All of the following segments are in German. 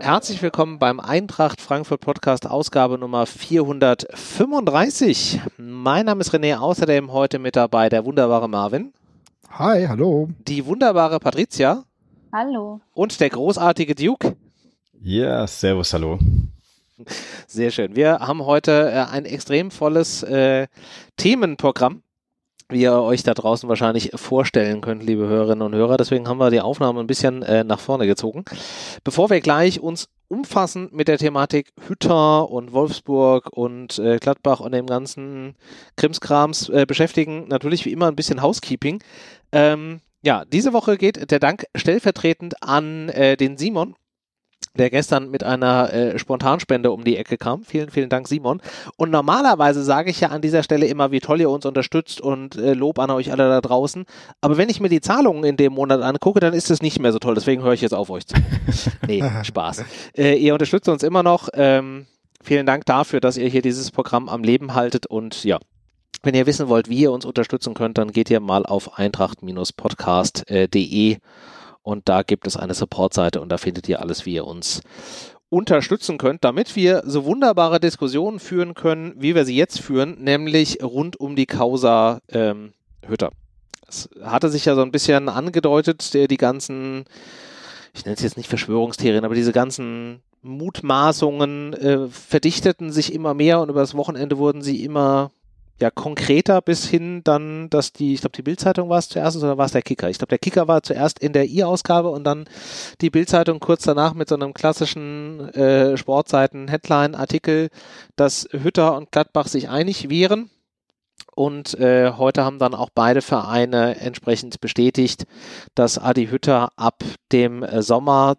Herzlich willkommen beim Eintracht Frankfurt Podcast, Ausgabe Nummer 435. Mein Name ist René, außerdem heute mit dabei der wunderbare Marvin. Hi, hallo. Die wunderbare Patricia. Hallo. Und der großartige Duke. Ja, servus, hallo. Sehr schön. Wir haben heute ein extrem volles Themenprogramm, wie ihr euch da draußen wahrscheinlich vorstellen könnt, liebe Hörerinnen und Hörer. Deswegen haben wir die Aufnahme ein bisschen nach vorne gezogen. Bevor wir gleich uns umfassend mit der Thematik Hütter und Wolfsburg und Gladbach und dem ganzen Krimskrams beschäftigen, natürlich wie immer ein bisschen Housekeeping. Diese Woche geht der Dank stellvertretend an den Simon, der gestern mit einer Spontanspende um die Ecke kam. Vielen, vielen Dank, Simon. Und normalerweise sage ich ja an dieser Stelle immer, wie toll ihr uns unterstützt und Lob an euch alle da draußen. Aber wenn ich mir die Zahlungen in dem Monat angucke, dann ist es nicht mehr so toll. Deswegen höre ich jetzt auf, euch zu. Nee, Spaß. Ihr unterstützt uns immer noch. Vielen Dank dafür, dass ihr hier dieses Programm am Leben haltet. Und ja, wenn ihr wissen wollt, wie ihr uns unterstützen könnt, dann geht ihr mal auf eintracht-podcast.de. Und da gibt es eine Supportseite und da findet ihr alles, wie ihr uns unterstützen könnt, damit wir so wunderbare Diskussionen führen können, wie wir sie jetzt führen, nämlich rund um die Causa Hütter. Es hatte sich ja so ein bisschen angedeutet, die ganzen, ich nenne es jetzt nicht Verschwörungstheorien, aber diese ganzen Mutmaßungen verdichteten sich immer mehr und über das Wochenende wurden sie immer konkreter bis hin dann, dass ich glaube, die Bild-Zeitung war es zuerst oder war es der Kicker? Ich glaube, der Kicker war zuerst in der I-Ausgabe und dann die Bild-Zeitung kurz danach mit so einem klassischen Sportseiten-Headline-Artikel, dass Hütter und Gladbach sich einig wären. Und heute haben dann auch beide Vereine entsprechend bestätigt, dass Adi Hütter ab dem Sommer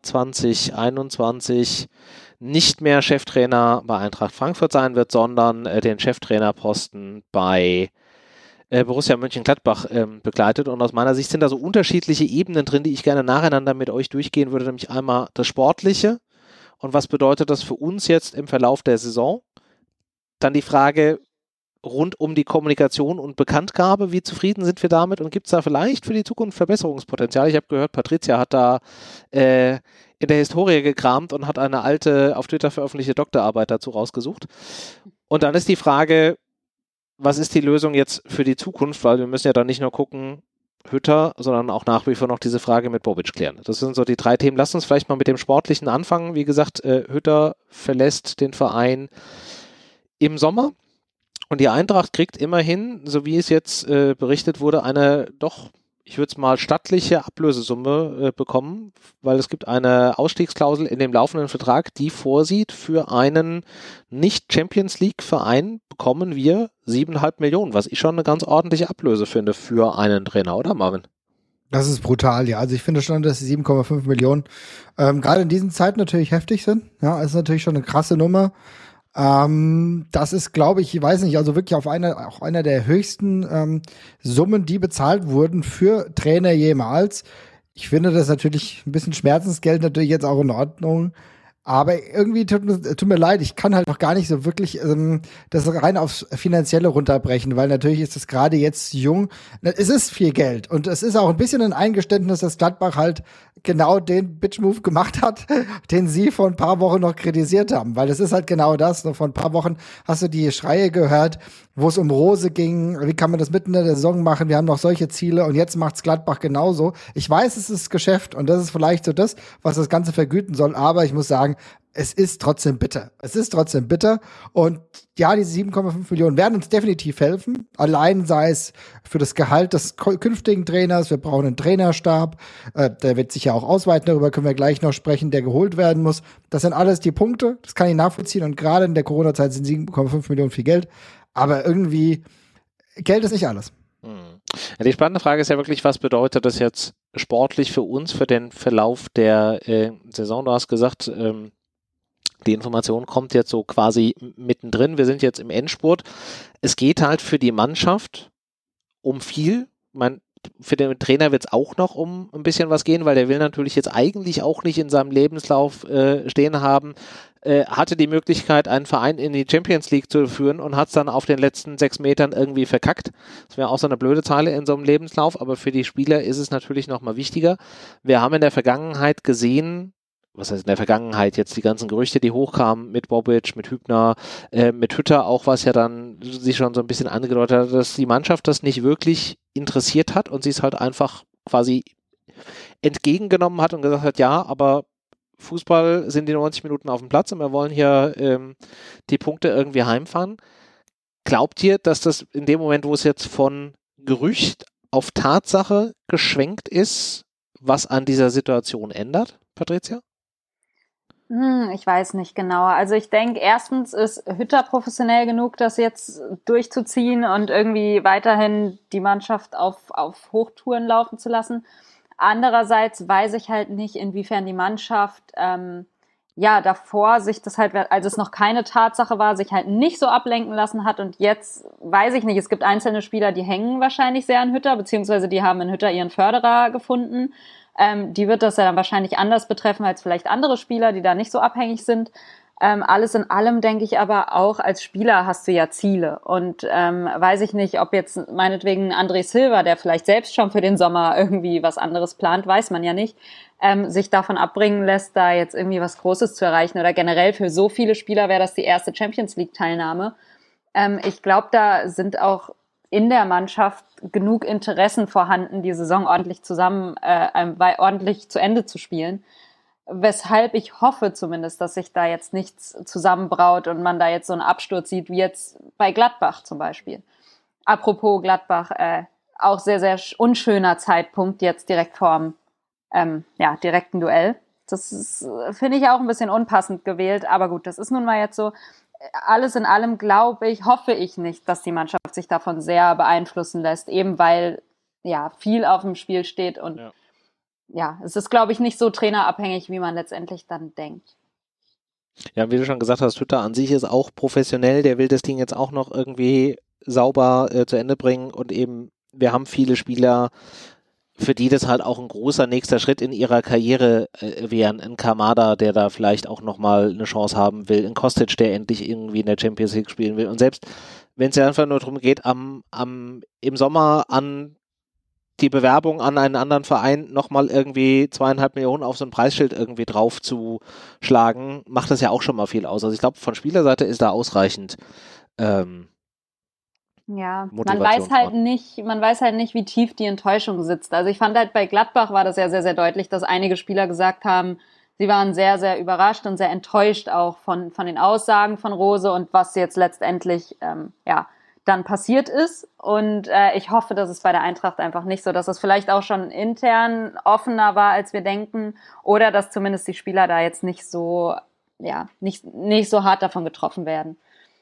2021 nicht mehr Cheftrainer bei Eintracht Frankfurt sein wird, sondern den Cheftrainerposten bei Borussia Mönchengladbach begleitet. Und aus meiner Sicht sind da so unterschiedliche Ebenen drin, die ich gerne nacheinander mit euch durchgehen würde, nämlich einmal das Sportliche und was bedeutet das für uns jetzt im Verlauf der Saison. Dann die Frage rund um die Kommunikation und Bekanntgabe, wie zufrieden sind wir damit und gibt es da vielleicht für die Zukunft Verbesserungspotenzial? Ich habe gehört, Patricia hat da in der Historie gekramt und hat eine alte, auf Twitter veröffentlichte Doktorarbeit dazu rausgesucht. Und dann ist die Frage, was ist die Lösung jetzt für die Zukunft? Weil wir müssen ja dann nicht nur gucken, Hütter, sondern auch nach wie vor noch diese Frage mit Bobic klären. Das sind so die drei Themen. Lasst uns vielleicht mal mit dem Sportlichen anfangen. Wie gesagt, Hütter verlässt den Verein im Sommer. Und die Eintracht kriegt immerhin, so wie es jetzt berichtet wurde, eine doch, ich würde es mal stattliche Ablösesumme bekommen, weil es gibt eine Ausstiegsklausel in dem laufenden Vertrag, die vorsieht, für einen Nicht-Champions-League-Verein bekommen wir 7,5 Millionen, was ich schon eine ganz ordentliche Ablöse finde für einen Trainer, oder Marvin? Das ist brutal, ja. Also ich finde schon, dass die 7,5 Millionen gerade in diesen Zeiten natürlich heftig sind. Ja, ist natürlich schon eine krasse Nummer. Das ist, glaube ich weiß nicht, also wirklich auch einer der höchsten Summen, die bezahlt wurden für Trainer jemals. Ich finde das natürlich ein bisschen Schmerzensgeld natürlich jetzt auch in Ordnung. Aber irgendwie tut mir leid, ich kann halt noch gar nicht so wirklich das rein aufs Finanzielle runterbrechen, weil natürlich ist es gerade jetzt jung. Es ist viel Geld und es ist auch ein bisschen ein Eingeständnis, dass Gladbach halt genau den Bitch-Move gemacht hat, den sie vor ein paar Wochen noch kritisiert haben, weil es ist halt genau das. Vor ein paar Wochen hast du die Schreie gehört, wo es um Rose ging, wie kann man das mitten in der Saison machen, wir haben noch solche Ziele und jetzt macht's Gladbach genauso. Ich weiß, es ist Geschäft und das ist vielleicht so das, was das Ganze vergüten soll, aber ich muss sagen, es ist trotzdem bitter. Es ist trotzdem bitter. Und ja, diese 7,5 Millionen werden uns definitiv helfen. Allein sei es für das Gehalt des künftigen Trainers. Wir brauchen einen Trainerstab. Der wird sich ja auch ausweiten. Darüber können wir gleich noch sprechen, der geholt werden muss. Das sind alles die Punkte. Das kann ich nachvollziehen. Und gerade in der Corona-Zeit sind 7,5 Millionen viel Geld. Aber irgendwie, Geld ist nicht alles. Ja, die spannende Frage ist ja wirklich, was bedeutet das jetzt sportlich für uns, für den Verlauf der Saison? Du hast gesagt, die Information kommt jetzt so quasi mittendrin. Wir sind jetzt im Endspurt. Es geht halt für die Mannschaft um viel. Für den Trainer wird es auch noch um ein bisschen was gehen, weil der will natürlich jetzt eigentlich auch nicht in seinem Lebenslauf stehen haben. Hatte die Möglichkeit, einen Verein in die Champions League zu führen und hat es dann auf den letzten 6 Metern irgendwie verkackt. Das wäre auch so eine blöde Zeile in so einem Lebenslauf, aber für die Spieler ist es natürlich nochmal wichtiger. Wir haben in der Vergangenheit gesehen, was heißt in der Vergangenheit jetzt die ganzen Gerüchte, die hochkamen mit Bobic, mit Hübner, mit Hütter auch, was ja dann sich schon so ein bisschen angedeutet hat, dass die Mannschaft das nicht wirklich interessiert hat und sie es halt einfach quasi entgegengenommen hat und gesagt hat, ja, aber Fußball sind die 90 Minuten auf dem Platz und wir wollen hier die Punkte irgendwie heimfahren. Glaubt ihr, dass das in dem Moment, wo es jetzt von Gerücht auf Tatsache geschwenkt ist, was an dieser Situation ändert, Patricia? Ich weiß nicht genau. Also ich denke, erstens ist Hütter professionell genug, das jetzt durchzuziehen und irgendwie weiterhin die Mannschaft auf Hochtouren laufen zu lassen. Andererseits weiß ich halt nicht, inwiefern die Mannschaft davor sich das halt, als es noch keine Tatsache war, sich halt nicht so ablenken lassen hat. Und jetzt weiß ich nicht, es gibt einzelne Spieler, die hängen wahrscheinlich sehr an Hütter, beziehungsweise die haben in Hütter ihren Förderer gefunden. Die wird das ja dann wahrscheinlich anders betreffen als vielleicht andere Spieler, die da nicht so abhängig sind. Alles in allem denke ich aber auch, als Spieler hast du ja Ziele. Und weiß ich nicht, ob jetzt meinetwegen André Silva, der vielleicht selbst schon für den Sommer irgendwie was anderes plant, weiß man ja nicht, sich davon abbringen lässt, da jetzt irgendwie was Großes zu erreichen. Oder generell für so viele Spieler wäre das die erste Champions-League-Teilnahme. Ich glaube, da sind auch in der Mannschaft genug Interessen vorhanden, die Saison ordentlich ordentlich zu Ende zu spielen. Weshalb ich hoffe zumindest, dass sich da jetzt nichts zusammenbraut und man da jetzt so einen Absturz sieht, wie jetzt bei Gladbach zum Beispiel. Apropos Gladbach, auch sehr, sehr unschöner Zeitpunkt jetzt direkt vorm direkten Duell. Das ist, finde ich, auch ein bisschen unpassend gewählt, aber gut, das ist nun mal jetzt so. Alles in allem hoffe ich nicht, dass die Mannschaft sich davon sehr beeinflussen lässt, eben weil viel auf dem Spiel steht und es ist, glaube ich, nicht so trainerabhängig, wie man letztendlich dann denkt. Ja, wie du schon gesagt hast, Hütter an sich ist auch professionell, der will das Ding jetzt auch noch irgendwie sauber zu Ende bringen und eben, wir haben viele Spieler, für die das halt auch ein großer nächster Schritt in ihrer Karriere wäre. Ein Kamada, der da vielleicht auch nochmal eine Chance haben will, ein Kostic, der endlich irgendwie in der Champions League spielen will. Und selbst wenn es ja einfach nur darum geht, im Sommer an die Bewerbung an einen anderen Verein nochmal irgendwie 2,5 Millionen auf so ein Preisschild irgendwie drauf zu schlagen, macht das ja auch schon mal viel aus. Also ich glaube, von Spielerseite ist da ausreichend man weiß halt nicht, wie tief die Enttäuschung sitzt. Also ich fand halt bei Gladbach war das ja sehr, sehr deutlich, dass einige Spieler gesagt haben, sie waren sehr, sehr überrascht und sehr enttäuscht auch von den Aussagen von Rose und was jetzt letztendlich dann passiert ist. Und ich hoffe, dass es bei der Eintracht einfach nicht so, dass es vielleicht auch schon intern offener war, als wir denken, oder dass zumindest die Spieler da jetzt nicht so hart davon getroffen werden.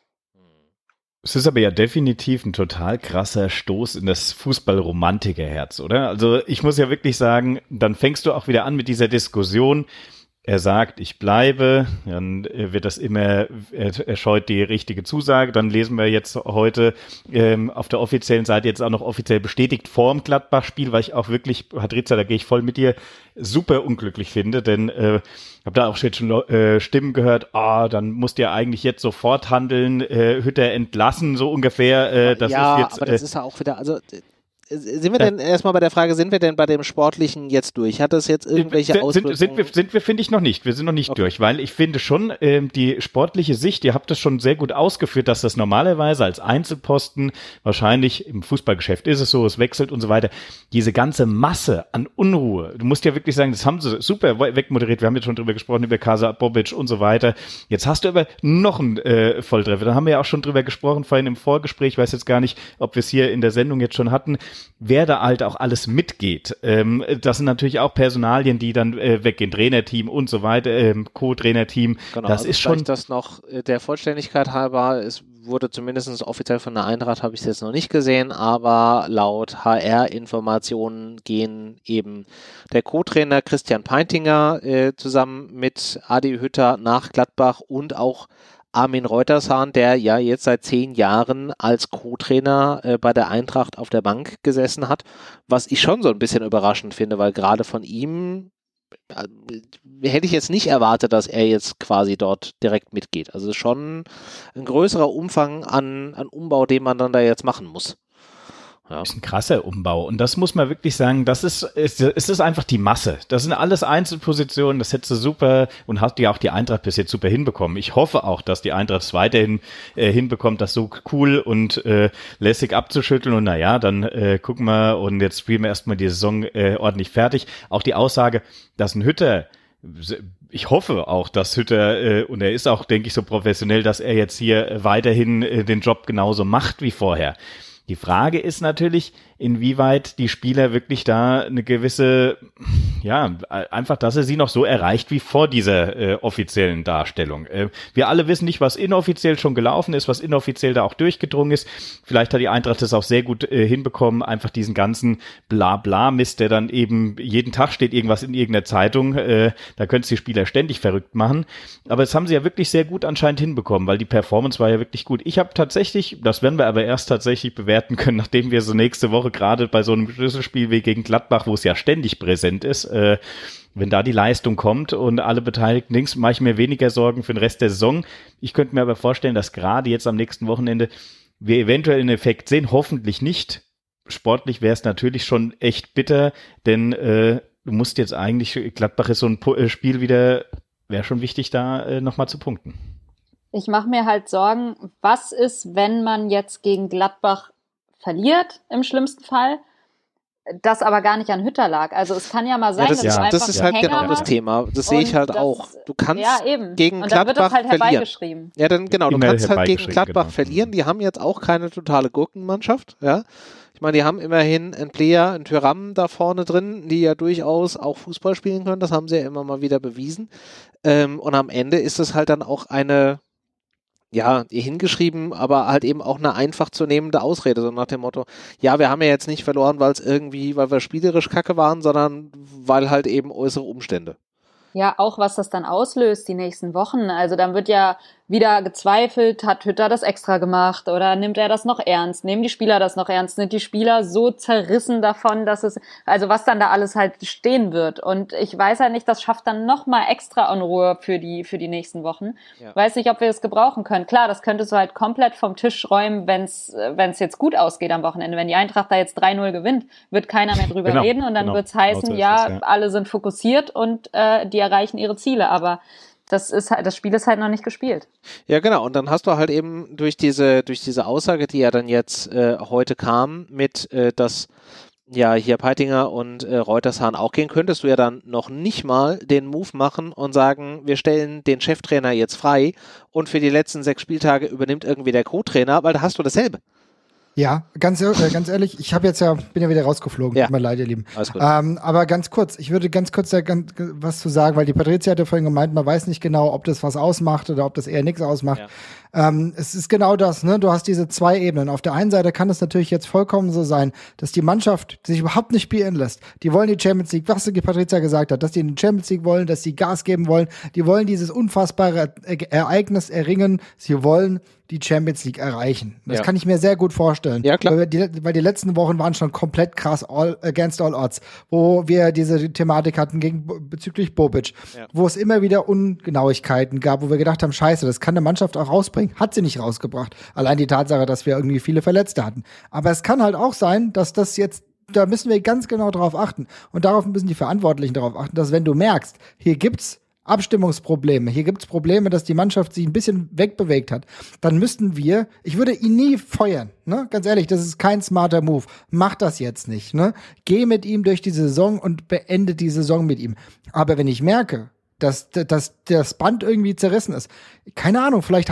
Es ist aber ja definitiv ein total krasser Stoß in das Fußballromantikerherz, oder? Also ich muss ja wirklich sagen, dann fängst du auch wieder an mit dieser Diskussion. Er sagt, ich bleibe, dann wird das immer, er scheut die richtige Zusage. Dann lesen wir jetzt heute auf der offiziellen Seite jetzt auch noch offiziell bestätigt vorm Gladbach-Spiel, weil ich auch wirklich, Patricia, da gehe ich voll mit dir, super unglücklich finde, denn habe da auch schon Stimmen gehört, dann musst ihr eigentlich jetzt sofort handeln, Hütter entlassen, so ungefähr. Das ist jetzt, aber das ist ja auch wieder, also sind wir denn erstmal bei der Frage, sind wir denn bei dem Sportlichen jetzt durch? Hat das jetzt irgendwelche Auswirkungen? Sind wir, finde ich, noch nicht. Wir sind noch nicht durch, weil ich finde schon, die sportliche Sicht, ihr habt das schon sehr gut ausgeführt, dass das normalerweise als Einzelposten, wahrscheinlich im Fußballgeschäft ist es so, es wechselt und so weiter, diese ganze Masse an Unruhe, du musst ja wirklich sagen, das haben sie super wegmoderiert, wir haben jetzt schon drüber gesprochen, über Kasa Bobic und so weiter. Jetzt hast du aber noch einen Volltreffer, da haben wir ja auch schon drüber gesprochen, vorhin im Vorgespräch, ich weiß jetzt gar nicht, ob wir es hier in der Sendung jetzt schon hatten, wer da halt auch alles mitgeht. Das sind natürlich auch Personalien, die dann weggehen, Trainerteam und so weiter, Co-Trainerteam. Genau, das also ist schon. Das noch der Vollständigkeit halber, es wurde zumindest offiziell von der Eintracht, habe ich es jetzt noch nicht gesehen, aber laut HR-Informationen gehen eben der Co-Trainer Christian Peintinger zusammen mit Adi Hütter nach Gladbach und auch Armin Reutershahn, der ja jetzt seit 10 Jahren als Co-Trainer bei der Eintracht auf der Bank gesessen hat, was ich schon so ein bisschen überraschend finde, weil gerade von ihm hätte ich jetzt nicht erwartet, dass er jetzt quasi dort direkt mitgeht. Also schon ein größerer Umfang an Umbau, den man dann da jetzt machen muss. Ja. Ist ein krasser Umbau. Und das muss man wirklich sagen, es ist einfach die Masse. Das sind alles Einzelpositionen, das hättest du super und hat ja auch die Eintracht bis jetzt super hinbekommen. Ich hoffe auch, dass die Eintracht es weiterhin hinbekommt, das so cool und lässig abzuschütteln. Und naja, dann gucken wir und jetzt spielen wir erstmal die Saison ordentlich fertig. Auch die Aussage, dass ein Hütter, ich hoffe auch, dass Hütter, und er ist auch, denke ich, so professionell, dass er jetzt hier weiterhin den Job genauso macht wie vorher. Die Frage ist natürlich, inwieweit die Spieler wirklich da eine gewisse, ja, einfach, dass er sie noch so erreicht wie vor dieser offiziellen Darstellung. Wir alle wissen nicht, was inoffiziell schon gelaufen ist, was inoffiziell da auch durchgedrungen ist. Vielleicht hat die Eintracht das auch sehr gut hinbekommen, einfach diesen ganzen Blabla-Mist, der dann eben jeden Tag steht irgendwas in irgendeiner Zeitung, da können es die Spieler ständig verrückt machen. Aber das haben sie ja wirklich sehr gut anscheinend hinbekommen, weil die Performance war ja wirklich gut. Ich habe tatsächlich, das werden wir aber erst tatsächlich bewerten können, nachdem wir so nächste Woche gerade bei so einem Schlüsselspiel wie gegen Gladbach, wo es ja ständig präsent ist, wenn da die Leistung kommt und alle Beteiligten links, mache ich mir weniger Sorgen für den Rest der Saison. Ich könnte mir aber vorstellen, dass gerade jetzt am nächsten Wochenende wir eventuell einen Effekt sehen, hoffentlich nicht. Sportlich wäre es natürlich schon echt bitter, denn du musst jetzt eigentlich, Gladbach ist so ein Spiel wieder, wäre schon wichtig, da nochmal zu punkten. Ich mache mir halt Sorgen, was ist, wenn man jetzt gegen Gladbach verliert, im schlimmsten Fall, das aber gar nicht an Hütter lag. Also es kann ja mal sein, dass du einfach das ist halt Hänger genau das hast. Thema. Das sehe ich halt das, auch. Du kannst gegen und Gladbach dann wird das halt verlieren. herbeigeschrieben. Ja, dann genau, du Immer kannst halt gegen herbeigeschrieben, Gladbach genau. verlieren. Die haben jetzt auch keine totale Gurkenmannschaft, ja. Ich meine, die haben immerhin einen Player, einen Thuram da vorne drin, die ja durchaus auch Fußball spielen können. Das haben sie ja immer mal wieder bewiesen. Und am Ende ist es halt dann auch eine, ja, hingeschrieben, aber halt eben auch eine einfach zu nehmende Ausrede, so nach dem Motto, ja, wir haben ja jetzt nicht verloren, weil wir spielerisch kacke waren, sondern weil halt eben äußere Umstände. Ja, auch was das dann auslöst, die nächsten Wochen. Also dann wird ja wieder gezweifelt, hat Hütter das extra gemacht oder nimmt er das noch ernst? Nehmen die Spieler das noch ernst? Sind die Spieler so zerrissen davon, dass also was dann da alles halt stehen wird? Und ich weiß halt nicht, das schafft dann nochmal extra Unruhe für die nächsten Wochen. Ja. Weiß nicht, ob wir es gebrauchen können. Klar, das könntest du halt komplett vom Tisch räumen, wenn's jetzt gut ausgeht am Wochenende. Wenn die Eintracht da jetzt 3-0 gewinnt, wird keiner mehr drüber reden und dann wird's heißen, so ist ja, es, ja, alle sind fokussiert und die erreichen ihre Ziele. Aber das Spiel ist halt noch nicht gespielt. Ja, genau. Und dann hast du halt eben durch diese Aussage, die ja dann jetzt heute kam, mit, dass ja hier Peitinger und Reutershahn auch gehen, könntest du ja dann noch nicht mal den Move machen und sagen, wir stellen den Cheftrainer jetzt frei und für die letzten 6 Spieltage übernimmt irgendwie der Co-Trainer, weil da hast du dasselbe. Ja, ganz ehrlich, bin ja wieder rausgeflogen. Ja. Tut mir leid, ihr Lieben. Alles gut. Aber ganz kurz, ich würde ganz kurz da was zu sagen, weil die Patrizia hatte vorhin gemeint, man weiß nicht genau, ob das was ausmacht oder ob das eher nichts ausmacht. Ja. Es ist genau das, ne? Du hast diese 2 Ebenen. Auf der einen Seite kann es natürlich jetzt vollkommen so sein, dass die Mannschaft sich überhaupt nicht spielen lässt. Die wollen die Champions League, was die Patrizia gesagt hat, dass die in die Champions League wollen, dass sie Gas geben wollen. Die wollen dieses unfassbare Ereignis erringen. Sie wollen die Champions League erreichen. Das kann ich mir sehr gut vorstellen. Ja, klar. Weil die letzten Wochen waren schon komplett krass against all odds, wo wir diese Thematik hatten bezüglich Bobic, wo es immer wieder Ungenauigkeiten gab, wo wir gedacht haben, scheiße, das kann eine Mannschaft auch rausbringen. Hat sie nicht rausgebracht. Allein die Tatsache, dass wir irgendwie viele Verletzte hatten. Aber es kann halt auch sein, dass das jetzt, da müssen wir ganz genau drauf achten. Und darauf müssen die Verantwortlichen darauf achten, dass wenn du merkst, hier gibt's Abstimmungsprobleme. Hier gibt's Probleme, dass die Mannschaft sich ein bisschen wegbewegt hat. Dann müssten ich würde ihn nie feuern, ne? Ganz ehrlich, das ist kein smarter Move. Mach das jetzt nicht, ne? Geh mit ihm durch die Saison und beende die Saison mit ihm. Aber wenn ich merke, dass das Band irgendwie zerrissen ist. Keine Ahnung, vielleicht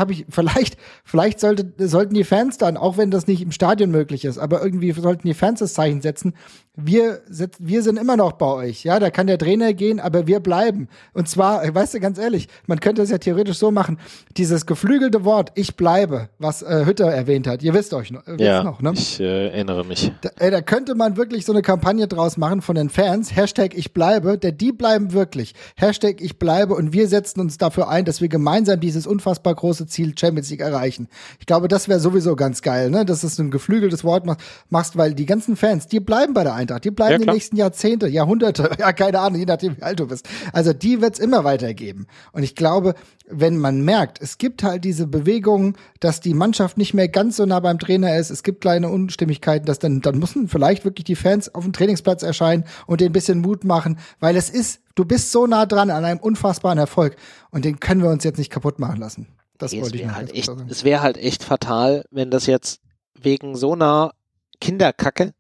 sollten die Fans dann, auch wenn das nicht im Stadion möglich ist, aber irgendwie sollten die Fans das Zeichen setzen, wir sind immer noch bei euch, ja, da kann der Trainer gehen, aber wir bleiben. Und zwar, weißt du, ganz ehrlich, man könnte es ja theoretisch so machen, dieses geflügelte Wort, ich bleibe, was Hütter erwähnt hat, ihr wisst noch, ne? Ich erinnere mich. Da könnte man wirklich so eine Kampagne draus machen von den Fans, Hashtag ich bleibe, die bleiben wirklich, Hashtag ich bleibe und wir setzen uns dafür ein, dass wir gemeinsam dieses unfassbar große Ziel Champions League erreichen. Ich glaube, das wäre sowieso ganz geil, ne? Dass du ein geflügeltes Wort machst, weil die ganzen Fans, die bleiben bei der Eintracht, die bleiben die nächsten Jahrzehnte, Jahrhunderte, ja, keine Ahnung, je nachdem, wie alt du bist. Also die wird's immer weitergeben. Und ich glaube, wenn man merkt, es gibt halt diese Bewegung, dass die Mannschaft nicht mehr ganz so nah beim Trainer ist, es gibt kleine Unstimmigkeiten, dass dann müssen vielleicht wirklich die Fans auf dem Trainingsplatz erscheinen und denen ein bisschen Mut machen, weil du bist so nah dran an einem unfassbaren Erfolg und den können wir uns jetzt nicht kaputt machen lassen. Das wollte ich noch sagen. Es wäre halt echt fatal, wenn das jetzt wegen so einer Kinderkacke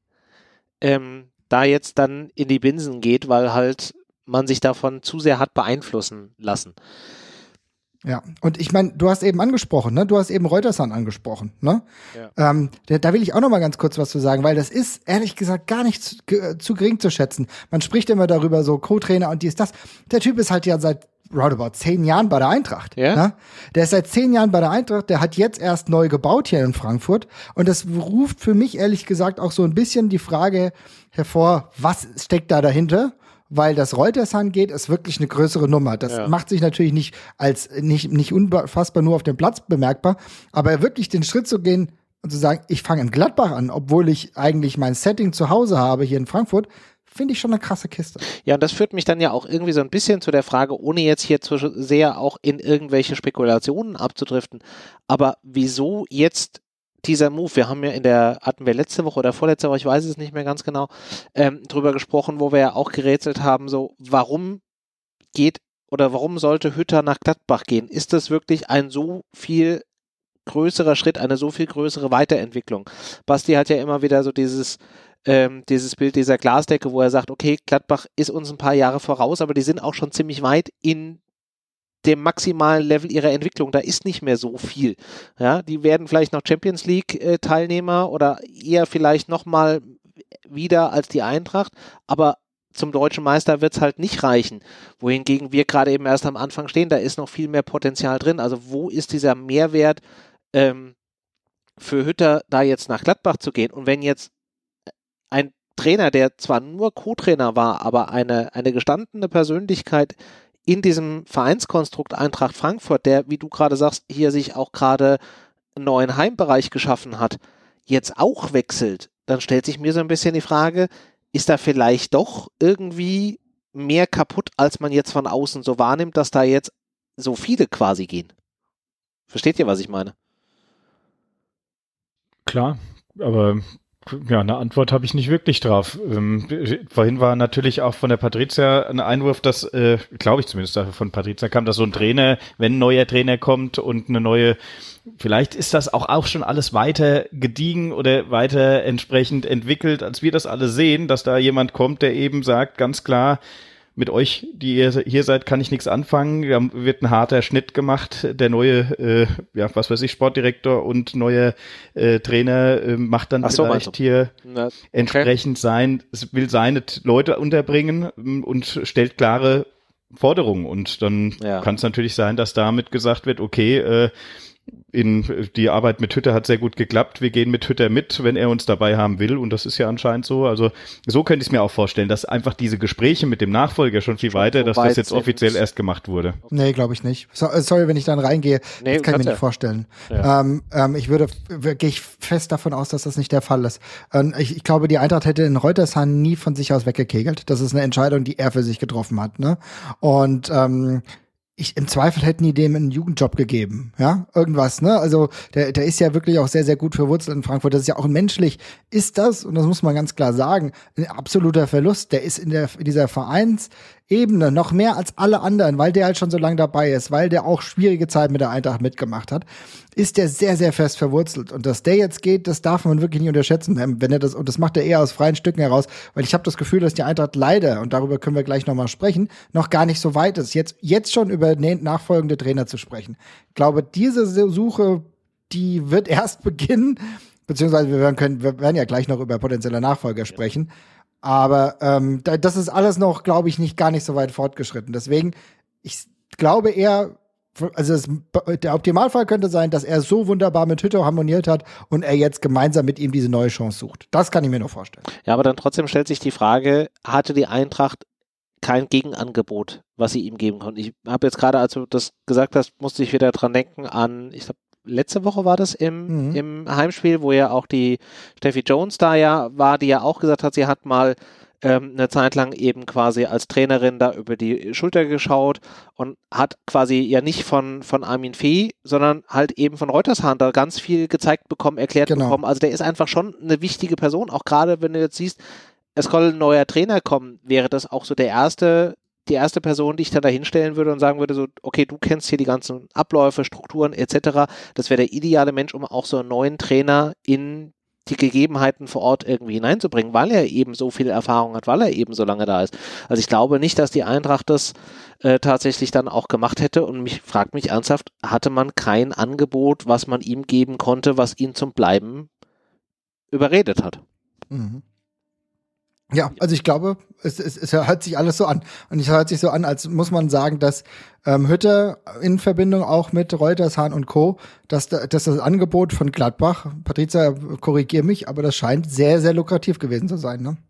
da jetzt dann in die Binsen geht, weil halt man sich davon zu sehr hat beeinflussen lassen. Ja, und ich meine, du hast eben angesprochen, ne? Du hast eben Reutersan angesprochen, ne? Ja. Da will ich auch noch mal ganz kurz was zu sagen, weil das ist, ehrlich gesagt, gar nicht zu gering zu schätzen. Man spricht immer darüber, so Co-Trainer und dies, das. Der Typ ist halt ja seit roundabout 10 Jahren bei der Eintracht. Ja? Ne? Der ist seit 10 Jahren bei der Eintracht, der hat jetzt erst neu gebaut hier in Frankfurt und das ruft für mich, ehrlich gesagt, auch so ein bisschen die Frage hervor, was steckt da dahinter? Weil das Reutersan geht, ist wirklich eine größere Nummer. Das macht sich natürlich nicht unfassbar nur auf dem Platz bemerkbar, aber wirklich den Schritt zu gehen und zu sagen, ich fange in Gladbach an, obwohl ich eigentlich mein Setting zu Hause habe hier in Frankfurt, finde ich schon eine krasse Kiste. Ja, und das führt mich dann ja auch irgendwie so ein bisschen zu der Frage, ohne jetzt hier zu sehr auch in irgendwelche Spekulationen abzudriften, aber wieso jetzt dieser Move? Wir haben ja hatten wir letzte Woche oder vorletzte Woche, ich weiß es nicht mehr ganz genau, drüber gesprochen, wo wir ja auch gerätselt haben, so, warum sollte Hütter nach Gladbach gehen? Ist das wirklich ein so viel größerer Schritt, eine so viel größere Weiterentwicklung? Basti hat ja immer wieder so dieses Bild dieser Glasdecke, wo er sagt, okay, Gladbach ist uns ein paar Jahre voraus, aber die sind auch schon ziemlich weit in dem maximalen Level ihrer Entwicklung. Da ist nicht mehr so viel. Ja, die werden vielleicht noch Champions League Teilnehmer oder eher vielleicht nochmal wieder als die Eintracht, aber zum deutschen Meister wird es halt nicht reichen. Wohingegen wir gerade eben erst am Anfang stehen, da ist noch viel mehr Potenzial drin. Also wo ist dieser Mehrwert für Hütter, da jetzt nach Gladbach zu gehen? Und wenn jetzt ein Trainer, der zwar nur Co-Trainer war, aber eine gestandene Persönlichkeit in diesem Vereinskonstrukt Eintracht Frankfurt, der, wie du gerade sagst, hier sich auch gerade einen neuen Heimbereich geschaffen hat, jetzt auch wechselt, dann stellt sich mir so ein bisschen die Frage, ist da vielleicht doch irgendwie mehr kaputt, als man jetzt von außen so wahrnimmt, dass da jetzt so viele quasi gehen? Versteht ihr, was ich meine? Klar, aber ja, eine Antwort habe ich nicht wirklich drauf. Vorhin war natürlich auch von der Patrizia ein Einwurf, dass, glaube ich zumindest, von Patrizia kam, dass so ein Trainer, wenn ein neuer Trainer kommt und eine neue, vielleicht ist das auch schon alles weiter gediegen oder weiter entsprechend entwickelt, als wir das alle sehen, dass da jemand kommt, der eben sagt, ganz klar, mit euch, die ihr hier seid, kann ich nichts anfangen. Da wird ein harter Schnitt gemacht. Der neue, Sportdirektor und neue Trainer macht dann vielleicht hier entsprechend will seine Leute unterbringen und stellt klare Forderungen. Und dann kann es natürlich sein, dass damit gesagt wird, okay, die Arbeit mit Hütter hat sehr gut geklappt. Wir gehen mit Hütter mit, wenn er uns dabei haben will. Und das ist ja anscheinend so. Also so könnte ich es mir auch vorstellen, dass einfach diese Gespräche mit dem Nachfolger schon viel weiter, dass das jetzt offiziell erst gemacht wurde. Nee, glaube ich nicht. Sorry, wenn ich dann reingehe. Nee, das kann ich mir nicht vorstellen. Ja. Gehe ich fest davon aus, dass das nicht der Fall ist. Ich glaube, die Eintracht hätte in Reutersan nie von sich aus weggekegelt. Das ist eine Entscheidung, die er für sich getroffen hat. Ne? Und im Zweifel hätten die dem einen Jugendjob gegeben, ja, irgendwas, ne, also der ist ja wirklich auch sehr, sehr gut verwurzelt in Frankfurt, das ist ja auch menschlich, ist das, und das muss man ganz klar sagen, ein absoluter Verlust, der ist in dieser Vereinsebene noch mehr als alle anderen, weil der halt schon so lange dabei ist, weil der auch schwierige Zeit mit der Eintracht mitgemacht hat, ist der sehr, sehr fest verwurzelt. Und dass der jetzt geht, das darf man wirklich nicht unterschätzen, wenn er das, und das macht er eher aus freien Stücken heraus, weil ich habe das Gefühl, dass die Eintracht leider, und darüber können wir gleich nochmal sprechen, noch gar nicht so weit ist, jetzt schon über nachfolgende Trainer zu sprechen. Ich glaube, diese Suche, die wird erst beginnen, beziehungsweise wir werden ja gleich noch über potenzielle Nachfolger sprechen, aber das ist alles noch, glaube ich, gar nicht so weit fortgeschritten. Deswegen, ich glaube eher, also der Optimalfall könnte sein, dass er so wunderbar mit Hütter harmoniert hat und er jetzt gemeinsam mit ihm diese neue Chance sucht. Das kann ich mir nur vorstellen. Ja, aber dann trotzdem stellt sich die Frage, hatte die Eintracht kein Gegenangebot, was sie ihm geben konnten. Ich habe jetzt gerade, als du das gesagt hast, musste ich wieder dran denken an, ich glaube, letzte Woche war das im Heimspiel, wo ja auch die Steffi Jones da ja war, die ja auch gesagt hat, sie hat mal eine Zeit lang eben quasi als Trainerin da über die Schulter geschaut und hat quasi ja nicht von Armin Fee, sondern halt eben von Reutershahn da ganz viel gezeigt bekommen, erklärt bekommen. Also der ist einfach schon eine wichtige Person, auch gerade wenn du jetzt siehst, es soll ein neuer Trainer kommen, wäre das auch so die erste Person, die ich dann da hinstellen würde und sagen würde, so, okay, du kennst hier die ganzen Abläufe, Strukturen etc. Das wäre der ideale Mensch, um auch so einen neuen Trainer in die Gegebenheiten vor Ort irgendwie hineinzubringen, weil er eben so viel Erfahrung hat, weil er eben so lange da ist. Also ich glaube nicht, dass die Eintracht das tatsächlich dann auch gemacht hätte und fragt mich ernsthaft, hatte man kein Angebot, was man ihm geben konnte, was ihn zum Bleiben überredet hat? Mhm. Ja, also ich glaube, es hört sich alles so an. Und es hört sich so an, als muss man sagen, dass Hütter in Verbindung auch mit Reutershahn und Co., dass das Angebot von Gladbach, Patricia, korrigier mich, aber das scheint sehr, sehr lukrativ gewesen zu sein, ne?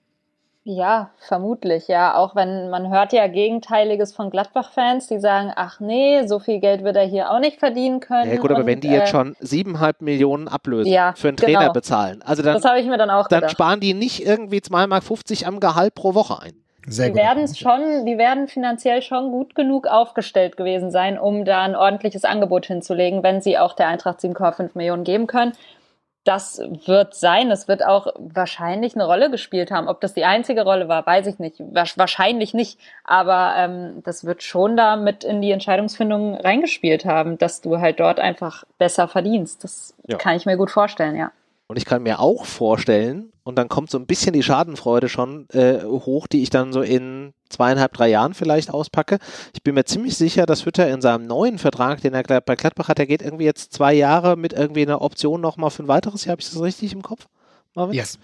Ja, vermutlich, ja. Auch wenn man hört ja Gegenteiliges von Gladbach-Fans, die sagen, ach nee, so viel Geld wird er hier auch nicht verdienen können. Ja gut, aber wenn die jetzt schon 7,5 Millionen Ablöse für einen Trainer bezahlen, also dann, das habe ich mir dann auch gedacht. Dann sparen die nicht irgendwie 2,50 Mark am Gehalt pro Woche ein. Die werden finanziell schon gut genug aufgestellt gewesen sein, um da ein ordentliches Angebot hinzulegen, wenn sie auch der Eintracht 7,5 Millionen geben können. Das wird sein, es wird auch wahrscheinlich eine Rolle gespielt haben. Ob das die einzige Rolle war, weiß ich nicht. Wahrscheinlich nicht, aber das wird schon da mit in die Entscheidungsfindung reingespielt haben, dass du halt dort einfach besser verdienst. Das kann ich mir gut vorstellen, ja. Und ich kann mir auch vorstellen, und dann kommt so ein bisschen die Schadenfreude schon hoch, die ich dann so in 2,5, 3 Jahren vielleicht auspacke. Ich bin mir ziemlich sicher, dass Hütter in seinem neuen Vertrag, den er bei Gladbach hat, der geht irgendwie jetzt 2 Jahre mit irgendwie einer Option nochmal für ein weiteres Jahr. Habe ich das richtig im Kopf, Marvin? Yes.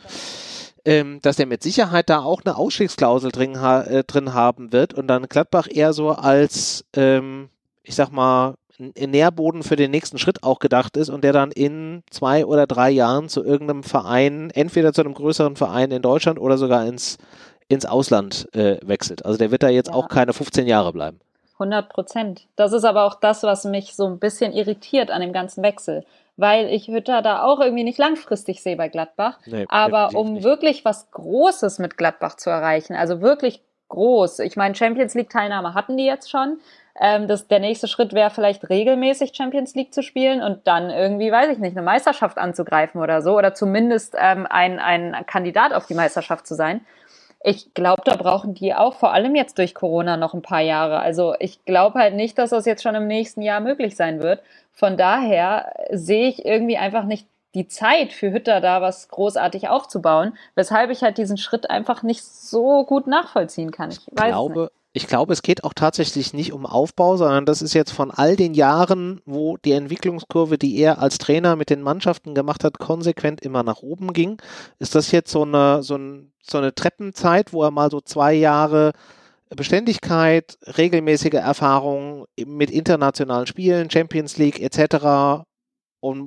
Dass er mit Sicherheit da auch eine Ausstiegsklausel drin haben wird und dann Gladbach eher so als, ich sag mal, ein Nährboden für den nächsten Schritt auch gedacht ist und der dann in 2 oder 3 Jahren zu irgendeinem Verein, entweder zu einem größeren Verein in Deutschland oder sogar ins Ausland wechselt. Also der wird da jetzt auch keine 15 Jahre bleiben. 100%. Das ist aber auch das, was mich so ein bisschen irritiert an dem ganzen Wechsel, weil ich Hütter da auch irgendwie nicht langfristig sehe bei Gladbach. Nee, aber um nicht. Wirklich was Großes mit Gladbach zu erreichen, also wirklich groß. Ich meine, Champions League-Teilnahme hatten die jetzt schon. Der nächste Schritt wäre vielleicht regelmäßig Champions League zu spielen und dann irgendwie, weiß ich nicht, eine Meisterschaft anzugreifen oder so oder zumindest ein Kandidat auf die Meisterschaft zu sein. Ich glaube, da brauchen die auch vor allem jetzt durch Corona noch ein paar Jahre. Also ich glaube halt nicht, dass das jetzt schon im nächsten Jahr möglich sein wird. Von daher sehe ich irgendwie einfach nicht die Zeit für Hütter da was großartig aufzubauen, weshalb ich halt diesen Schritt einfach nicht so gut nachvollziehen kann. Ich glaube, es geht auch tatsächlich nicht um Aufbau, sondern das ist jetzt von all den Jahren, wo die Entwicklungskurve, die er als Trainer mit den Mannschaften gemacht hat, konsequent immer nach oben ging. Ist das jetzt so eine Treppenzeit, wo er mal so 2 Jahre Beständigkeit, regelmäßige Erfahrung mit internationalen Spielen, Champions League etc., um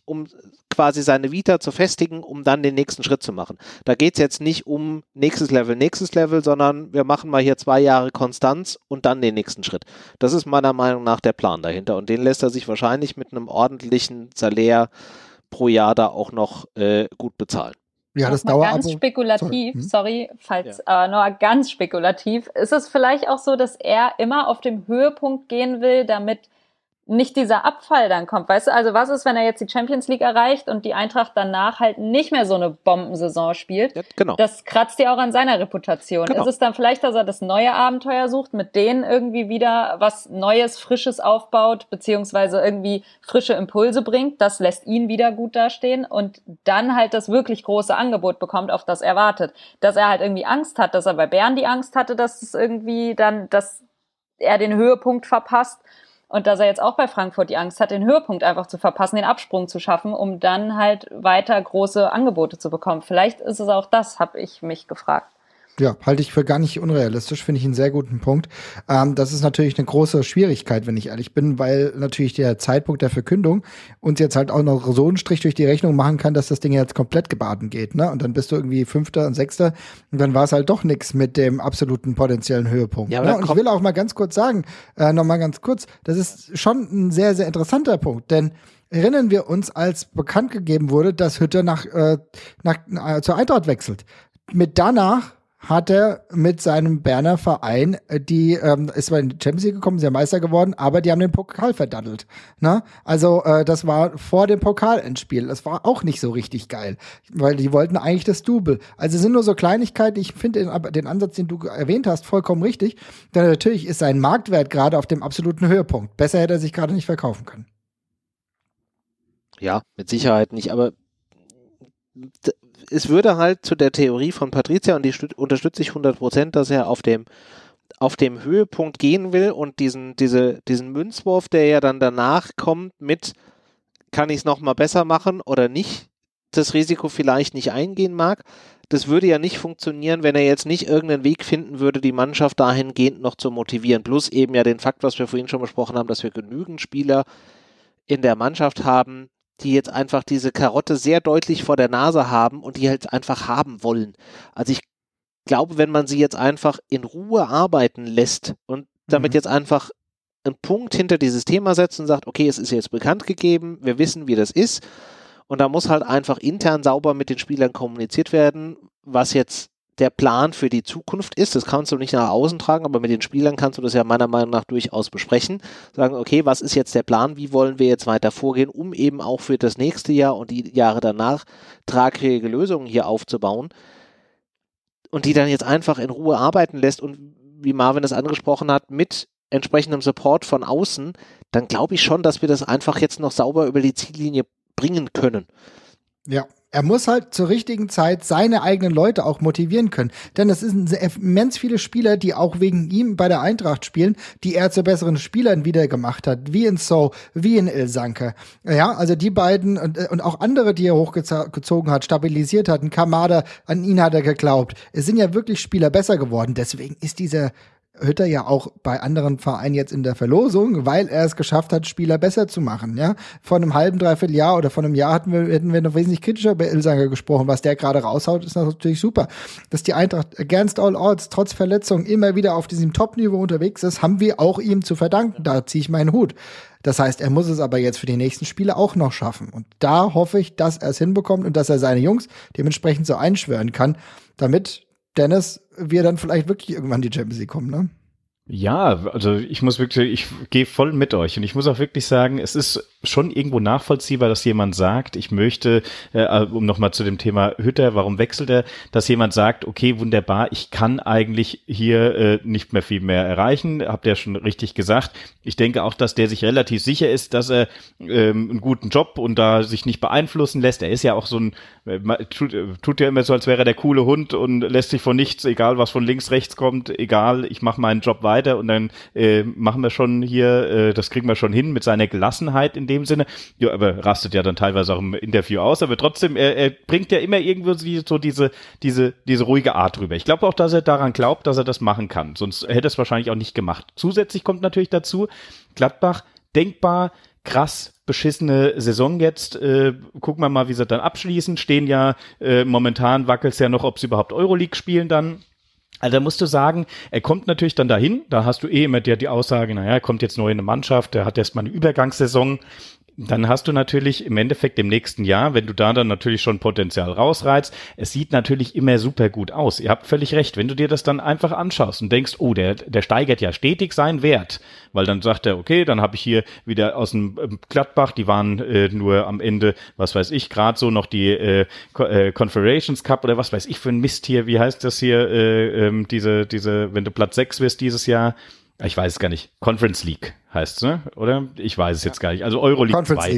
quasi seine Vita zu festigen, um dann den nächsten Schritt zu machen. Da geht es jetzt nicht um nächstes Level, sondern wir machen mal hier 2 Jahre Konstanz und dann den nächsten Schritt. Das ist meiner Meinung nach der Plan dahinter und den lässt er sich wahrscheinlich mit einem ordentlichen Salär pro Jahr da auch noch gut bezahlen. Ja, das dauert ganz spekulativ, nur ganz spekulativ, ist es vielleicht auch so, dass er immer auf dem Höhepunkt gehen will, damit nicht dieser Abfall dann kommt, weißt du, also was ist, wenn er jetzt die Champions League erreicht und die Eintracht danach halt nicht mehr so eine Bombensaison spielt? Ja, genau. Das kratzt ja auch an seiner Reputation. Genau. Ist es dann vielleicht, dass er das neue Abenteuer sucht, mit denen irgendwie wieder was Neues, Frisches aufbaut, beziehungsweise irgendwie frische Impulse bringt, das lässt ihn wieder gut dastehen und dann halt das wirklich große Angebot bekommt, auf das er wartet. Dass er halt irgendwie Angst hat, dass er bei Bern die Angst hatte, dass es irgendwie dann, dass er den Höhepunkt verpasst. Und dass er jetzt auch bei Frankfurt die Angst hat, den Höhepunkt einfach zu verpassen, den Absprung zu schaffen, um dann halt weiter große Angebote zu bekommen. Vielleicht ist es auch das, habe ich mich gefragt. Ja, halte ich für gar nicht unrealistisch, finde ich einen sehr guten Punkt. Das ist natürlich eine große Schwierigkeit, wenn ich ehrlich bin, weil natürlich der Zeitpunkt der Verkündung uns jetzt halt auch noch so einen Strich durch die Rechnung machen kann, dass das Ding jetzt komplett gebaden geht, ne? Und dann bist du irgendwie Fünfter und Sechster und dann war es halt doch nichts mit dem absoluten potenziellen Höhepunkt. Ja, ne? Und ich will auch mal ganz kurz sagen, nochmal ganz kurz, das ist schon ein sehr, sehr interessanter Punkt, denn erinnern wir uns, als bekannt gegeben wurde, dass Hütter zur Eintracht wechselt. Danach hat er mit seinem Berner Verein ist zwar in die Champions League gekommen, sehr Meister geworden, aber die haben den Pokal verdattelt. Ne? Also das war vor dem Pokalendspiel. Das war auch nicht so richtig geil, weil die wollten eigentlich das Double. Also es sind nur so Kleinigkeiten. Ich finde den Ansatz, den du erwähnt hast, vollkommen richtig. Denn natürlich ist sein Marktwert gerade auf dem absoluten Höhepunkt. Besser hätte er sich gerade nicht verkaufen können. Ja, mit Sicherheit nicht, aber es würde halt zu der Theorie von Patricia, und die unterstütze ich 100%, dass er auf dem Höhepunkt gehen will und diesen Münzwurf, der ja dann danach kommt mit, kann ich es nochmal besser machen oder nicht, das Risiko vielleicht nicht eingehen mag. Das würde ja nicht funktionieren, wenn er jetzt nicht irgendeinen Weg finden würde, die Mannschaft dahingehend noch zu motivieren. Plus eben ja den Fakt, was wir vorhin schon besprochen haben, dass wir genügend Spieler in der Mannschaft haben, die jetzt einfach diese Karotte sehr deutlich vor der Nase haben und die halt einfach haben wollen. Also ich glaube, wenn man sie jetzt einfach in Ruhe arbeiten lässt und damit jetzt einfach einen Punkt hinter dieses Thema setzt und sagt, okay, es ist jetzt bekannt gegeben, wir wissen, wie das ist, und da muss halt einfach intern sauber mit den Spielern kommuniziert werden, was jetzt der Plan für die Zukunft ist. Das kannst du nicht nach außen tragen, aber mit den Spielern kannst du das ja meiner Meinung nach durchaus besprechen. Sagen, okay, was ist jetzt der Plan? Wie wollen wir jetzt weiter vorgehen, um eben auch für das nächste Jahr und die Jahre danach tragfähige Lösungen hier aufzubauen und die dann jetzt einfach in Ruhe arbeiten lässt und wie Marvin es angesprochen hat, mit entsprechendem Support von außen, dann glaube ich schon, dass wir das einfach jetzt noch sauber über die Ziellinie bringen können. Ja. Er muss halt zur richtigen Zeit seine eigenen Leute auch motivieren können. Denn es sind immens viele Spieler, die auch wegen ihm bei der Eintracht spielen, die er zu besseren Spielern wieder gemacht hat. Wie in So, wie in Ilsanker. Ja, also die beiden und auch andere, die er hochgezogen hat, stabilisiert hat. Ein Kamada, an ihn hat er geglaubt. Es sind ja wirklich Spieler besser geworden. Deswegen ist dieser Hütter ja auch bei anderen Vereinen jetzt in der Verlosung, weil er es geschafft hat, Spieler besser zu machen, ja. Vor einem halben, dreiviertel Jahr oder vor einem Jahr hätten wir noch wesentlich kritischer bei Ilsanker gesprochen. Was der gerade raushaut, ist natürlich super. Dass die Eintracht against all odds, trotz Verletzung, immer wieder auf diesem Top-Niveau unterwegs ist, haben wir auch ihm zu verdanken. Da ziehe ich meinen Hut. Das heißt, er muss es aber jetzt für die nächsten Spiele auch noch schaffen. Und da hoffe ich, dass er es hinbekommt und dass er seine Jungs dementsprechend so einschwören kann, damit Dennis, wir dann vielleicht wirklich irgendwann die Champions League kommen, ne? Ja, also ich gehe voll mit euch und ich muss auch wirklich sagen, es ist schon irgendwo nachvollziehbar, dass jemand sagt, ich möchte, um nochmal zu dem Thema Hütter, warum wechselt er, dass jemand sagt, okay, wunderbar, ich kann eigentlich hier nicht mehr viel mehr erreichen, habt ihr ja schon richtig gesagt. Ich denke auch, dass der sich relativ sicher ist, dass er einen guten Job und da sich nicht beeinflussen lässt. Er ist ja auch so tut ja immer so, als wäre er der coole Hund und lässt sich von nichts, egal was von links, rechts kommt, egal, ich mache meinen Job weiter und dann machen wir schon hier, das kriegen wir schon hin mit seiner Gelassenheit in dem Sinne. Ja, aber rastet ja dann teilweise auch im Interview aus, aber trotzdem, er bringt ja immer irgendwie so diese ruhige Art rüber. Ich glaube auch, dass er daran glaubt, dass er das machen kann, sonst hätte er es wahrscheinlich auch nicht gemacht. Zusätzlich kommt natürlich dazu, Gladbach, denkbar, krass beschissene Saison jetzt. Gucken wir mal, wie sie dann abschließen. Stehen ja, momentan wackelt es ja noch, ob sie überhaupt Euroleague spielen dann. Also da musst du sagen, er kommt natürlich dann dahin, da hast du immer die Aussage, naja, er kommt jetzt neu in eine Mannschaft, der hat erstmal eine Übergangssaison. Dann hast du natürlich im Endeffekt im nächsten Jahr, wenn du da dann natürlich schon Potenzial rausreizt, es sieht natürlich immer super gut aus. Ihr habt völlig recht, wenn du dir das dann einfach anschaust und denkst, oh, der steigert ja stetig seinen Wert, weil dann sagt er, okay, dann habe ich hier wieder aus dem Gladbach, die waren nur am Ende, was weiß ich, gerade so noch die Confederations Cup oder was weiß ich für ein Mist hier, wie heißt das hier, diese, wenn du Platz 6 wirst dieses Jahr, ich weiß es gar nicht, Conference League heißt es, ne? Oder? Ich weiß es jetzt gar nicht. Also Euroleague 2.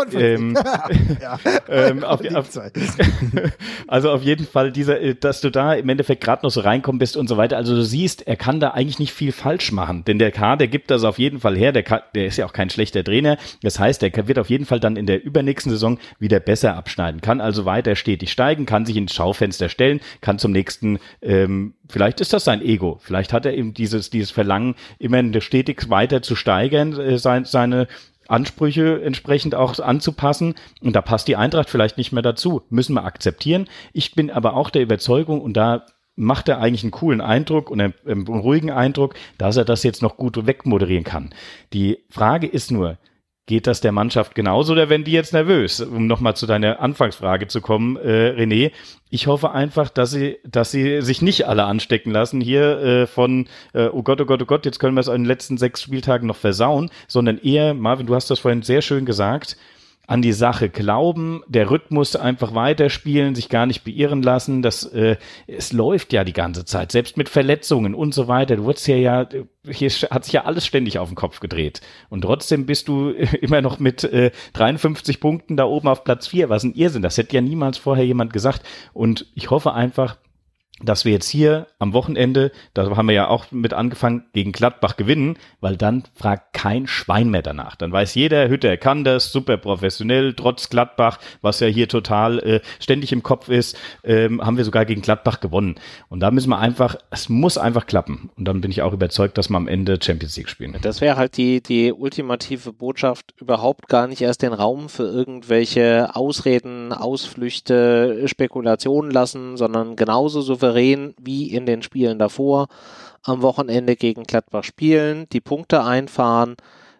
Also auf jeden Fall dass du da im Endeffekt gerade noch so reinkommen bist und so weiter. Also du siehst, er kann da eigentlich nicht viel falsch machen, denn der Kader gibt das auf jeden Fall her. Der ist ja auch kein schlechter Trainer. Das heißt, der wird auf jeden Fall dann in der übernächsten Saison wieder besser abschneiden, kann also weiter stetig steigen, kann sich ins Schaufenster stellen, kann zum nächsten, vielleicht ist das sein Ego, vielleicht hat er eben dieses Verlangen, immer stetig weiter zu steigern, seine Ansprüche entsprechend auch anzupassen, und da passt die Eintracht vielleicht nicht mehr dazu, müssen wir akzeptieren. Ich bin aber auch der Überzeugung, und da macht er eigentlich einen coolen Eindruck und einen ruhigen Eindruck, dass er das jetzt noch gut wegmoderieren kann. Die Frage ist nur, geht das der Mannschaft genauso, oder werden die jetzt nervös? Um nochmal zu deiner Anfangsfrage zu kommen, René. Ich hoffe einfach, dass sie sich nicht alle anstecken lassen hier von oh Gott, jetzt können wir es in den letzten 6 Spieltagen noch versauen, sondern eher, Marvin, du hast das vorhin sehr schön gesagt, an die Sache glauben, der Rhythmus einfach weiterspielen, sich gar nicht beirren lassen. Es läuft ja die ganze Zeit, selbst mit Verletzungen und so weiter. Hier hat sich ja alles ständig auf den Kopf gedreht. Und trotzdem bist du immer noch mit 53 Punkten da oben auf Platz 4. Was ein Irrsinn. Das hätte ja niemals vorher jemand gesagt. Und ich hoffe einfach, dass wir jetzt hier am Wochenende, da haben wir ja auch mit angefangen, gegen Gladbach gewinnen, weil dann fragt kein Schwein mehr danach. Dann weiß jeder, Hütter kann das, super professionell, trotz Gladbach, was ja hier total ständig im Kopf ist, haben wir sogar gegen Gladbach gewonnen. Und da müssen wir es muss einfach klappen. Und dann bin ich auch überzeugt, dass wir am Ende Champions League spielen. Das wäre halt die ultimative Botschaft, überhaupt gar nicht erst den Raum für irgendwelche Ausreden, Ausflüchte, Spekulationen lassen, sondern genauso souverän wie in den Spielen davor, am Wochenende gegen Gladbach spielen, die Punkte einfahren,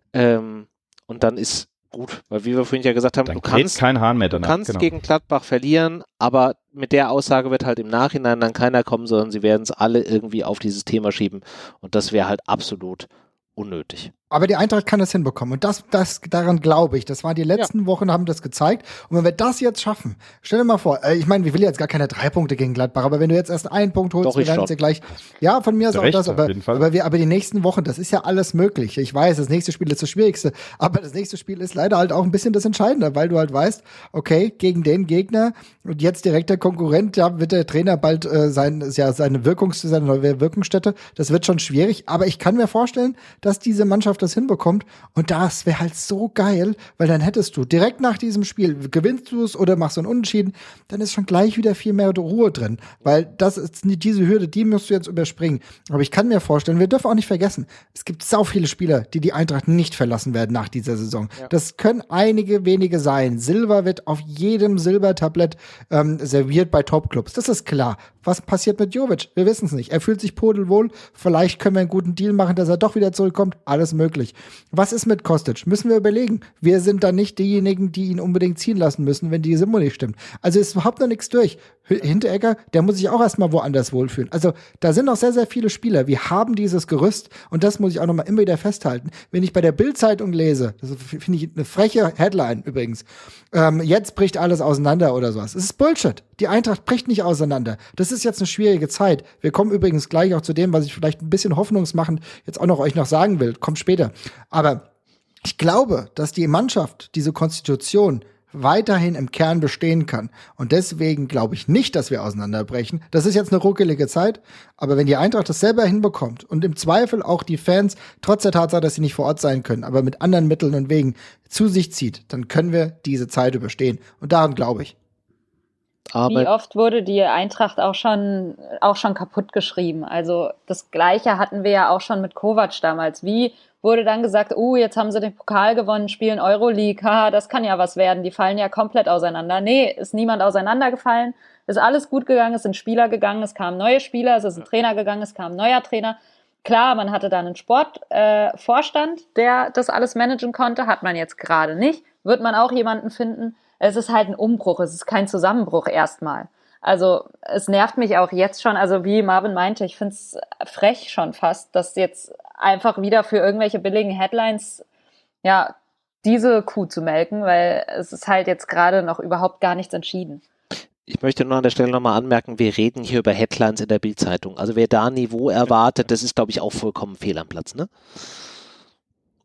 und dann ist gut, weil wie wir vorhin ja gesagt haben, du kannst kein Hahn mehr danach. Du kannst gegen Gladbach verlieren, aber mit der Aussage wird halt im Nachhinein dann keiner kommen, sondern sie werden es alle irgendwie auf dieses Thema schieben, und das wäre halt absolut unnötig. Aber die Eintracht kann das hinbekommen. Und daran glaube ich. Das waren die letzten Wochen, haben das gezeigt. Und wenn wir das jetzt schaffen, stell dir mal vor, ich meine, wir will jetzt gar keine 3 Punkte gegen Gladbach, aber wenn du jetzt erst 1 Punkt holst, wir werden uns ja gleich, ja, von mir aus auch das, aber die nächsten Wochen, das ist ja alles möglich. Ich weiß, das nächste Spiel ist das Schwierigste, aber das nächste Spiel ist leider halt auch ein bisschen das Entscheidende, weil du halt weißt, okay, gegen den Gegner und jetzt direkt der Konkurrent, da wird der Trainer bald seine neue Wirkungsstätte, das wird schon schwierig, aber ich kann mir vorstellen, dass diese Mannschaft das hinbekommt, und das wäre halt so geil, weil dann hättest du direkt nach diesem Spiel, gewinnst du es oder machst du einen Unentschieden, dann ist schon gleich wieder viel mehr Ruhe drin, weil das ist diese Hürde, die musst du jetzt überspringen. Aber ich kann mir vorstellen, wir dürfen auch nicht vergessen, es gibt sau viele Spieler, die Eintracht nicht verlassen werden nach dieser Saison. Ja. Das können einige wenige sein. Silber wird auf jedem Silbertablett serviert bei Topclubs. Das ist klar. Was passiert mit Jovic? Wir wissen es nicht. Er fühlt sich pudelwohl. Vielleicht können wir einen guten Deal machen, dass er doch wieder zurückkommt. Alles möglich. Was ist mit Kostic? Müssen wir überlegen. Wir sind dann nicht diejenigen, die ihn unbedingt ziehen lassen müssen, wenn die Summe nicht stimmt. Also ist überhaupt noch nichts durch. Hinteregger, der muss sich auch erstmal woanders wohlfühlen. Also da sind noch sehr, sehr viele Spieler. Wir haben dieses Gerüst, und das muss ich auch noch mal immer wieder festhalten. Wenn ich bei der Bild-Zeitung lese, das finde ich eine freche Headline übrigens, jetzt bricht alles auseinander oder sowas. Es ist Bullshit. Die Eintracht bricht nicht auseinander. Das ist jetzt eine schwierige Zeit. Wir kommen übrigens gleich auch zu dem, was ich vielleicht ein bisschen hoffnungsmachend jetzt auch noch euch noch sagen will. Kommt später. Aber ich glaube, dass die Mannschaft, diese Konstitution weiterhin im Kern bestehen kann. Und deswegen glaube ich nicht, dass wir auseinanderbrechen. Das ist jetzt eine ruckelige Zeit, aber wenn die Eintracht das selber hinbekommt und im Zweifel auch die Fans, trotz der Tatsache, dass sie nicht vor Ort sein können, aber mit anderen Mitteln und Wegen zu sich zieht, dann können wir diese Zeit überstehen. Und daran glaube ich. Wie oft wurde die Eintracht auch schon kaputt geschrieben? Also das Gleiche hatten wir ja auch schon mit Kovac damals. Wie wurde dann gesagt, jetzt haben sie den Pokal gewonnen, spielen Euroleague, haha, das kann ja was werden, die fallen ja komplett auseinander. Nee, ist niemand auseinandergefallen, ist alles gut gegangen, es sind Spieler gegangen, es kamen neue Spieler, es ist ein Trainer gegangen, es kam ein neuer Trainer. Klar, man hatte dann einen Sportvorstand, der das alles managen konnte, hat man jetzt gerade nicht. Wird man auch jemanden finden? Es ist halt ein Umbruch, es ist kein Zusammenbruch erstmal. Also es nervt mich auch jetzt schon, also wie Marvin meinte, ich finde es frech schon fast, dass jetzt einfach wieder für irgendwelche billigen Headlines, ja, diese Kuh zu melken, weil es ist halt jetzt gerade noch überhaupt gar nichts entschieden. Ich möchte nur an der Stelle nochmal anmerken, wir reden hier über Headlines in der Bild-Zeitung. Also wer da Niveau erwartet, das ist, glaube ich, auch vollkommen fehl am Platz, ne?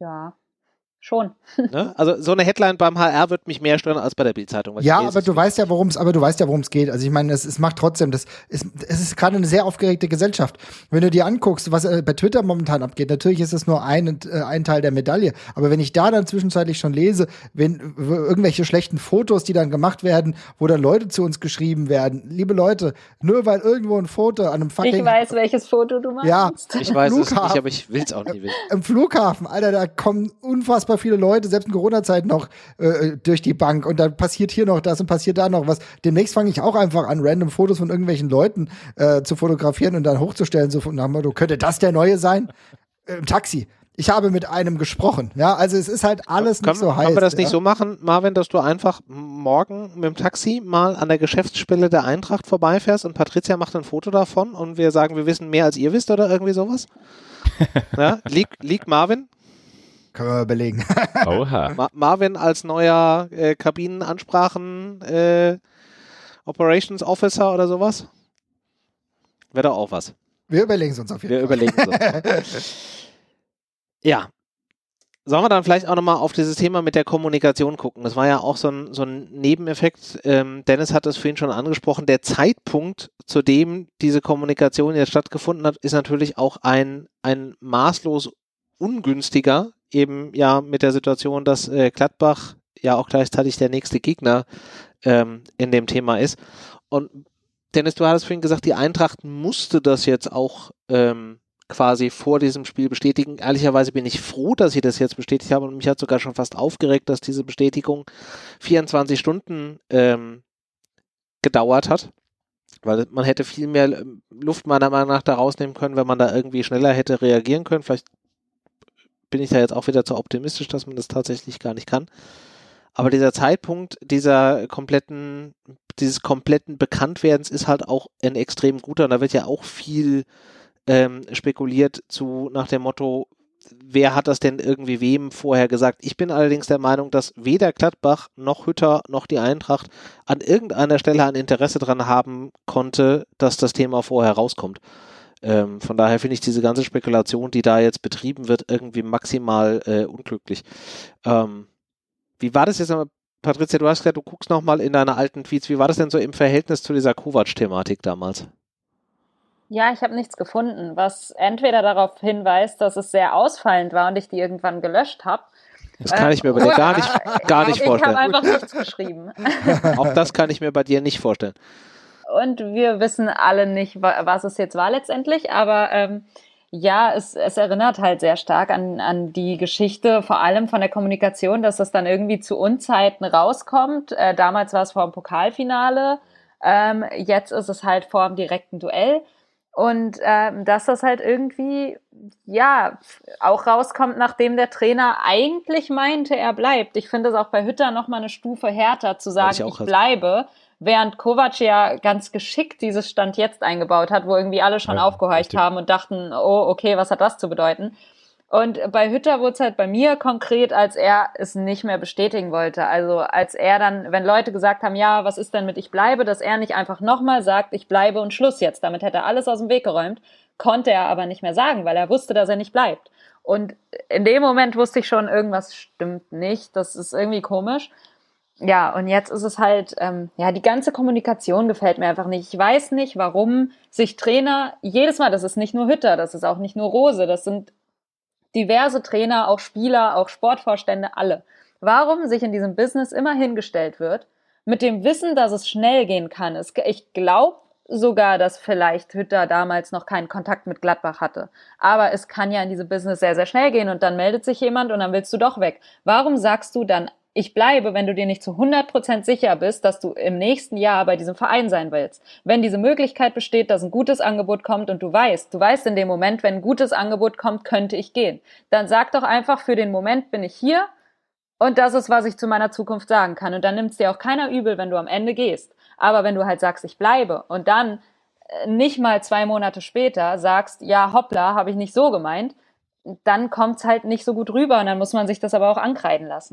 Ja, schon. Ne? Also so eine Headline beim HR wird mich mehr stören als bei der Bild-Zeitung. Ja, aber du weißt ja, worum es geht. Also ich meine, es macht trotzdem, es ist gerade eine sehr aufgeregte Gesellschaft. Wenn du dir anguckst, was bei Twitter momentan abgeht, natürlich ist es nur ein Teil der Medaille. Aber wenn ich da dann zwischenzeitlich schon lese, wenn irgendwelche schlechten Fotos, die dann gemacht werden, wo dann Leute zu uns geschrieben werden, liebe Leute, nur weil irgendwo ein Foto an einem fucking... Ich weiß, welches Foto du meinst. Ja, ich weiß es nicht, aber ich will es auch nicht wissen. Im Flughafen, Alter, da kommen unfassbar viele Leute, selbst in Corona-Zeit noch durch die Bank und dann passiert hier noch das und passiert da noch was. Demnächst fange ich auch einfach an, random Fotos von irgendwelchen Leuten zu fotografieren und dann hochzustellen, so nach dem Motto, könnte das der Neue sein? Im Taxi. Ich habe mit einem gesprochen. Ja, also es ist halt alles nicht so heiß. Können wir das nicht so machen, Marvin, dass du einfach morgen mit dem Taxi mal an der Geschäftsstelle der Eintracht vorbeifährst und Patricia macht ein Foto davon und wir sagen, wir wissen mehr als ihr wisst oder irgendwie sowas? Ja, liegt Marvin? Können wir überlegen. Oha. Marvin als neuer Kabinenansprachen Operations Officer oder sowas? Wäre doch auch was. Wir überlegen es uns auf jeden Fall. Wir überlegen es uns. Ja. Sollen wir dann vielleicht auch nochmal auf dieses Thema mit der Kommunikation gucken? Das war ja auch so ein Nebeneffekt. Dennis hat es vorhin schon angesprochen. Der Zeitpunkt, zu dem diese Kommunikation jetzt stattgefunden hat, ist natürlich auch ein maßlos ungünstiger, eben ja mit der Situation, dass Gladbach ja auch gleichzeitig der nächste Gegner in dem Thema ist. Und Dennis, du hattest vorhin gesagt, die Eintracht musste das jetzt auch quasi vor diesem Spiel bestätigen. Ehrlicherweise bin ich froh, dass ich das jetzt bestätigt habe und mich hat sogar schon fast aufgeregt, dass diese Bestätigung 24 Stunden gedauert hat, weil man hätte viel mehr Luft meiner Meinung nach da rausnehmen können, wenn man da irgendwie schneller hätte reagieren können. Vielleicht bin ich da jetzt auch wieder zu optimistisch, dass man das tatsächlich gar nicht kann. Aber dieser Zeitpunkt dieses kompletten Bekanntwerdens ist halt auch ein extrem guter und da wird ja auch viel spekuliert nach dem Motto, wer hat das denn irgendwie wem vorher gesagt? Ich bin allerdings der Meinung, dass weder Gladbach noch Hütter noch die Eintracht an irgendeiner Stelle ein Interesse dran haben konnte, dass das Thema vorher rauskommt. Von daher finde ich diese ganze Spekulation, die da jetzt betrieben wird, irgendwie maximal unglücklich. Wie war das jetzt nochmal, Patricia, du hast gesagt, du guckst nochmal in deine alten Tweets, wie war das denn so im Verhältnis zu dieser Kovac-Thematik damals? Ja, ich habe nichts gefunden, was entweder darauf hinweist, dass es sehr ausfallend war und ich die irgendwann gelöscht habe. Das kann ich mir bei dir gar nicht vorstellen. Ich habe einfach nichts geschrieben. Auch das kann ich mir bei dir nicht vorstellen. Und wir wissen alle nicht, was es jetzt war letztendlich, aber ja, es erinnert halt sehr stark an die Geschichte, vor allem von der Kommunikation, dass das dann irgendwie zu Unzeiten rauskommt. Damals war es vor dem Pokalfinale, jetzt ist es halt vor dem direkten Duell. Und dass das halt irgendwie, ja, auch rauskommt, nachdem der Trainer eigentlich meinte, er bleibt. Ich finde es auch bei Hütter nochmal eine Stufe härter zu sagen, ich bleibe, während Kovac ja ganz geschickt dieses Stand jetzt eingebaut hat, wo irgendwie alle schon aufgehorcht haben und dachten, oh, okay, was hat das zu bedeuten? Und bei Hütter wurde es halt bei mir konkret, als er es nicht mehr bestätigen wollte. Also als er dann, wenn Leute gesagt haben, ja, was ist denn mit ich bleibe, dass er nicht einfach nochmal sagt, ich bleibe und Schluss jetzt. Damit hätte er alles aus dem Weg geräumt, konnte er aber nicht mehr sagen, weil er wusste, dass er nicht bleibt. Und in dem Moment wusste ich schon, irgendwas stimmt nicht, das ist irgendwie komisch. Ja, und jetzt ist es halt, die ganze Kommunikation gefällt mir einfach nicht. Ich weiß nicht, warum sich Trainer jedes Mal, das ist nicht nur Hütter, das ist auch nicht nur Rose, das sind diverse Trainer, auch Spieler, auch Sportvorstände, alle. Warum sich in diesem Business immer hingestellt wird, mit dem Wissen, dass es schnell gehen kann. Ich glaube sogar, dass vielleicht Hütter damals noch keinen Kontakt mit Gladbach hatte. Aber es kann ja in diesem Business sehr, sehr schnell gehen und dann meldet sich jemand und dann willst du doch weg. Warum sagst du dann, ich bleibe, wenn du dir nicht zu 100% sicher bist, dass du im nächsten Jahr bei diesem Verein sein willst? Wenn diese Möglichkeit besteht, dass ein gutes Angebot kommt und du weißt in dem Moment, wenn ein gutes Angebot kommt, könnte ich gehen. Dann sag doch einfach, für den Moment bin ich hier und das ist, was ich zu meiner Zukunft sagen kann. Und dann nimmt es dir auch keiner übel, wenn du am Ende gehst. Aber wenn du halt sagst, ich bleibe und dann nicht mal 2 Monate später sagst, ja, hoppla, habe ich nicht so gemeint, dann kommt es halt nicht so gut rüber und dann muss man sich das aber auch ankreiden lassen.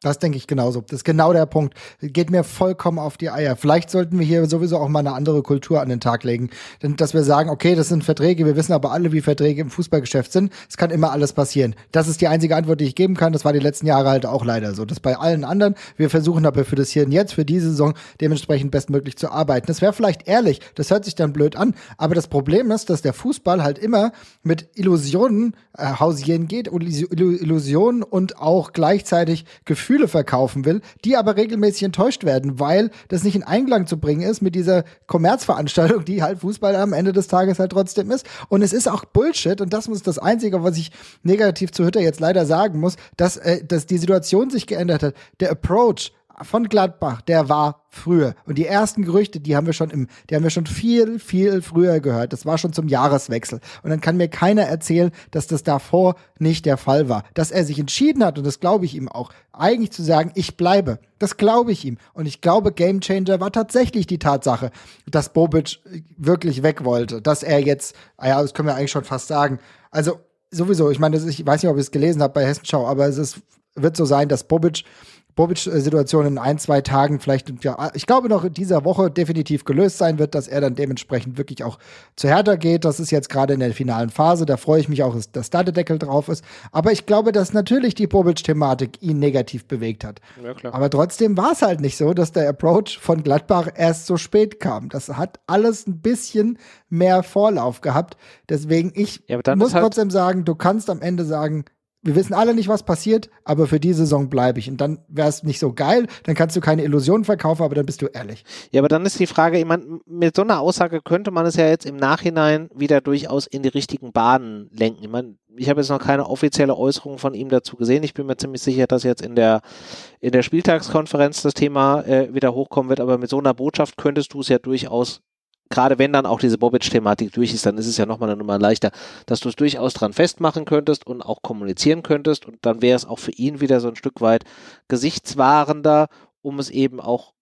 Das denke ich genauso. Das ist genau der Punkt. Geht mir vollkommen auf die Eier. Vielleicht sollten wir hier sowieso auch mal eine andere Kultur an den Tag legen. Denn dass wir sagen, okay, das sind Verträge, wir wissen aber alle, wie Verträge im Fußballgeschäft sind. Es kann immer alles passieren. Das ist die einzige Antwort, die ich geben kann. Das war die letzten Jahre halt auch leider so. Das bei allen anderen. Wir versuchen aber für das Hier und Jetzt, für diese Saison dementsprechend bestmöglich zu arbeiten. Das wäre vielleicht ehrlich. Das hört sich dann blöd an. Aber das Problem ist, dass der Fußball halt immer mit Illusionen hausieren geht. Illusionen und auch gleichzeitig Gefühle verkaufen will, die aber regelmäßig enttäuscht werden, weil das nicht in Einklang zu bringen ist mit dieser Kommerzveranstaltung, die halt Fußball am Ende des Tages halt trotzdem ist. Und es ist auch Bullshit, und das ist das Einzige, was ich negativ zu Hütter jetzt leider sagen muss, dass die Situation sich geändert hat. Der Approach von Gladbach, der war früher. Und die ersten Gerüchte, die haben wir schon viel, viel früher gehört. Das war schon zum Jahreswechsel. Und dann kann mir keiner erzählen, dass das davor nicht der Fall war. Dass er sich entschieden hat, und das glaube ich ihm auch, eigentlich zu sagen, ich bleibe. Das glaube ich ihm. Und ich glaube, Gamechanger war tatsächlich die Tatsache, dass Bobic wirklich weg wollte. Dass er jetzt, das können wir eigentlich schon fast sagen. Also sowieso, ich meine, ich weiß nicht, ob ich es gelesen habe bei Hessenschau, aber wird so sein, dass Bobic-Situation in 1-2 Tagen vielleicht, ja, ich glaube noch in dieser Woche definitiv gelöst sein wird, dass er dann dementsprechend wirklich auch zu Hertha geht. Das ist jetzt gerade in der finalen Phase. Da freue ich mich auch, dass da der Deckel drauf ist. Aber ich glaube, dass natürlich die Bobic-Thematik ihn negativ bewegt hat. Ja, klar. Aber trotzdem war es halt nicht so, dass der Approach von Gladbach erst so spät kam. Das hat alles ein bisschen mehr Vorlauf gehabt. Deswegen, ich muss trotzdem sagen, du kannst am Ende sagen, wir wissen alle nicht, was passiert, aber für die Saison bleibe ich. Und dann wäre es nicht so geil, dann kannst du keine Illusionen verkaufen, aber dann bist du ehrlich. Ja, aber dann ist die Frage, ich meine, mit so einer Aussage könnte man es ja jetzt im Nachhinein wieder durchaus in die richtigen Bahnen lenken. Ich meine, ich habe jetzt noch keine offizielle Äußerung von ihm dazu gesehen. Ich bin mir ziemlich sicher, dass jetzt in der Spieltagskonferenz das Thema wieder hochkommen wird, aber mit so einer Botschaft könntest du es ja durchaus, gerade wenn dann auch diese Bobic-Thematik durch ist, dann ist es ja nochmal eine Nummer leichter, dass du es durchaus dran festmachen könntest und auch kommunizieren könntest, und dann wäre es auch für ihn wieder so ein Stück weit gesichtswahrender, um es eben auch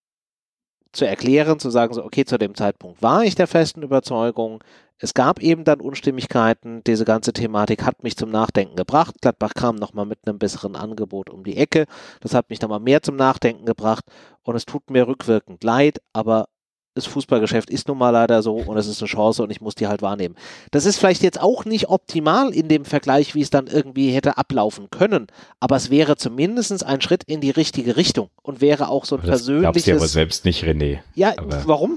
zu erklären, zu sagen, so, okay, zu dem Zeitpunkt war ich der festen Überzeugung, es gab eben dann Unstimmigkeiten, diese ganze Thematik hat mich zum Nachdenken gebracht, Gladbach kam nochmal mit einem besseren Angebot um die Ecke, das hat mich nochmal mehr zum Nachdenken gebracht, und es tut mir rückwirkend leid, aber das Fußballgeschäft ist nun mal leider so, und es ist eine Chance und ich muss die halt wahrnehmen. Das ist vielleicht jetzt auch nicht optimal in dem Vergleich, wie es dann irgendwie hätte ablaufen können, aber es wäre zumindest ein Schritt in die richtige Richtung und wäre auch so ein persönliches... Das glaubst du aber selbst nicht, René. Ja, warum?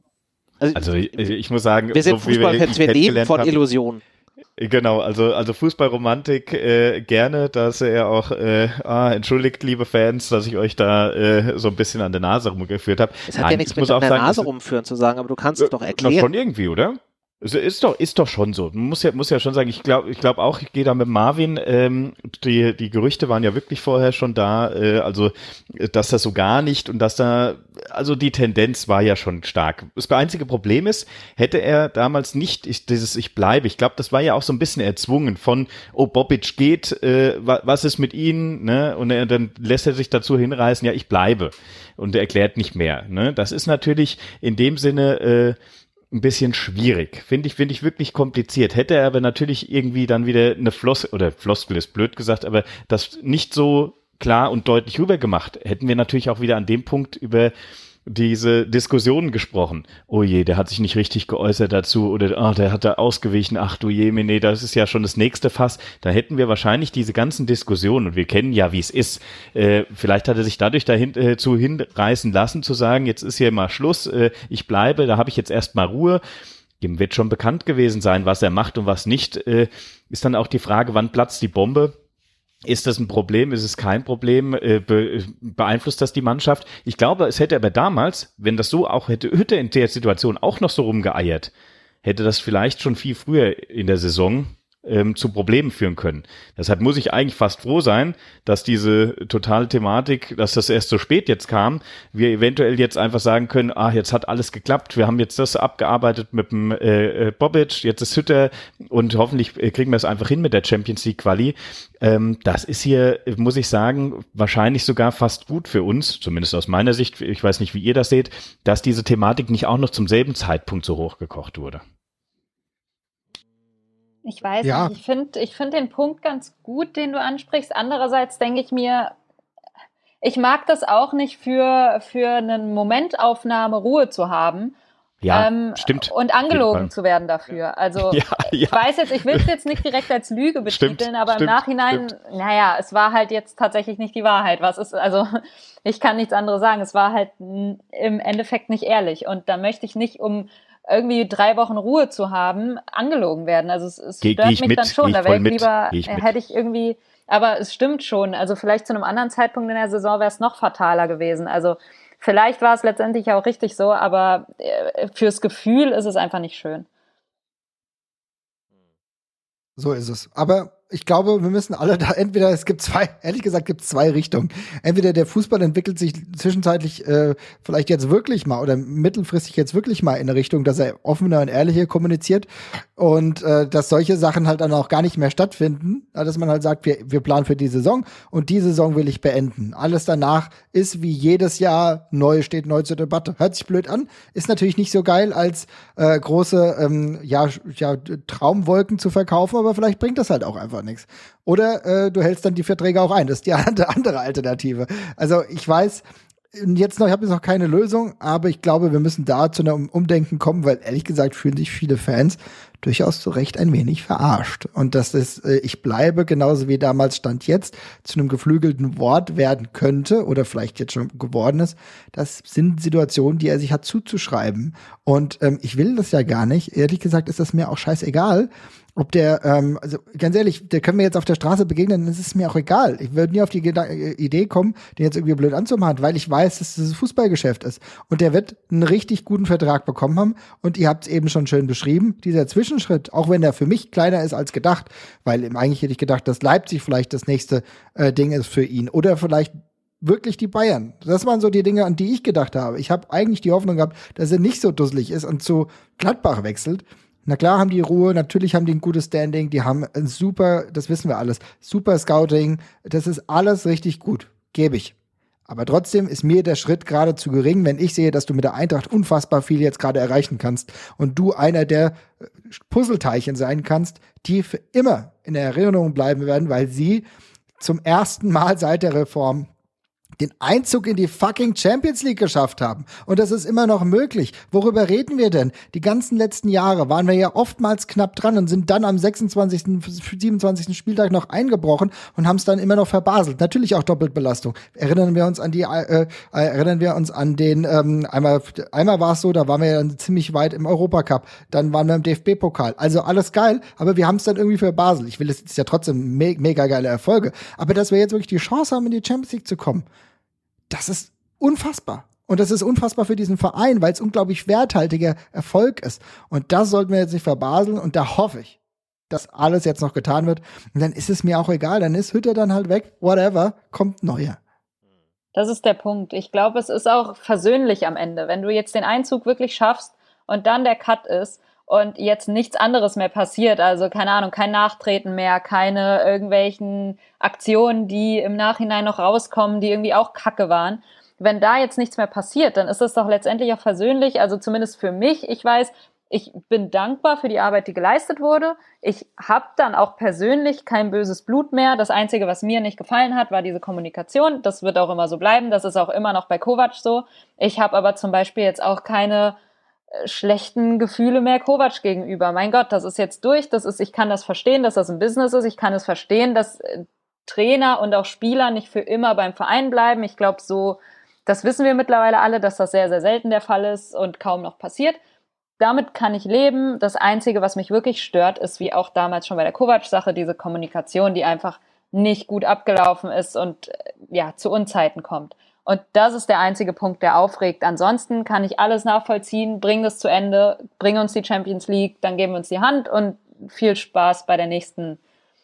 Also ich muss sagen... Wir sind Fußballfans, wir leben von Illusionen. Genau, also Fußballromantik gerne, dass er auch entschuldigt, liebe Fans, dass ich euch da so ein bisschen an der Nase rumgeführt habe. Es hat ja nichts mit an der Nase rumführen zu sagen, aber du kannst es doch erklären. Schon irgendwie, oder? Ist doch schon so. Man muss ja schon sagen, ich glaube auch, ich gehe da mit Marvin, die Gerüchte waren ja wirklich vorher schon da, also dass das so gar nicht, und dass also die Tendenz war ja schon stark. Das einzige Problem ist, hätte er damals nicht ich bleibe, ich glaube, das war ja auch so ein bisschen erzwungen von, Bobic geht, was ist mit Ihnen, ne? Und dann lässt er sich dazu hinreißen, ja, ich bleibe, und er erklärt nicht mehr, ne? Das ist natürlich in dem Sinne ein bisschen schwierig. Finde ich wirklich kompliziert. Hätte er aber natürlich irgendwie dann wieder eine Floskel ist blöd gesagt, aber das nicht so klar und deutlich rübergemacht, hätten wir natürlich auch wieder an dem Punkt über diese Diskussionen gesprochen. Oh je, der hat sich nicht richtig geäußert dazu, oder der hat da ausgewichen, ach du je, nee, das ist ja schon das nächste Fass. Da hätten wir wahrscheinlich diese ganzen Diskussionen, und wir kennen ja, wie es ist. Vielleicht hat er sich dadurch dazu hinreißen lassen, zu sagen, jetzt ist hier mal Schluss, ich bleibe, da habe ich jetzt erstmal Ruhe. Ihm wird schon bekannt gewesen sein, was er macht und was nicht. Ist dann auch die Frage, wann platzt die Bombe? Ist das ein Problem? Ist es kein Problem? Beeinflusst das die Mannschaft? Ich glaube, es hätte aber damals, wenn das so auch hätte in der Situation auch noch so rumgeeiert, hätte das vielleicht schon viel früher in der Saison zu Problemen führen können. Deshalb muss ich eigentlich fast froh sein, dass diese totale Thematik, dass das erst so spät jetzt kam, wir eventuell jetzt einfach sagen können, jetzt hat alles geklappt, wir haben jetzt das abgearbeitet mit dem Bobic, jetzt ist Hütter, und hoffentlich kriegen wir es einfach hin mit der Champions League Quali. Das ist hier, muss ich sagen, wahrscheinlich sogar fast gut für uns, zumindest aus meiner Sicht, ich weiß nicht, wie ihr das seht, dass diese Thematik nicht auch noch zum selben Zeitpunkt so hochgekocht wurde. Ich weiß nicht, ich finde den Punkt ganz gut, den du ansprichst. Andererseits denke ich mir, ich mag das auch nicht für eine Momentaufnahme Ruhe zu haben. Ja, stimmt. Und angelogen zu werden dafür. Also ich weiß jetzt, ich will es jetzt nicht direkt als Lüge betiteln, aber im Nachhinein, naja, es war halt jetzt tatsächlich nicht die Wahrheit. Also ich kann nichts anderes sagen. Es war halt im Endeffekt nicht ehrlich. Und da möchte ich nicht, um irgendwie 3 Wochen Ruhe zu haben, angelogen werden. Also es stört mich dann schon. Da wäre ich lieber, hätte ich irgendwie, aber es stimmt schon. Also vielleicht zu einem anderen Zeitpunkt in der Saison wäre es noch fataler gewesen. Also vielleicht war es letztendlich auch richtig so, aber fürs Gefühl ist es einfach nicht schön. So ist es. Aber ich glaube, wir müssen alle da, entweder es gibt zwei Richtungen. Entweder der Fußball entwickelt sich zwischenzeitlich vielleicht jetzt wirklich mal oder mittelfristig jetzt wirklich mal in eine Richtung, dass er offener und ehrlicher kommuniziert und dass solche Sachen halt dann auch gar nicht mehr stattfinden, dass man halt sagt, wir planen für die Saison und die Saison will ich beenden. Alles danach ist wie jedes Jahr steht neu zur Debatte. Hört sich blöd an, ist natürlich nicht so geil als große Traumwolken zu verkaufen, aber vielleicht bringt das halt auch einfach nichts. Oder du hältst dann die Verträge auch ein. Das ist die andere Alternative. Also ich weiß, ich habe jetzt noch keine Lösung, aber ich glaube, wir müssen da zu einem Umdenken kommen, weil ehrlich gesagt fühlen sich viele Fans durchaus zu Recht ein wenig verarscht. Und das ist, ich bleibe, genauso wie damals Stand jetzt, zu einem geflügelten Wort werden könnte oder vielleicht jetzt schon geworden ist. Das sind Situationen, die er sich hat zuzuschreiben. Und ich will das ja gar nicht. Ehrlich gesagt ist das mir auch scheißegal. Ob der, also ganz ehrlich, der können wir jetzt auf der Straße begegnen, dann ist es mir auch egal. Ich würde nie auf die Idee kommen, den jetzt irgendwie blöd anzumachen, weil ich weiß, dass das Fußballgeschäft ist. Und der wird einen richtig guten Vertrag bekommen haben. Und ihr habt es eben schon schön beschrieben, dieser Zwischenschritt, auch wenn der für mich kleiner ist als gedacht, weil eigentlich hätte ich gedacht, dass Leipzig vielleicht das nächste Ding ist für ihn. Oder vielleicht wirklich die Bayern. Das waren so die Dinge, an die ich gedacht habe. Ich habe eigentlich die Hoffnung gehabt, dass er nicht so dusselig ist und zu Gladbach wechselt. Na klar haben die Ruhe, natürlich haben die ein gutes Standing, die haben ein super, das wissen wir alles, super Scouting, das ist alles richtig gut, gebe ich. Aber trotzdem ist mir der Schritt gerade zu gering, wenn ich sehe, dass du mit der Eintracht unfassbar viel jetzt gerade erreichen kannst und du einer der Puzzleteilchen sein kannst, die für immer in der Erinnerung bleiben werden, weil sie zum ersten Mal seit der Reform den Einzug in die fucking Champions League geschafft haben. Und das ist immer noch möglich. Worüber reden wir denn? Die ganzen letzten Jahre waren wir ja oftmals knapp dran und sind dann am 26., 27. Spieltag noch eingebrochen und haben es dann immer noch verbaselt. Natürlich auch Doppelbelastung. Erinnern wir uns an den, einmal war es so, da waren wir ja dann ziemlich weit im Europacup. Dann waren wir im DFB-Pokal. Also alles geil, aber wir haben es dann irgendwie verbaselt. Ich will, es ist ja trotzdem mega geile Erfolge. Aber dass wir jetzt wirklich die Chance haben, in die Champions League zu kommen, das ist unfassbar. Und das ist unfassbar für diesen Verein, weil es unglaublich werthaltiger Erfolg ist. Und das sollten wir jetzt nicht verbaseln. Und da hoffe ich, dass alles jetzt noch getan wird. Und dann ist es mir auch egal. Dann ist Hütter dann halt weg. Whatever. Kommt neuer. Das ist der Punkt. Ich glaube, es ist auch versöhnlich am Ende. Wenn du jetzt den Einzug wirklich schaffst und dann der Cut ist und jetzt nichts anderes mehr passiert, also keine Ahnung, kein Nachtreten mehr, keine irgendwelchen Aktionen, die im Nachhinein noch rauskommen, die irgendwie auch kacke waren. Wenn da jetzt nichts mehr passiert, dann ist das doch letztendlich auch versöhnlich, also zumindest für mich. Ich weiß, ich bin dankbar für die Arbeit, die geleistet wurde. Ich habe dann auch persönlich kein böses Blut mehr. Das Einzige, was mir nicht gefallen hat, war diese Kommunikation. Das wird auch immer so bleiben. Das ist auch immer noch bei Kovac so. Ich habe aber zum Beispiel jetzt auch keine schlechten Gefühle mehr Kovac gegenüber. Mein Gott, das ist jetzt durch. Ich kann das verstehen, dass das ein Business ist. Ich kann es verstehen, dass Trainer und auch Spieler nicht für immer beim Verein bleiben. Ich glaube, das wissen wir mittlerweile alle, dass das sehr, sehr selten der Fall ist und kaum noch passiert. Damit kann ich leben. Das Einzige, was mich wirklich stört, ist, wie auch damals schon bei der Kovac-Sache, diese Kommunikation, die einfach nicht gut abgelaufen ist und zu Unzeiten kommt. Und das ist der einzige Punkt, der aufregt. Ansonsten kann ich alles nachvollziehen, bring das zu Ende, bring uns die Champions League, dann geben wir uns die Hand und viel Spaß bei der nächsten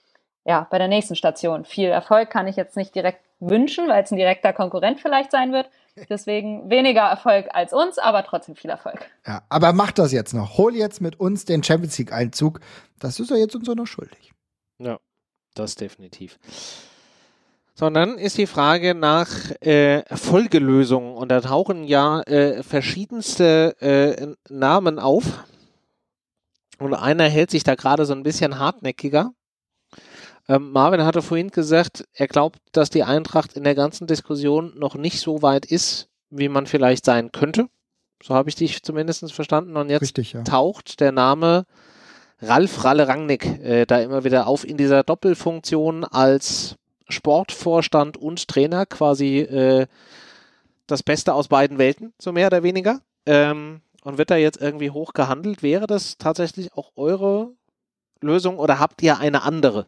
Station. Viel Erfolg kann ich jetzt nicht direkt wünschen, weil es ein direkter Konkurrent vielleicht sein wird. Deswegen weniger Erfolg als uns, aber trotzdem viel Erfolg. Ja, aber mach das jetzt noch. Hol jetzt mit uns den Champions League-Einzug. Das ist er jetzt uns auch noch schuldig. Ja, das definitiv. Sondern ist die Frage nach Folgelösungen. Und da tauchen ja verschiedenste Namen auf. Und einer hält sich da gerade so ein bisschen hartnäckiger. Marvin hatte vorhin gesagt, er glaubt, dass die Eintracht in der ganzen Diskussion noch nicht so weit ist, wie man vielleicht sein könnte. So habe ich dich zumindest verstanden. Und jetzt Richtig, ja. taucht der Name Ralf Ralle Rangnick da immer wieder auf in dieser Doppelfunktion als Sportvorstand und Trainer, quasi das Beste aus beiden Welten, so mehr oder weniger. Und wird da jetzt irgendwie hoch gehandelt. Wäre das tatsächlich auch eure Lösung oder habt ihr eine andere?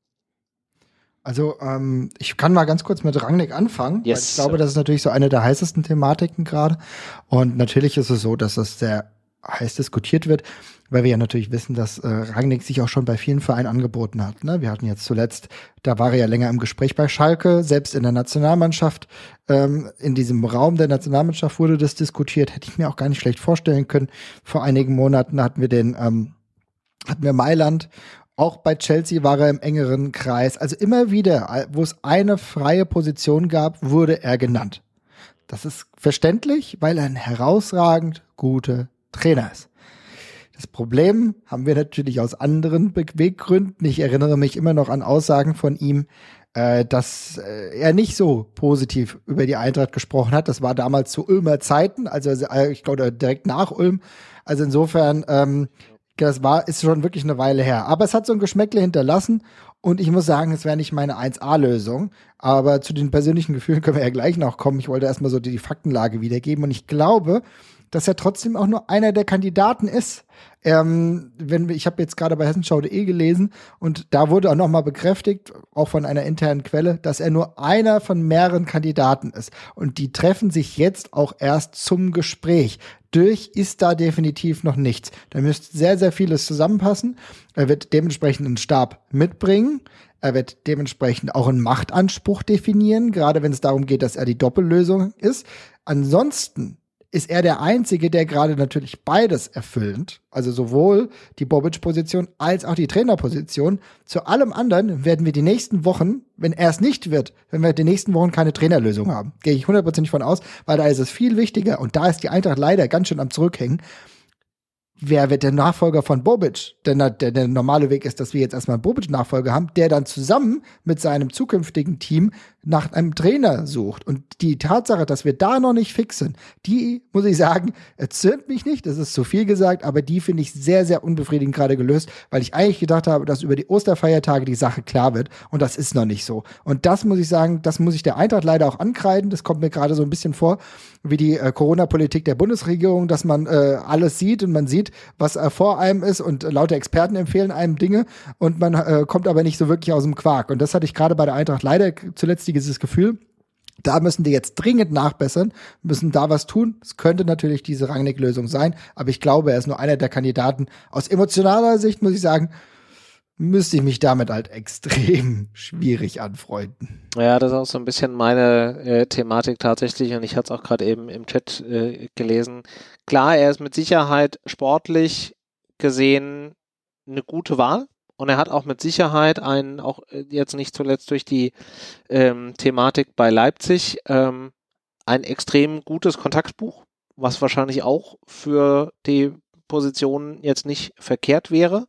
Also ich kann mal ganz kurz mit Rangnick anfangen. Yes. Weil ich glaube, das ist natürlich so eine der heißesten Thematiken gerade. Und natürlich ist es so, dass das sehr heiß diskutiert wird, weil wir ja natürlich wissen, dass Rangnick sich auch schon bei vielen Vereinen angeboten hat. Ne? Wir hatten jetzt zuletzt, da war er ja länger im Gespräch bei Schalke, selbst in der Nationalmannschaft, in diesem Raum der Nationalmannschaft wurde das diskutiert, hätte ich mir auch gar nicht schlecht vorstellen können. Vor einigen Monaten hatten wir Mailand. Auch bei Chelsea war er im engeren Kreis. Also immer wieder, wo es eine freie Position gab, wurde er genannt. Das ist verständlich, weil er ein herausragend guter Trainer ist. Das Problem haben wir natürlich aus anderen Beweggründen. Ich erinnere mich immer noch an Aussagen von ihm, dass er nicht so positiv über die Eintracht gesprochen hat. Das war damals zu Ulmer Zeiten, also ich glaube direkt nach Ulm. Also insofern ist schon wirklich eine Weile her. Aber es hat so ein Geschmäckle hinterlassen und ich muss sagen, es wäre nicht meine 1A-Lösung. Aber zu den persönlichen Gefühlen können wir ja gleich noch kommen. Ich wollte erstmal so die Faktenlage wiedergeben und ich glaube, dass er trotzdem auch nur einer der Kandidaten ist. Ich habe jetzt gerade bei hessenschau.de gelesen und da wurde auch nochmal bekräftigt, auch von einer internen Quelle, dass er nur einer von mehreren Kandidaten ist. Und die treffen sich jetzt auch erst zum Gespräch. Durch ist da definitiv noch nichts. Da müsste sehr, sehr vieles zusammenpassen. Er wird dementsprechend einen Stab mitbringen. Er wird dementsprechend auch einen Machtanspruch definieren, gerade wenn es darum geht, dass er die Doppellösung ist. Ansonsten ist er der Einzige, der gerade natürlich beides erfüllend, also sowohl die Bobic-Position als auch die Trainerposition. Zu allem anderen werden wir die nächsten Wochen, wenn er es nicht wird, wenn wir die nächsten Wochen keine Trainerlösung haben, gehe ich 100% von aus, weil da ist es viel wichtiger und da ist die Eintracht leider ganz schön am Zurückhängen. Wer wird der Nachfolger von Bobic? Denn der normale Weg ist, dass wir jetzt erstmal einen Bobic-Nachfolger haben, der dann zusammen mit seinem zukünftigen Team nach einem Trainer sucht. Und die Tatsache, dass wir da noch nicht fix sind, die, muss ich sagen, erzürnt mich nicht, das ist zu viel gesagt, aber die finde ich sehr, sehr unbefriedigend gerade gelöst, weil ich eigentlich gedacht habe, dass über die Osterfeiertage die Sache klar wird und das ist noch nicht so. Und das muss ich sagen, das muss ich der Eintracht leider auch ankreiden, das kommt mir gerade so ein bisschen vor, wie die Corona-Politik der Bundesregierung, dass man alles sieht und man sieht, was vor einem ist und lauter Experten empfehlen einem Dinge und man kommt aber nicht so wirklich aus dem Quark. Und das hatte ich gerade bei der Eintracht leider zuletzt dieses Gefühl, da müssen die jetzt dringend nachbessern, müssen da was tun. Es könnte natürlich diese Rangnick-Lösung sein, aber ich glaube, er ist nur einer der Kandidaten. Aus emotionaler Sicht muss ich sagen, müsste ich mich damit halt extrem schwierig anfreunden. Ja, das ist auch so ein bisschen meine Thematik tatsächlich und ich hatte es auch gerade eben im Chat gelesen. Klar, er ist mit Sicherheit sportlich gesehen eine gute Wahl und er hat auch mit Sicherheit auch jetzt nicht zuletzt durch die Thematik bei Leipzig, ein extrem gutes Kontaktbuch, was wahrscheinlich auch für die Position jetzt nicht verkehrt wäre.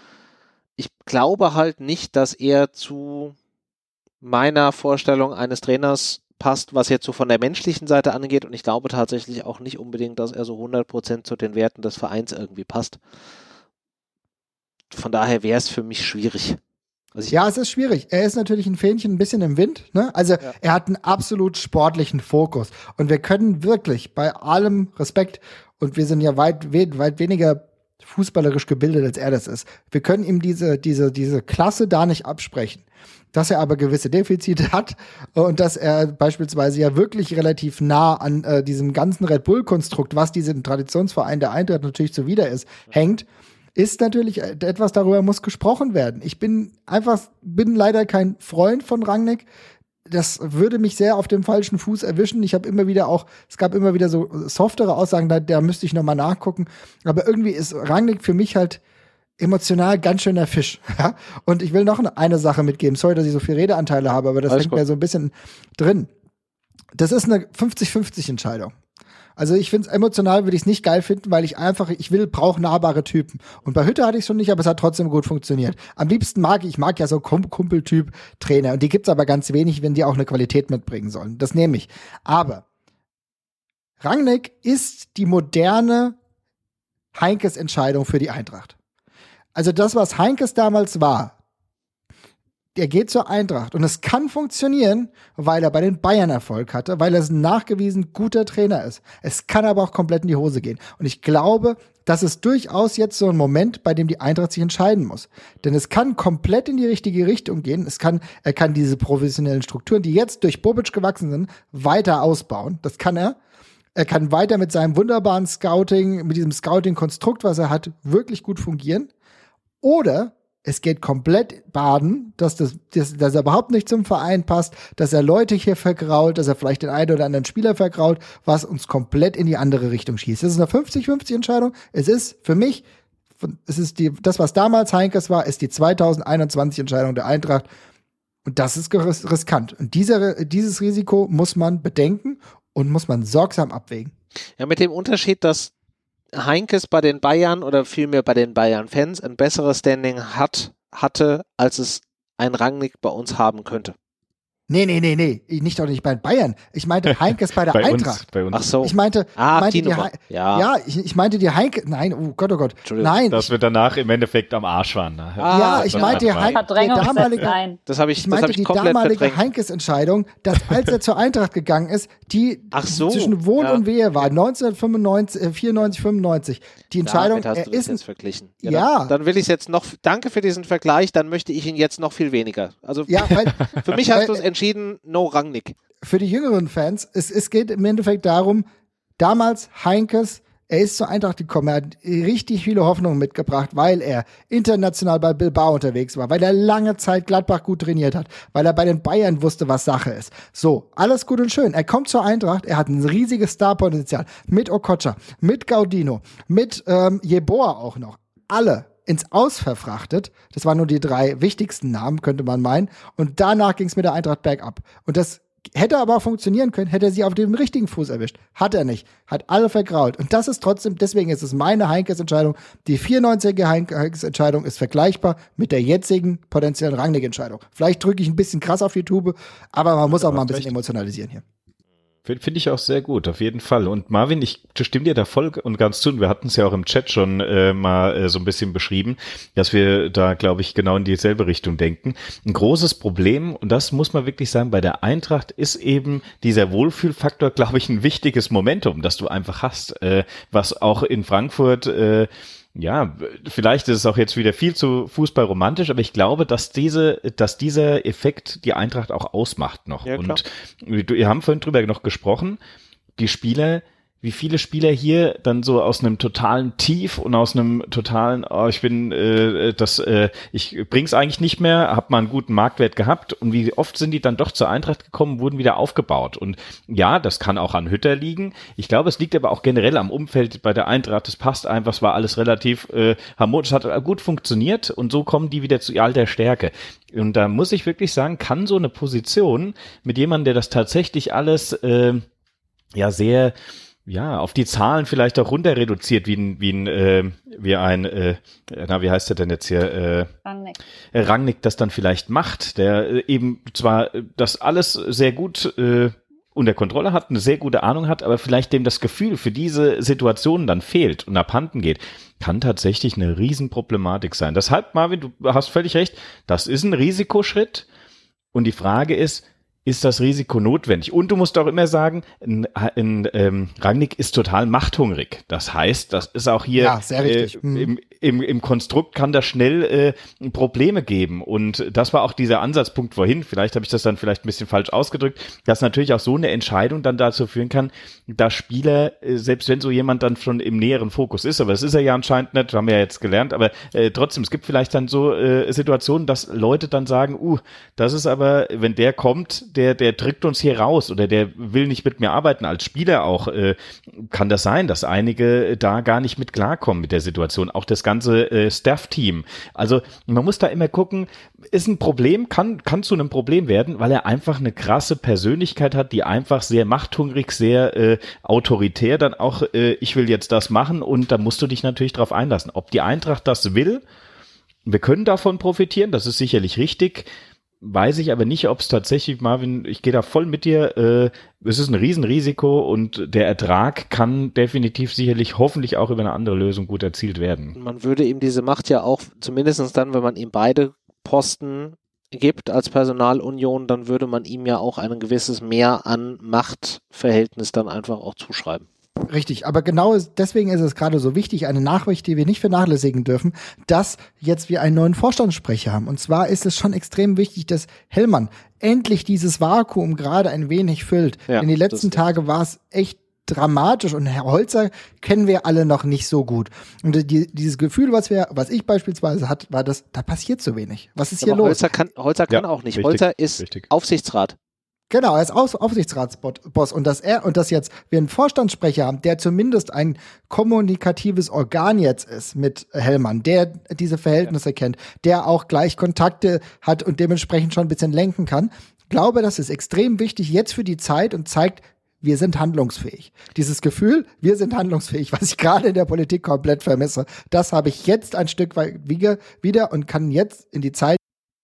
Ich glaube halt nicht, dass er zu meiner Vorstellung eines Trainers passt, was jetzt so von der menschlichen Seite angeht und ich glaube tatsächlich auch nicht unbedingt, dass er so 100% zu den Werten des Vereins irgendwie passt. Von daher wäre es für mich schwierig. Ja, es ist schwierig. Er ist natürlich ein Fähnchen ein bisschen im Wind, ne? Also er hat einen absolut sportlichen Fokus und wir können wirklich bei allem Respekt und wir sind ja weit weniger fußballerisch gebildet, als er das ist. Wir können ihm diese Klasse da nicht absprechen. Dass er aber gewisse Defizite hat und dass er beispielsweise ja wirklich relativ nah an diesem ganzen Red Bull-Konstrukt, was diesem Traditionsverein der Eintracht natürlich zuwider ist, hängt, ist natürlich etwas, darüber muss gesprochen werden. Ich bin leider kein Freund von Rangnick. Das würde mich sehr auf dem falschen Fuß erwischen. Es gab immer wieder so softere Aussagen, da müsste ich nochmal nachgucken. Aber irgendwie ist Rangnick für mich halt emotional ganz schöner Fisch. Ja? Und ich will noch eine Sache mitgeben. Sorry, dass ich so viel Redeanteile habe, aber das hängt mir so ein bisschen drin. Das ist eine 50-50 Entscheidung. Also ich finde es emotional, würde ich es nicht geil finden, weil ich brauche nahbare Typen. Und bei Hütter hatte ich schon nicht, aber es hat trotzdem gut funktioniert. Am liebsten mag ja so Kumpeltyp Trainer. Und die gibt's aber ganz wenig, wenn die auch eine Qualität mitbringen sollen. Das nehme ich. Aber Rangnick ist die moderne Heinkes Entscheidung für die Eintracht. Also das, was Heinkes damals war, der geht zur Eintracht und es kann funktionieren, weil er bei den Bayern Erfolg hatte, weil er ein nachgewiesen guter Trainer ist. Es kann aber auch komplett in die Hose gehen. Und ich glaube, das ist durchaus jetzt so ein Moment, bei dem die Eintracht sich entscheiden muss. Denn es kann komplett in die richtige Richtung gehen. Er kann diese professionellen Strukturen, die jetzt durch Bobic gewachsen sind, weiter ausbauen. Das kann er. Er kann weiter mit seinem wunderbaren Scouting, mit diesem Scouting-Konstrukt, was er hat, wirklich gut fungieren. Oder es geht komplett baden, dass er überhaupt nicht zum Verein passt, dass er Leute hier vergrault, dass er vielleicht den einen oder anderen Spieler vergrault, was uns komplett in die andere Richtung schießt. Es ist eine 50-50 Entscheidung. Es ist für mich, das, was damals Heinkes war, ist die 2021 Entscheidung der Eintracht. Und das ist riskant. Und dieses Risiko muss man bedenken und muss man sorgsam abwägen. Ja, mit dem Unterschied, dass Heinkes bei den Bayern oder vielmehr bei den Bayern-Fans ein besseres Standing hatte, als es ein Rangnick bei uns haben könnte. Nee. Nicht doch nicht bei Bayern. Ich meinte Heinkes bei der Eintracht. Bei uns. Ach so. Ich meinte ich meinte die Heinkes. Nein, oh Gott. Nein. Dass wir danach im Endeffekt am Arsch waren. Ne? Ich meinte die damalige Heinkes-Entscheidung, dass als er zur Eintracht gegangen ist, die zwischen Wohl und Wehe war, 1994, 95. Die Entscheidung, damit hast du das jetzt verglichen. Ja. Dann will ich es jetzt noch, danke für diesen Vergleich, dann möchte ich ihn jetzt noch viel weniger. Also für mich hast du es entschieden, no Rangnick. Für die jüngeren Fans, es geht im Endeffekt darum, damals Heinkes, er ist zur Eintracht gekommen, er hat richtig viele Hoffnungen mitgebracht, weil er international bei Bilbao unterwegs war, weil er lange Zeit Gladbach gut trainiert hat, weil er bei den Bayern wusste, was Sache ist. So, alles gut und schön. Er kommt zur Eintracht, er hat ein riesiges Starpotenzial mit Okocha, mit Gaudino, mit Jeboa auch noch. Alle ins Aus verfrachtet. Das waren nur die 3 wichtigsten Namen, könnte man meinen. Und danach ging es mit der Eintracht bergab. Und das hätte aber auch funktionieren können, hätte er sie auf dem richtigen Fuß erwischt. Hat er nicht. Hat alle vergrault. Und das ist trotzdem, deswegen ist es meine Heinkes-Entscheidung. Die 94er Heinkes-Entscheidung ist vergleichbar mit der jetzigen potenziellen Rangnick-Entscheidung. Vielleicht drücke ich ein bisschen krass auf die Tube, aber man muss auch mal ein bisschen emotionalisieren hier. Finde ich auch sehr gut, auf jeden Fall. Und Marvin, ich stimme dir da voll und ganz zu. Und wir hatten es ja auch im Chat schon mal so ein bisschen beschrieben, dass wir da, glaube ich, genau in dieselbe Richtung denken. Ein großes Problem, und das muss man wirklich sagen, bei der Eintracht ist eben dieser Wohlfühlfaktor, glaube ich, ein wichtiges Momentum, das du einfach hast, was auch in Frankfurt ja, vielleicht ist es auch jetzt wieder viel zu fußballromantisch, aber ich glaube, dass dieser Effekt die Eintracht auch ausmacht noch. Ja, und wir haben vorhin drüber noch gesprochen, die Spieler, wie viele Spieler hier dann so aus einem totalen Tief und aus einem totalen, ich bring's eigentlich nicht mehr, hab mal einen guten Marktwert gehabt, und wie oft sind die dann doch zur Eintracht gekommen, wurden wieder aufgebaut. Und ja, das kann auch an Hütter liegen. Ich glaube, es liegt aber auch generell am Umfeld bei der Eintracht. Es passt einfach, es war alles relativ harmonisch, es hat gut funktioniert, und so kommen die wieder zu all der Stärke. Und da muss ich wirklich sagen, kann so eine Position mit jemandem, der das tatsächlich alles sehr auf die Zahlen vielleicht auch runter reduziert, wie heißt der denn jetzt hier? Rangnick das dann vielleicht macht, der eben zwar das alles sehr gut unter Kontrolle hat, eine sehr gute Ahnung hat, aber vielleicht dem das Gefühl für diese Situationen dann fehlt und abhanden geht, kann tatsächlich eine Riesenproblematik sein. Deshalb, Marvin, du hast völlig recht, das ist ein Risikoschritt, und die Frage ist das Risiko notwendig? Und du musst auch immer sagen, Rangnick ist total machthungrig. Das heißt, das ist auch hier sehr richtig. Im Konstrukt kann das schnell Probleme geben. Und das war auch dieser Ansatzpunkt vorhin. Vielleicht habe ich das dann vielleicht ein bisschen falsch ausgedrückt, dass natürlich auch so eine Entscheidung dann dazu führen kann, dass Spieler, selbst wenn so jemand dann schon im näheren Fokus ist, aber das ist er ja anscheinend nicht, haben wir ja jetzt gelernt, aber trotzdem, es gibt vielleicht dann so Situationen, dass Leute dann sagen, das ist aber, wenn der kommt, der drückt uns hier raus, oder der will nicht mit mir arbeiten. Als Spieler auch kann das sein, dass einige da gar nicht mit klarkommen mit der Situation. Auch das ganze Staff-Team. Also man muss da immer gucken, ist ein Problem, kann zu einem Problem werden, weil er einfach eine krasse Persönlichkeit hat, die einfach sehr machthungrig, sehr autoritär dann auch, ich will jetzt das machen, und da musst du dich natürlich drauf einlassen. Ob die Eintracht das will, wir können davon profitieren, das ist sicherlich richtig. Weiß ich aber nicht, ob es tatsächlich, Marvin, ich gehe da voll mit dir, es ist ein Riesenrisiko und der Ertrag kann definitiv sicherlich hoffentlich auch über eine andere Lösung gut erzielt werden. Man würde ihm diese Macht ja auch, zumindest dann, wenn man ihm beide Posten gibt als Personalunion, dann würde man ihm ja auch ein gewisses Mehr an Machtverhältnis dann einfach auch zuschreiben. Richtig, aber genau deswegen ist es gerade so wichtig, eine Nachricht, die wir nicht vernachlässigen dürfen, dass jetzt wir einen neuen Vorstandssprecher haben. Und zwar ist es schon extrem wichtig, dass Hellmann endlich dieses Vakuum gerade ein wenig füllt. Ja, in den letzten Tagen war es echt dramatisch, und Herr Holzer kennen wir alle noch nicht so gut. Und dieses Gefühl, was ich beispielsweise hatte, war das, da passiert so wenig. Was ist hier los? Holzer kann auch nicht. Richtig, Holzer ist Aufsichtsrat. Genau, er ist Aufsichtsratsboss, und dass jetzt wir einen Vorstandssprecher haben, der zumindest ein kommunikatives Organ jetzt ist mit Hellmann, der diese Verhältnisse kennt, der auch gleich Kontakte hat und dementsprechend schon ein bisschen lenken kann. Ich glaube, das ist extrem wichtig jetzt für die Zeit und zeigt, wir sind handlungsfähig. Dieses Gefühl, wir sind handlungsfähig, was ich gerade in der Politik komplett vermisse, das habe ich jetzt ein Stück weit wieder und kann jetzt in die Zeit,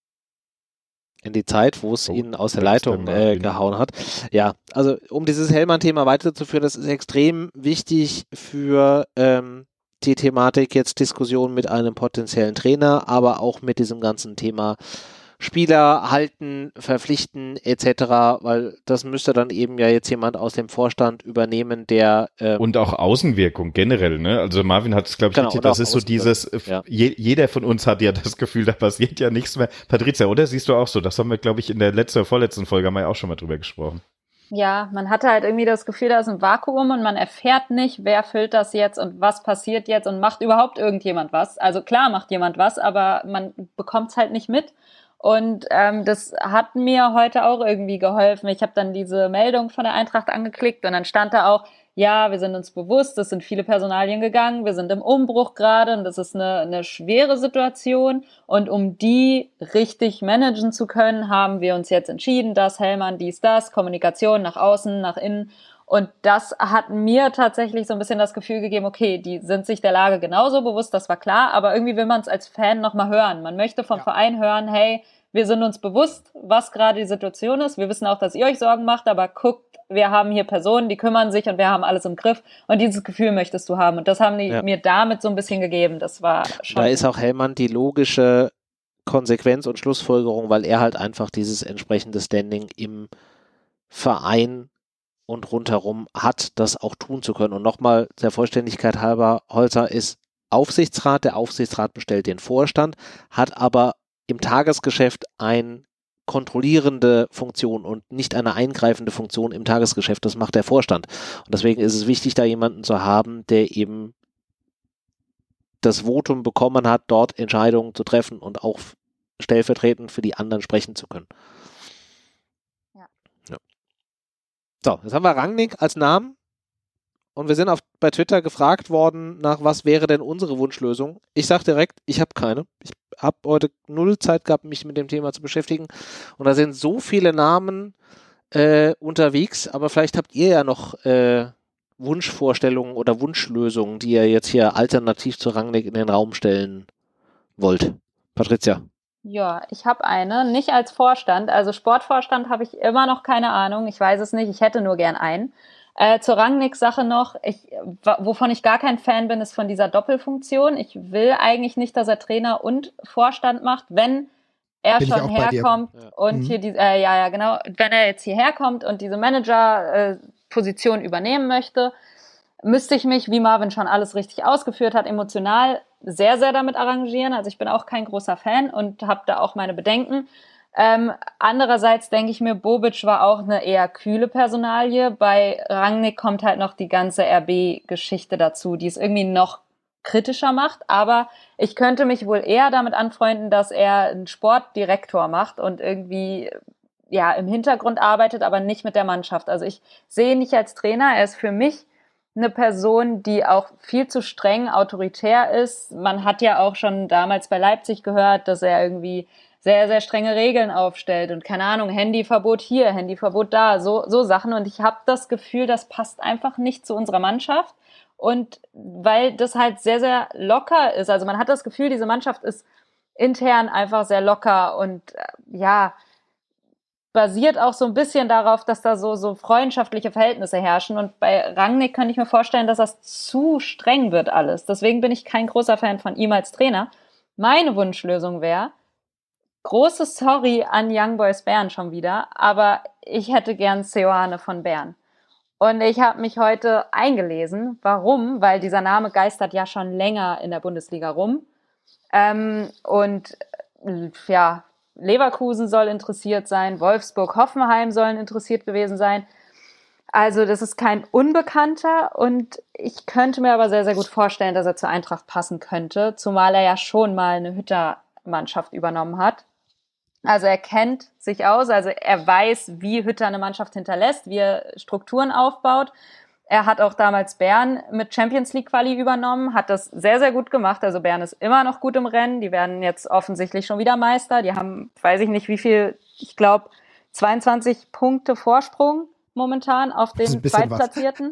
wo es ihn aus der Leitung gehauen hat. Ja, also um dieses Hellmann-Thema weiterzuführen, das ist extrem wichtig für die Thematik jetzt Diskussion mit einem potenziellen Trainer, aber auch mit diesem ganzen Thema Spieler halten, verpflichten etc., weil das müsste dann eben ja jetzt jemand aus dem Vorstand übernehmen, der und auch Außenwirkung generell, ne? Also Marvin hat es, glaube ich, richtig, das ist so dieses, jeder von uns hat ja das Gefühl, da passiert ja nichts mehr. Patricia, oder? Siehst du auch so? Das haben wir, glaube ich, in der vorletzten Folge haben wir ja auch schon mal drüber gesprochen. Ja, man hatte halt irgendwie das Gefühl, da ist ein Vakuum und man erfährt nicht, wer füllt das jetzt und was passiert jetzt und macht überhaupt irgendjemand was. Also klar macht jemand was, aber man bekommt es halt nicht mit. Und das hat mir heute auch irgendwie geholfen. Ich habe dann diese Meldung von der Eintracht angeklickt und dann stand da auch, ja, wir sind uns bewusst, es sind viele Personalien gegangen, wir sind im Umbruch gerade und das ist eine schwere Situation. Und um die richtig managen zu können, haben wir uns jetzt entschieden, dass Hellmann das, Kommunikation nach außen, nach innen. Und das hat mir tatsächlich so ein bisschen das Gefühl gegeben, okay, die sind sich der Lage genauso bewusst, das war klar, aber irgendwie will man es als Fan nochmal hören. Man möchte vom Verein hören, hey, wir sind uns bewusst, was gerade die Situation ist. Wir wissen auch, dass ihr euch Sorgen macht, aber guckt, wir haben hier Personen, die kümmern sich und wir haben alles im Griff. Und dieses Gefühl möchtest du haben. Und das haben die mir damit so ein bisschen gegeben. Das war schon. Da ist auch Hellmann die logische Konsequenz und Schlussfolgerung, weil er halt einfach dieses entsprechende Standing im Verein und rundherum hat, das auch tun zu können. Und nochmal der Vollständigkeit halber, Holzer ist Aufsichtsrat, der Aufsichtsrat bestellt den Vorstand, hat aber im Tagesgeschäft eine kontrollierende Funktion und nicht eine eingreifende Funktion im Tagesgeschäft, das macht der Vorstand. Und deswegen ist es wichtig, da jemanden zu haben, der eben das Votum bekommen hat, dort Entscheidungen zu treffen und auch stellvertretend für die anderen sprechen zu können. So, jetzt haben wir Rangnick als Namen und wir sind bei Twitter gefragt worden, nach was wäre denn unsere Wunschlösung. Ich sage direkt, ich habe keine. Ich habe heute 0 Zeit gehabt, mich mit dem Thema zu beschäftigen und da sind so viele Namen unterwegs, aber vielleicht habt ihr ja noch Wunschvorstellungen oder Wunschlösungen, die ihr jetzt hier alternativ zu Rangnick in den Raum stellen wollt. Patricia. Ja, ich habe eine, nicht als Vorstand, also Sportvorstand habe ich immer noch keine Ahnung, ich weiß es nicht, ich hätte nur gern einen. Zur Rangnick-Sache noch, wovon ich gar kein Fan bin, ist von dieser Doppelfunktion. Ich will eigentlich nicht, dass er Trainer und Vorstand macht, wenn er schon herkommt und hier genau, wenn er jetzt hierher kommt und diese Manager-Position übernehmen möchte, müsste ich mich, wie Marvin schon alles richtig ausgeführt hat, emotional sehr, sehr damit arrangieren. Also ich bin auch kein großer Fan und habe da auch meine Bedenken. Andererseits denke ich mir, Bobic war auch eine eher kühle Personalie. Bei Rangnick kommt halt noch die ganze RB-Geschichte dazu, die es irgendwie noch kritischer macht. Aber ich könnte mich wohl eher damit anfreunden, dass er einen Sportdirektor macht und irgendwie im Hintergrund arbeitet, aber nicht mit der Mannschaft. Also ich sehe ihn nicht als Trainer. Er ist für mich eine Person, die auch viel zu streng autoritär ist. Man hat ja auch schon damals bei Leipzig gehört, dass er irgendwie sehr, sehr strenge Regeln aufstellt und keine Ahnung, Handyverbot hier, Handyverbot da, so Sachen. Und ich habe das Gefühl, das passt einfach nicht zu unserer Mannschaft. Und weil das halt sehr, sehr locker ist, also man hat das Gefühl, diese Mannschaft ist intern einfach sehr locker und basiert auch so ein bisschen darauf, dass da so freundschaftliche Verhältnisse herrschen. Und bei Rangnick könnte ich mir vorstellen, dass das zu streng wird alles. Deswegen bin ich kein großer Fan von ihm als Trainer. Meine Wunschlösung wäre, großes Sorry an Young Boys Bern schon wieder, aber ich hätte gern Seoane von Bern. Und ich habe mich heute eingelesen. Warum? Weil dieser Name geistert ja schon länger in der Bundesliga rum. Leverkusen soll interessiert sein, Wolfsburg, Hoffenheim sollen interessiert gewesen sein. Also das ist kein Unbekannter und ich könnte mir aber sehr, sehr gut vorstellen, dass er zur Eintracht passen könnte, zumal er ja schon mal eine Hütter-Mannschaft übernommen hat. Also er kennt sich aus, also er weiß, wie Hütter eine Mannschaft hinterlässt, wie er Strukturen aufbaut. Er hat auch damals Bern mit Champions League Quali übernommen, hat das sehr, sehr gut gemacht. Also Bern ist immer noch gut im Rennen. Die werden jetzt offensichtlich schon wieder Meister. Die haben, weiß ich nicht wie viel, ich glaube 22 Punkte Vorsprung momentan auf den Zweitplatzierten.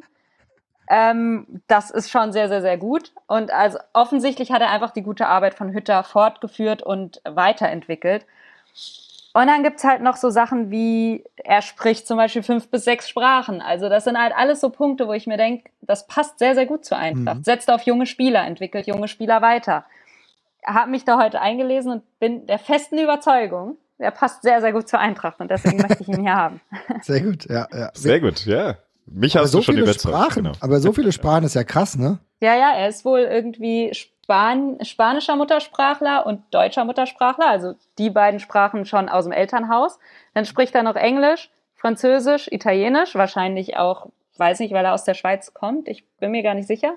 Das ist schon sehr, sehr, sehr gut. Und also offensichtlich hat er einfach die gute Arbeit von Hütter fortgeführt und weiterentwickelt. Und dann gibt's halt noch so Sachen wie, er spricht zum Beispiel 5 bis 6 Sprachen. Also das sind halt alles so Punkte, wo ich mir denke, das passt sehr, sehr gut zur Eintracht. Setzt auf junge Spieler, entwickelt junge Spieler weiter. Habe mich da heute eingelesen und bin der festen Überzeugung, der passt sehr, sehr gut zur Eintracht und deswegen möchte ich ihn hier haben. Sehr gut, ja. Sehr gut, ja. Mich hast du schon überzeugt. Genau. Aber so viele Sprachen ist ja krass, ne? Ja, er ist wohl irgendwie spanischer Muttersprachler und deutscher Muttersprachler, also die beiden Sprachen schon aus dem Elternhaus. Dann spricht er noch Englisch, Französisch, Italienisch, wahrscheinlich auch, weiß nicht, weil er aus der Schweiz kommt, ich bin mir gar nicht sicher.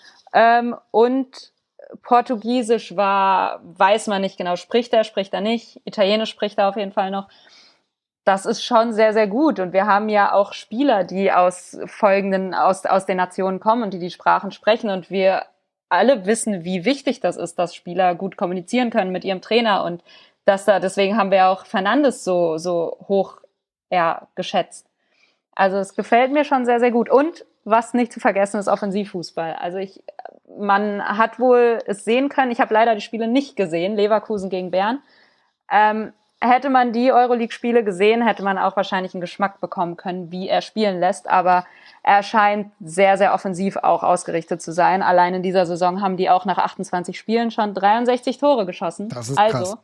Und Portugiesisch weiß man nicht genau, spricht er nicht, Italienisch spricht er auf jeden Fall noch. Das ist schon sehr, sehr gut. Und wir haben ja auch Spieler, die aus den Nationen kommen und die Sprachen sprechen. Und wir alle wissen, wie wichtig das ist, dass Spieler gut kommunizieren können mit ihrem Trainer. Und deswegen haben wir auch Fernandes so hoch geschätzt. Also es gefällt mir schon sehr, sehr gut. Und was nicht zu vergessen ist Offensivfußball. Also man hat wohl es sehen können. Ich habe leider die Spiele nicht gesehen. Leverkusen gegen Bern. Hätte man die Euroleague-Spiele gesehen, hätte man auch wahrscheinlich einen Geschmack bekommen können, wie er spielen lässt. Aber er scheint sehr, sehr offensiv auch ausgerichtet zu sein. Allein in dieser Saison haben die auch nach 28 Spielen schon 63 Tore geschossen. Das ist krass.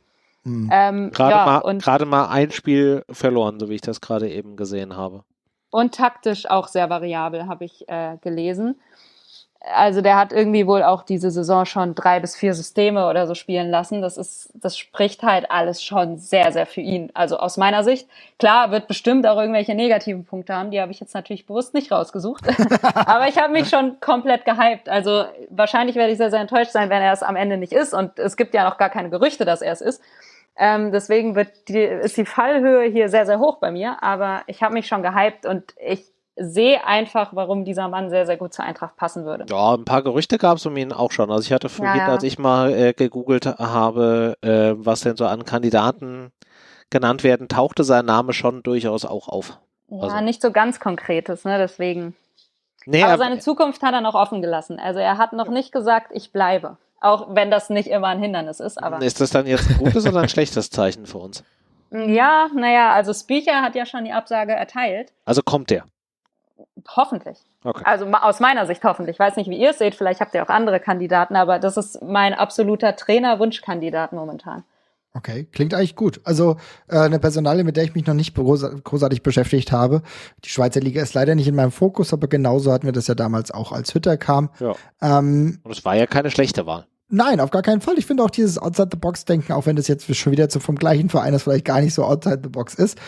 Gerade mal ein Spiel verloren, so wie ich das gerade eben gesehen habe. Und taktisch auch sehr variabel, habe ich gelesen. Also der hat irgendwie wohl auch diese Saison schon 3 bis 4 Systeme oder so spielen lassen. Das spricht halt alles schon sehr, sehr für ihn. Also aus meiner Sicht, klar, wird bestimmt auch irgendwelche negativen Punkte haben. Die habe ich jetzt natürlich bewusst nicht rausgesucht. Aber ich habe mich schon komplett gehypt. Also wahrscheinlich werde ich sehr, sehr enttäuscht sein, wenn er es am Ende nicht ist. Und es gibt ja noch gar keine Gerüchte, dass er es ist. Deswegen ist die Fallhöhe hier sehr, sehr hoch bei mir. Aber ich habe mich schon gehypt und ich sehe einfach, warum dieser Mann sehr, sehr gut zur Eintracht passen würde. Ja, ein paar Gerüchte gab es um ihn auch schon. Also ich hatte vorhin, als ich mal gegoogelt habe, was denn so an Kandidaten genannt werden, tauchte sein Name schon durchaus auch auf. Ja, also nicht so ganz Konkretes, ne, deswegen. Nee, aber seine Zukunft hat er noch offen gelassen. Also er hat noch nicht gesagt, ich bleibe. Auch wenn das nicht immer ein Hindernis ist. Aber ist das dann jetzt ein gutes oder ein schlechtes Zeichen für uns? Ja, also Spiecher hat ja schon die Absage erteilt. Also kommt der? Hoffentlich. Okay. Also aus meiner Sicht hoffentlich. Ich weiß nicht, wie ihr es seht, vielleicht habt ihr auch andere Kandidaten, aber das ist mein absoluter Trainerwunschkandidat momentan. Okay, klingt eigentlich gut. Also eine Personalie, mit der ich mich noch nicht großartig beschäftigt habe. Die Schweizer Liga ist leider nicht in meinem Fokus, aber genauso hatten wir das ja damals auch, als Hütter kam. Ja. Und es war ja keine schlechte Wahl. Nein, auf gar keinen Fall. Ich finde auch dieses Outside-the-Box-Denken, auch wenn das jetzt schon wieder vom gleichen Verein ist, vielleicht gar nicht so Outside-the-Box ist,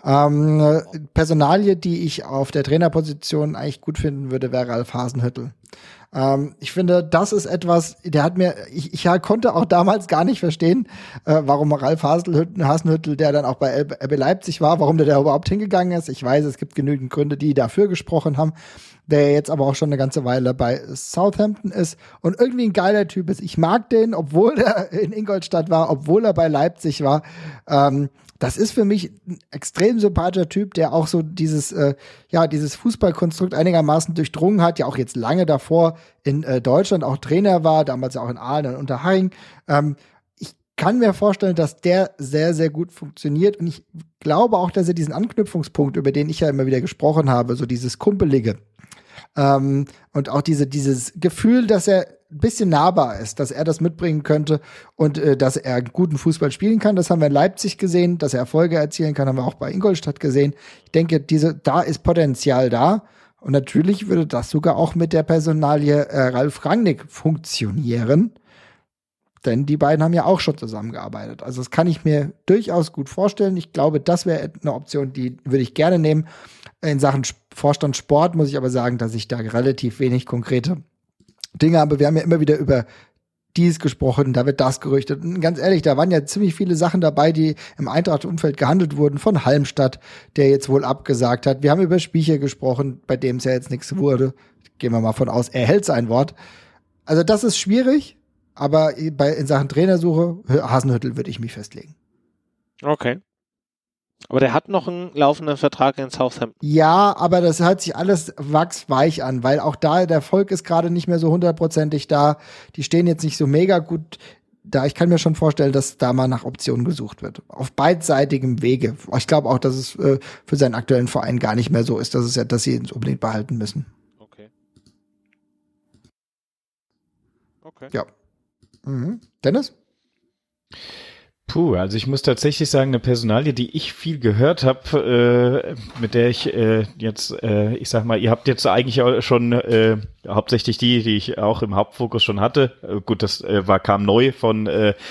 Personalie, die ich auf der Trainerposition eigentlich gut finden würde, wäre Ralf Hasenhüttl. Ich finde, das ist etwas, ich konnte auch damals gar nicht verstehen, warum Ralf Hasenhüttl, der dann auch bei RB Leipzig war, warum der da überhaupt hingegangen ist. Ich weiß, es gibt genügend Gründe, die dafür gesprochen haben, der jetzt aber auch schon eine ganze Weile bei Southampton ist und irgendwie ein geiler Typ ist. Ich mag den, obwohl er in Ingolstadt war, obwohl er bei Leipzig war. Das ist für mich ein extrem sympathischer Typ, der auch so dieses Fußballkonstrukt einigermaßen durchdrungen hat, ja auch jetzt lange davor in Deutschland auch Trainer war, damals auch in Aalen und Unterhaching. Ich kann mir vorstellen, dass der sehr, sehr gut funktioniert und ich glaube auch, dass er diesen Anknüpfungspunkt, über den ich ja immer wieder gesprochen habe, so dieses Kumpelige, und auch dieses Gefühl, dass er ein bisschen nahbar ist, dass er das mitbringen könnte und dass er guten Fußball spielen kann. Das haben wir in Leipzig gesehen, dass er Erfolge erzielen kann, haben wir auch bei Ingolstadt gesehen. Ich denke, da ist Potenzial da. Und natürlich würde das sogar auch mit der Personalie Ralf Rangnick funktionieren. Denn die beiden haben ja auch schon zusammengearbeitet. Also das kann ich mir durchaus gut vorstellen. Ich glaube, das wäre eine Option, die würde ich gerne nehmen. In Sachen Vorstand Sport muss ich aber sagen, dass ich da relativ wenig konkrete Dinge habe. Wir haben ja immer wieder über dies gesprochen, da wird das gerüchtet. Und ganz ehrlich, da waren ja ziemlich viele Sachen dabei, die im Eintracht-Umfeld gehandelt wurden, von Halmstadt, der jetzt wohl abgesagt hat. Wir haben über Spiecher gesprochen, bei dem es ja jetzt nichts wurde. Gehen wir mal von aus, er hält sein Wort. Also das ist schwierig, aber in Sachen Trainersuche, Hasenhüttl würde ich mich festlegen. Okay. Aber der hat noch einen laufenden Vertrag in Southampton. Ja, aber das hört sich alles wachsweich an, weil auch da der Erfolg ist gerade nicht mehr so 100%ig da. Die stehen jetzt nicht so mega gut da. Ich kann mir schon vorstellen, dass da mal nach Optionen gesucht wird. Auf beidseitigem Wege. Ich glaube auch, dass es für seinen aktuellen Verein gar nicht mehr so ist, dass sie ihn unbedingt behalten müssen. Okay. Ja. Mhm. Dennis? Puh, also ich muss tatsächlich sagen, eine Personalie, die ich viel gehört habe, mit der ich ich sag mal, ihr habt jetzt eigentlich auch schon hauptsächlich die ich auch im Hauptfokus schon hatte. Gut, das kam neu von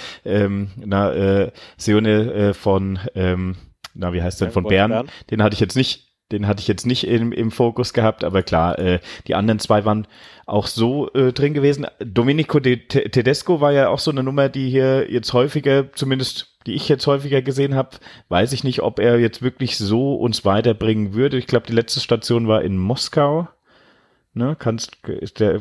Seone von wie heißt denn, von Bern. Den hatte ich jetzt nicht im Fokus gehabt, aber klar, die anderen zwei waren auch so drin gewesen. Domenico Tedesco war ja auch so eine Nummer, die hier jetzt häufiger, zumindest die ich jetzt häufiger gesehen habe. Weiß ich nicht, ob er jetzt wirklich so uns weiterbringen würde. Ich glaube, die letzte Station war in Moskau. Ne, der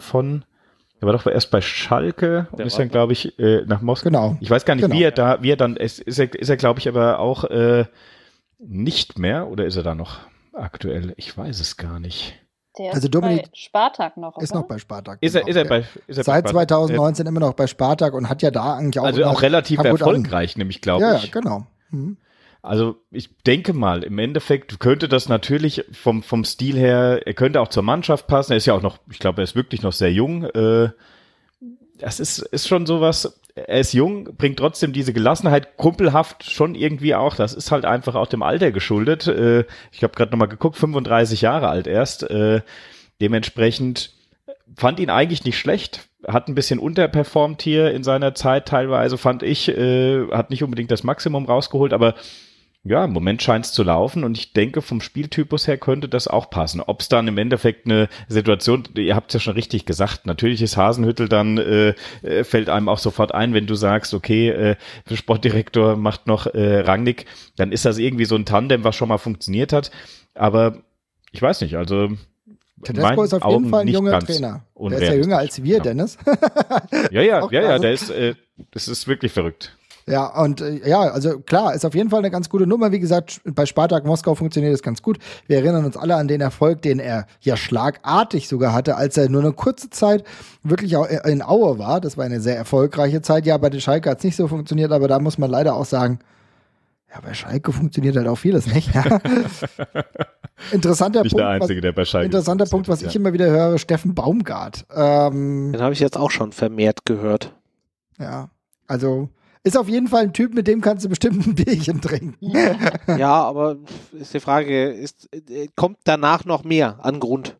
war doch erst bei Schalke und ist dann, glaube ich, nach Moskau. Genau. Ich weiß gar nicht, wie er dann, ist er, glaube ich, aber auch nicht mehr, oder ist er da noch aktuell? Ich weiß es gar nicht. Der also ist Dominik bei Spartak noch, oder? Ist noch bei Spartak. Ist er bei Seit 2019 immer noch bei Spartak und hat ja da eigentlich auch also auch relativ erfolgreich, nämlich, glaube ich. Ja, genau. Mhm. Also ich denke mal, im Endeffekt könnte das natürlich vom Stil her, er könnte auch zur Mannschaft passen. Er ist ja auch noch, ich glaube, er ist wirklich noch sehr jung. Das ist schon sowas. Er ist jung, bringt trotzdem diese Gelassenheit, kumpelhaft schon irgendwie auch. Das ist halt einfach auch dem Alter geschuldet. Ich habe gerade nochmal geguckt, 35 Jahre alt erst. Dementsprechend fand ihn eigentlich nicht schlecht. Hat ein bisschen unterperformt hier in seiner Zeit teilweise, fand ich. Hat nicht unbedingt das Maximum rausgeholt, aber ja, im Moment scheint es zu laufen und ich denke, vom Spieltypus her könnte das auch passen. Ob es dann im Endeffekt eine Situation, ihr habt es ja schon richtig gesagt, natürlich ist Hasenhüttl dann, fällt einem auch sofort ein, wenn du sagst, okay, der Sportdirektor macht noch Rangnick, dann ist das irgendwie so ein Tandem, was schon mal funktioniert hat, aber ich weiß nicht, also Tedesco ist auf jeden Fall ein junger Trainer. Der ist ja jünger als wir, ja. Dennis. ja, der ist, das ist wirklich verrückt. Ja, und also klar, ist auf jeden Fall eine ganz gute Nummer. Wie gesagt, bei Spartak Moskau funktioniert das ganz gut. Wir erinnern uns alle an den Erfolg, den er ja schlagartig sogar hatte, als er nur eine kurze Zeit wirklich auch in Aue war. Das war eine sehr erfolgreiche Zeit. Ja, bei den Schalke hat es nicht so funktioniert, aber da muss man leider auch sagen, ja, bei Schalke funktioniert halt auch vieles nicht. Ja. Interessanter nicht Punkt, der Einzige, der bei Schalke interessanter Punkt, was ich immer wieder höre, Steffen Baumgart. Den habe ich jetzt auch schon vermehrt gehört. Ja, also ist auf jeden Fall ein Typ, mit dem kannst du bestimmt ein Bierchen trinken. Ja, aber ist die Frage, kommt danach noch mehr an Grund?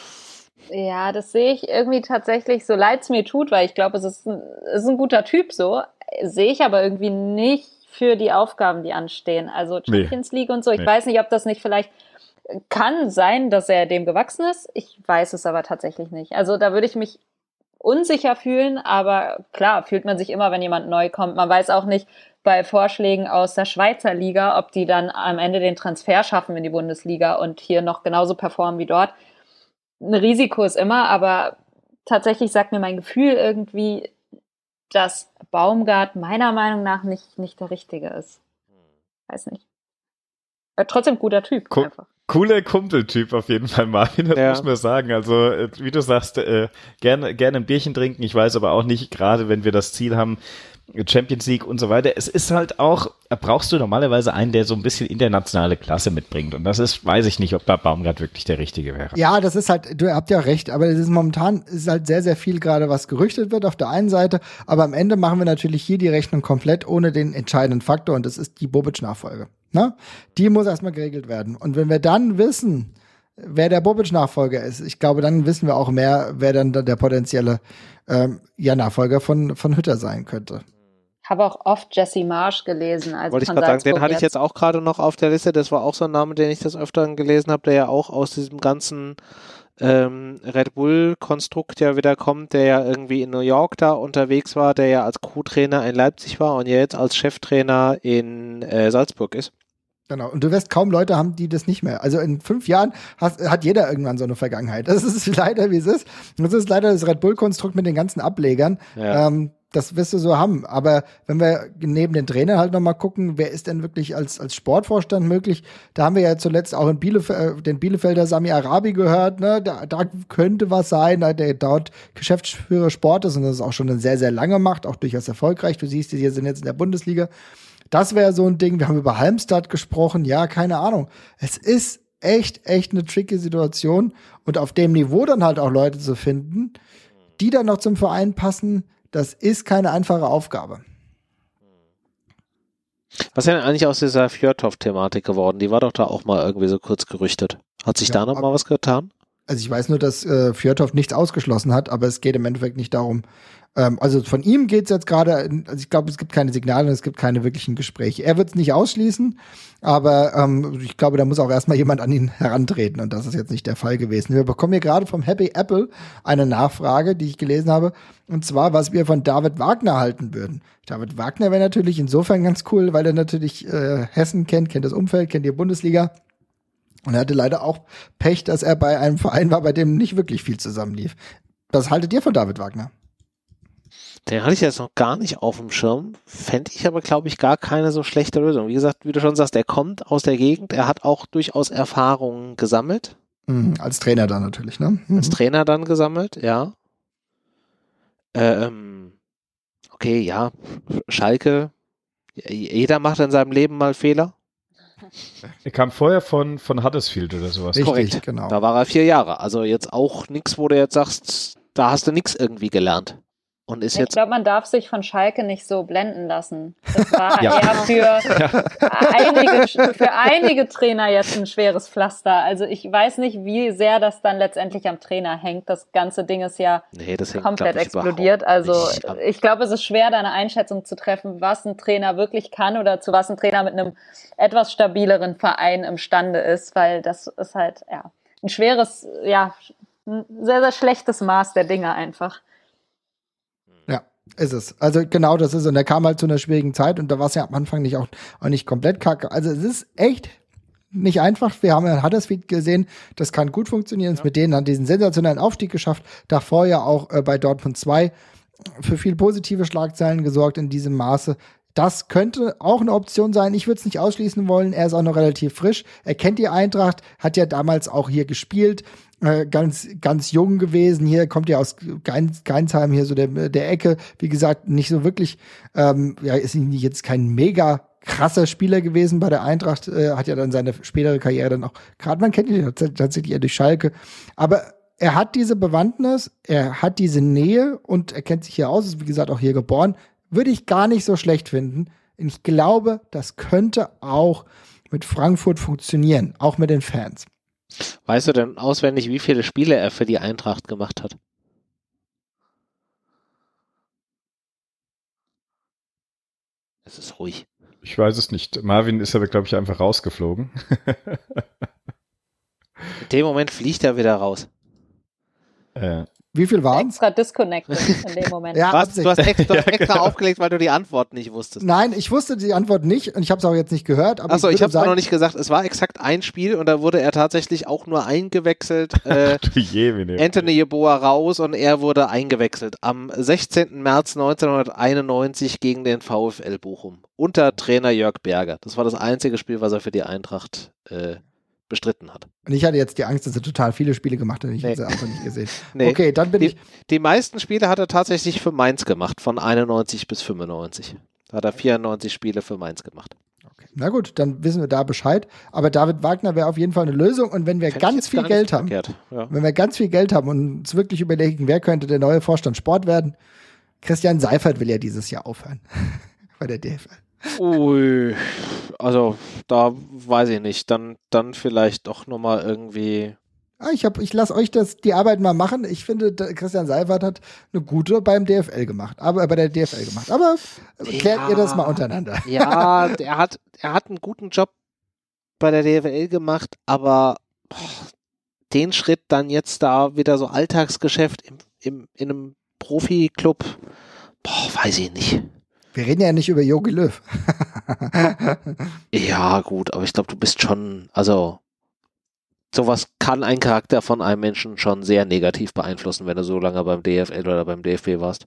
Ja, das sehe ich irgendwie tatsächlich, so leid es mir tut, weil ich glaube, es ist ein guter Typ so, sehe ich aber irgendwie nicht für die Aufgaben, die anstehen. Also Champions League und so. Ich weiß nicht, ob das nicht vielleicht kann sein, dass er dem gewachsen ist. Ich weiß es aber tatsächlich nicht. Also da würde ich mich unsicher fühlen, aber klar, fühlt man sich immer, wenn jemand neu kommt. Man weiß auch nicht bei Vorschlägen aus der Schweizer Liga, ob die dann am Ende den Transfer schaffen in die Bundesliga und hier noch genauso performen wie dort. Ein Risiko ist immer, aber tatsächlich sagt mir mein Gefühl irgendwie, dass Baumgart meiner Meinung nach nicht der Richtige ist. Weiß nicht. Trotzdem guter Typ einfach. Cooler Kumpeltyp auf jeden Fall, Marvin, das muss man sagen. Also, wie du sagst, gerne ein Bierchen trinken. Ich weiß aber auch nicht, gerade wenn wir das Ziel haben, Champions League und so weiter. Es ist halt auch, brauchst du normalerweise einen, der so ein bisschen internationale Klasse mitbringt. Und das ist, weiß ich nicht, ob da Baumgart wirklich der Richtige wäre. Ja, das ist halt, du habt ja recht, aber es ist momentan ist halt sehr, sehr viel gerade, was gerüchtet wird auf der einen Seite. Aber am Ende machen wir natürlich hier die Rechnung komplett ohne den entscheidenden Faktor und das ist die Bobic-Nachfolge. Ne? Die muss erstmal geregelt werden. Und wenn wir dann wissen, wer der Bobic-Nachfolger ist, ich glaube, dann wissen wir auch mehr, wer dann der potenzielle Nachfolger von Hütter sein könnte. Habe auch oft Jesse Marsch gelesen. Also wollte ich gerade sagen, den hatte ich jetzt auch gerade noch auf der Liste. Das war auch so ein Name, den ich des Öfteren gelesen habe, der ja auch aus diesem ganzen Red Bull-Konstrukt ja wieder kommt, der ja irgendwie in New York da unterwegs war, der ja als Co-Trainer in Leipzig war und jetzt als Cheftrainer in Salzburg ist. Genau, und du wirst kaum Leute haben, die das nicht mehr. Also in 5 Jahren hat jeder irgendwann so eine Vergangenheit. Das ist leider, wie es ist. Das ist leider das Red Bull-Konstrukt mit den ganzen Ablegern. Ja. Das wirst du so haben. Aber wenn wir neben den Trainern halt nochmal gucken, wer ist denn wirklich als Sportvorstand möglich? Da haben wir ja zuletzt auch in den Bielefelder Sami Arabi gehört. Ne? Da könnte was sein, der dort Geschäftsführer Sport ist und das auch schon sehr, sehr lange macht, auch durchaus erfolgreich. Du siehst, die sind jetzt in der Bundesliga. Das wäre so ein Ding. Wir haben über Halmstad gesprochen. Ja, keine Ahnung. Es ist echt eine tricky Situation. Und auf dem Niveau dann halt auch Leute zu finden, die dann noch zum Verein passen, das ist keine einfache Aufgabe. Was ist denn eigentlich aus dieser Fjordhoff-Thematik geworden? Die war doch da auch mal irgendwie so kurz gerüchtet. Hat sich da noch mal was getan? Also ich weiß nur, dass Fjordhoff nichts ausgeschlossen hat, aber es geht im Endeffekt nicht darum, also von ihm geht es jetzt gerade, also ich glaube, es gibt keine Signale und es gibt keine wirklichen Gespräche. Er wird es nicht ausschließen, aber ich glaube, da muss auch erstmal jemand an ihn herantreten und das ist jetzt nicht der Fall gewesen. Wir bekommen hier gerade vom Happy Apple eine Nachfrage, die ich gelesen habe, und zwar, was wir von David Wagner halten würden. David Wagner wäre natürlich insofern ganz cool, weil er natürlich Hessen kennt das Umfeld, kennt die Bundesliga. Und er hatte leider auch Pech, dass er bei einem Verein war, bei dem nicht wirklich viel zusammenlief. Was haltet ihr von David Wagner? Den hatte ich jetzt noch gar nicht auf dem Schirm. Fände ich aber, glaube ich, gar keine so schlechte Lösung. Wie gesagt, wie du schon sagst, er kommt aus der Gegend. Er hat auch durchaus Erfahrungen gesammelt. Als Trainer dann natürlich, ne? Als Trainer dann gesammelt, ja. Okay, ja. Schalke. Jeder macht in seinem Leben mal Fehler. Er kam vorher von Huddersfield oder sowas. Richtig, korrekt. Genau. Da war er 4 Jahre. Also jetzt auch nichts, wo du jetzt sagst, da hast du nichts irgendwie gelernt. Und ist ich glaube, man darf sich von Schalke nicht so blenden lassen. Das war Ja. eher für einige Trainer jetzt ein schweres Pflaster. Also ich weiß nicht, wie sehr das dann letztendlich am Trainer hängt. Das ganze Ding ist ja komplett explodiert. Also ich glaube, es ist schwer, da eine Einschätzung zu treffen, was ein Trainer wirklich kann oder zu was ein Trainer mit einem etwas stabileren Verein imstande ist, weil das ist halt ein schweres, ein sehr, sehr schlechtes Maß der Dinge einfach. Ist es. Also genau, das ist, und er kam halt zu einer schwierigen Zeit und da war es ja am Anfang nicht auch nicht komplett kacke. Also es ist echt nicht einfach. Wir haben ja Huddersfield gesehen, das kann gut funktionieren. Mit denen hat diesen sensationellen Aufstieg geschafft. Davor ja auch bei Dortmund 2 für viel positive Schlagzeilen gesorgt in diesem Maße. Das könnte auch eine Option sein. Ich würde es nicht ausschließen wollen. Er ist auch noch relativ frisch. Er kennt die Eintracht, hat ja damals auch hier gespielt. Ganz jung gewesen. Hier kommt ja aus Geinsheim, hier so der Ecke. Wie gesagt, nicht so wirklich, ist jetzt kein mega krasser Spieler gewesen bei der Eintracht. Hat ja dann seine spätere Karriere dann auch, gerade man kennt ihn tatsächlich eher durch Schalke. Aber er hat diese Bewandtnis, er hat diese Nähe und er kennt sich hier aus, ist wie gesagt auch hier geboren. Würde ich gar nicht so schlecht finden. Und ich glaube, das könnte auch mit Frankfurt funktionieren, auch mit den Fans. Weißt du denn auswendig, wie viele Spiele er für die Eintracht gemacht hat? Es ist ruhig. Ich weiß es nicht. Marvin ist aber, glaube ich, einfach rausgeflogen. In dem Moment fliegt er wieder raus. Wie viel waren es? Extra disconnected in dem Moment. Ja, Du hast extra genau. aufgelegt, weil du die Antwort nicht wusstest. Nein, ich wusste die Antwort nicht und ich habe es auch jetzt nicht gehört. Achso, ich würde habe es sagen, noch nicht gesagt. Es war exakt ein Spiel und da wurde er tatsächlich auch nur eingewechselt. Du Jemine. Anthony Yeboah raus und er wurde eingewechselt am 16. März 1991 gegen den VfL Bochum unter Trainer Jörg Berger. Das war das einzige Spiel, was er für die Eintracht bestritten hat. Und ich hatte jetzt die Angst, dass er total viele Spiele gemacht hat. Ich habe sie einfach nicht gesehen. Nee. Okay, dann bin ich. Die meisten Spiele hat er tatsächlich für Mainz gemacht, von 91 bis 95. Da hat er 94 Spiele für Mainz gemacht. Okay. Na gut, dann wissen wir da Bescheid. Aber David Wagner wäre auf jeden Fall eine Lösung. Und wenn wir Fänd ich ganz jetzt viel gar Geld nicht haben, verkehrt. Ja. wenn wir ganz viel Geld haben und uns wirklich überlegen, wer könnte der neue Vorstand Sport werden, Christian Seifert will ja dieses Jahr aufhören bei der DFL. Ui, also da weiß ich nicht. Dann vielleicht doch nochmal irgendwie. Ich lasse euch die Arbeit mal machen. Ich finde, Christian Seifert hat eine gute bei der DFL gemacht. Aber klärt ihr das mal untereinander. Ja, er hat einen guten Job bei der DFL gemacht, aber den Schritt dann jetzt da wieder so Alltagsgeschäft in einem Profi-Club, weiß ich nicht. Wir reden ja nicht über Jogi Löw. Ja, gut, aber ich glaube, du bist schon, also sowas kann ein Charakter von einem Menschen schon sehr negativ beeinflussen, wenn du so lange beim DFL oder beim DFB warst.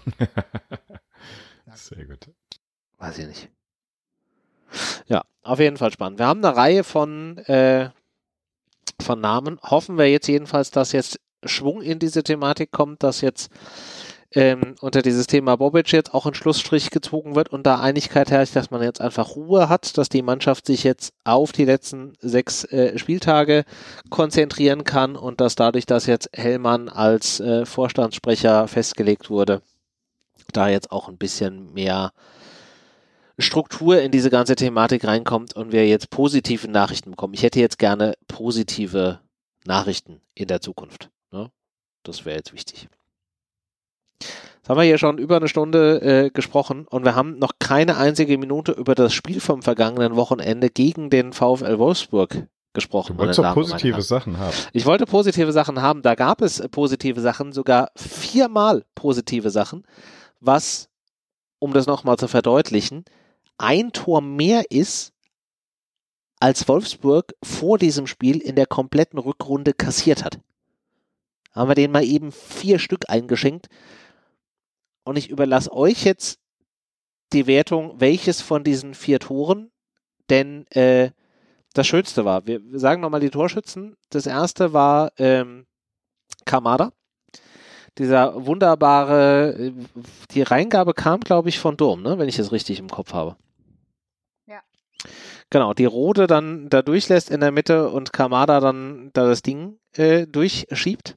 Sehr gut. Weiß ich nicht. Ja, auf jeden Fall spannend. Wir haben eine Reihe von Namen. Hoffen wir jetzt jedenfalls, dass jetzt Schwung in diese Thematik kommt, dass jetzt unter dieses Thema Bobic jetzt auch ein Schlussstrich gezogen wird und da Einigkeit herrscht, dass man jetzt einfach Ruhe hat, dass die Mannschaft sich jetzt auf die letzten 6 Spieltage konzentrieren kann und dass dadurch, dass jetzt Hellmann als Vorstandssprecher festgelegt wurde, da jetzt auch ein bisschen mehr Struktur in diese ganze Thematik reinkommt und wir jetzt positive Nachrichten bekommen. Ich hätte jetzt gerne positive Nachrichten in der Zukunft. Ne? Das wäre jetzt wichtig. Jetzt haben wir hier schon über eine Stunde gesprochen und wir haben noch keine einzige Minute über das Spiel vom vergangenen Wochenende gegen den VfL Wolfsburg gesprochen. Du wolltest doch positive Sachen haben. Ich wollte positive Sachen haben. Da gab es positive Sachen, sogar 4-mal positive Sachen, was, um das nochmal zu verdeutlichen, ein Tor mehr ist, als Wolfsburg vor diesem Spiel in der kompletten Rückrunde kassiert hat. Haben wir denen mal eben 4 Stück eingeschenkt. Und ich überlasse euch jetzt die Wertung, welches von diesen 4 Toren denn das Schönste war. Wir sagen nochmal die Torschützen. Das erste war Kamada. Dieser wunderbare, die Reingabe kam, glaube ich, von Durm, ne? Wenn ich das richtig im Kopf habe. Ja. Genau, die Rode dann da durchlässt in der Mitte und Kamada dann da das Ding durchschiebt.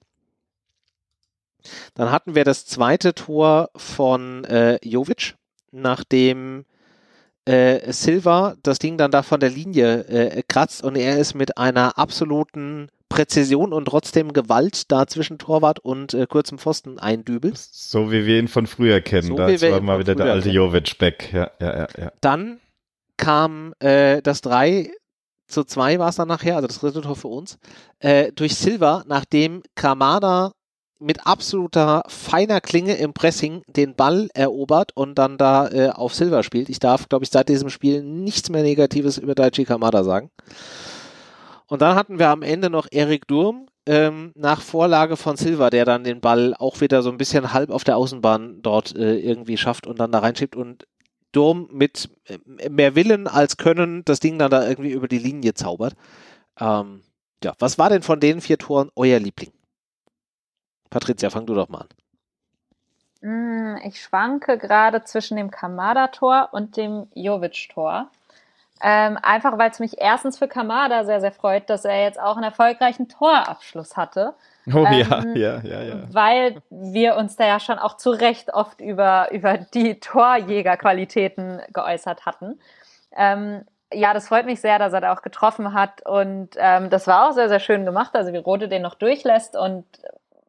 Dann hatten wir das zweite Tor von Jovic, nachdem Silva das Ding dann da von der Linie kratzt und er ist mit einer absoluten Präzision und trotzdem Gewalt da zwischen Torwart und kurzem Pfosten eindübelt. So wie wir ihn von früher kennen. So Das war mal wieder der alte kennen. Jovic-Back. Ja. Dann kam das 3:2 war es dann nachher, also das dritte Tor für uns, durch Silva, nachdem Kamada mit absoluter feiner Klinge im Pressing den Ball erobert und dann da auf Silva spielt. Ich darf, glaube ich, seit diesem Spiel nichts mehr Negatives über Daichi Kamada sagen. Und dann hatten wir am Ende noch Erik Durm nach Vorlage von Silva, der dann den Ball auch wieder so ein bisschen halb auf der Außenbahn dort irgendwie schafft und dann da reinschiebt und Durm mit mehr Willen als Können das Ding dann da irgendwie über die Linie zaubert. Ja, was war denn von den 4 Toren euer Liebling? Patricia, fang du doch mal an. Ich schwanke gerade zwischen dem Kamada-Tor und dem Jovic-Tor. Einfach, weil es mich erstens für Kamada sehr, sehr freut, dass er jetzt auch einen erfolgreichen Torabschluss hatte. Oh ja. Weil wir uns da ja schon auch zu Recht oft über die Torjägerqualitäten geäußert hatten. Ja, das freut mich sehr, dass er da auch getroffen hat und das war auch sehr, sehr schön gemacht, also wie Rode den noch durchlässt und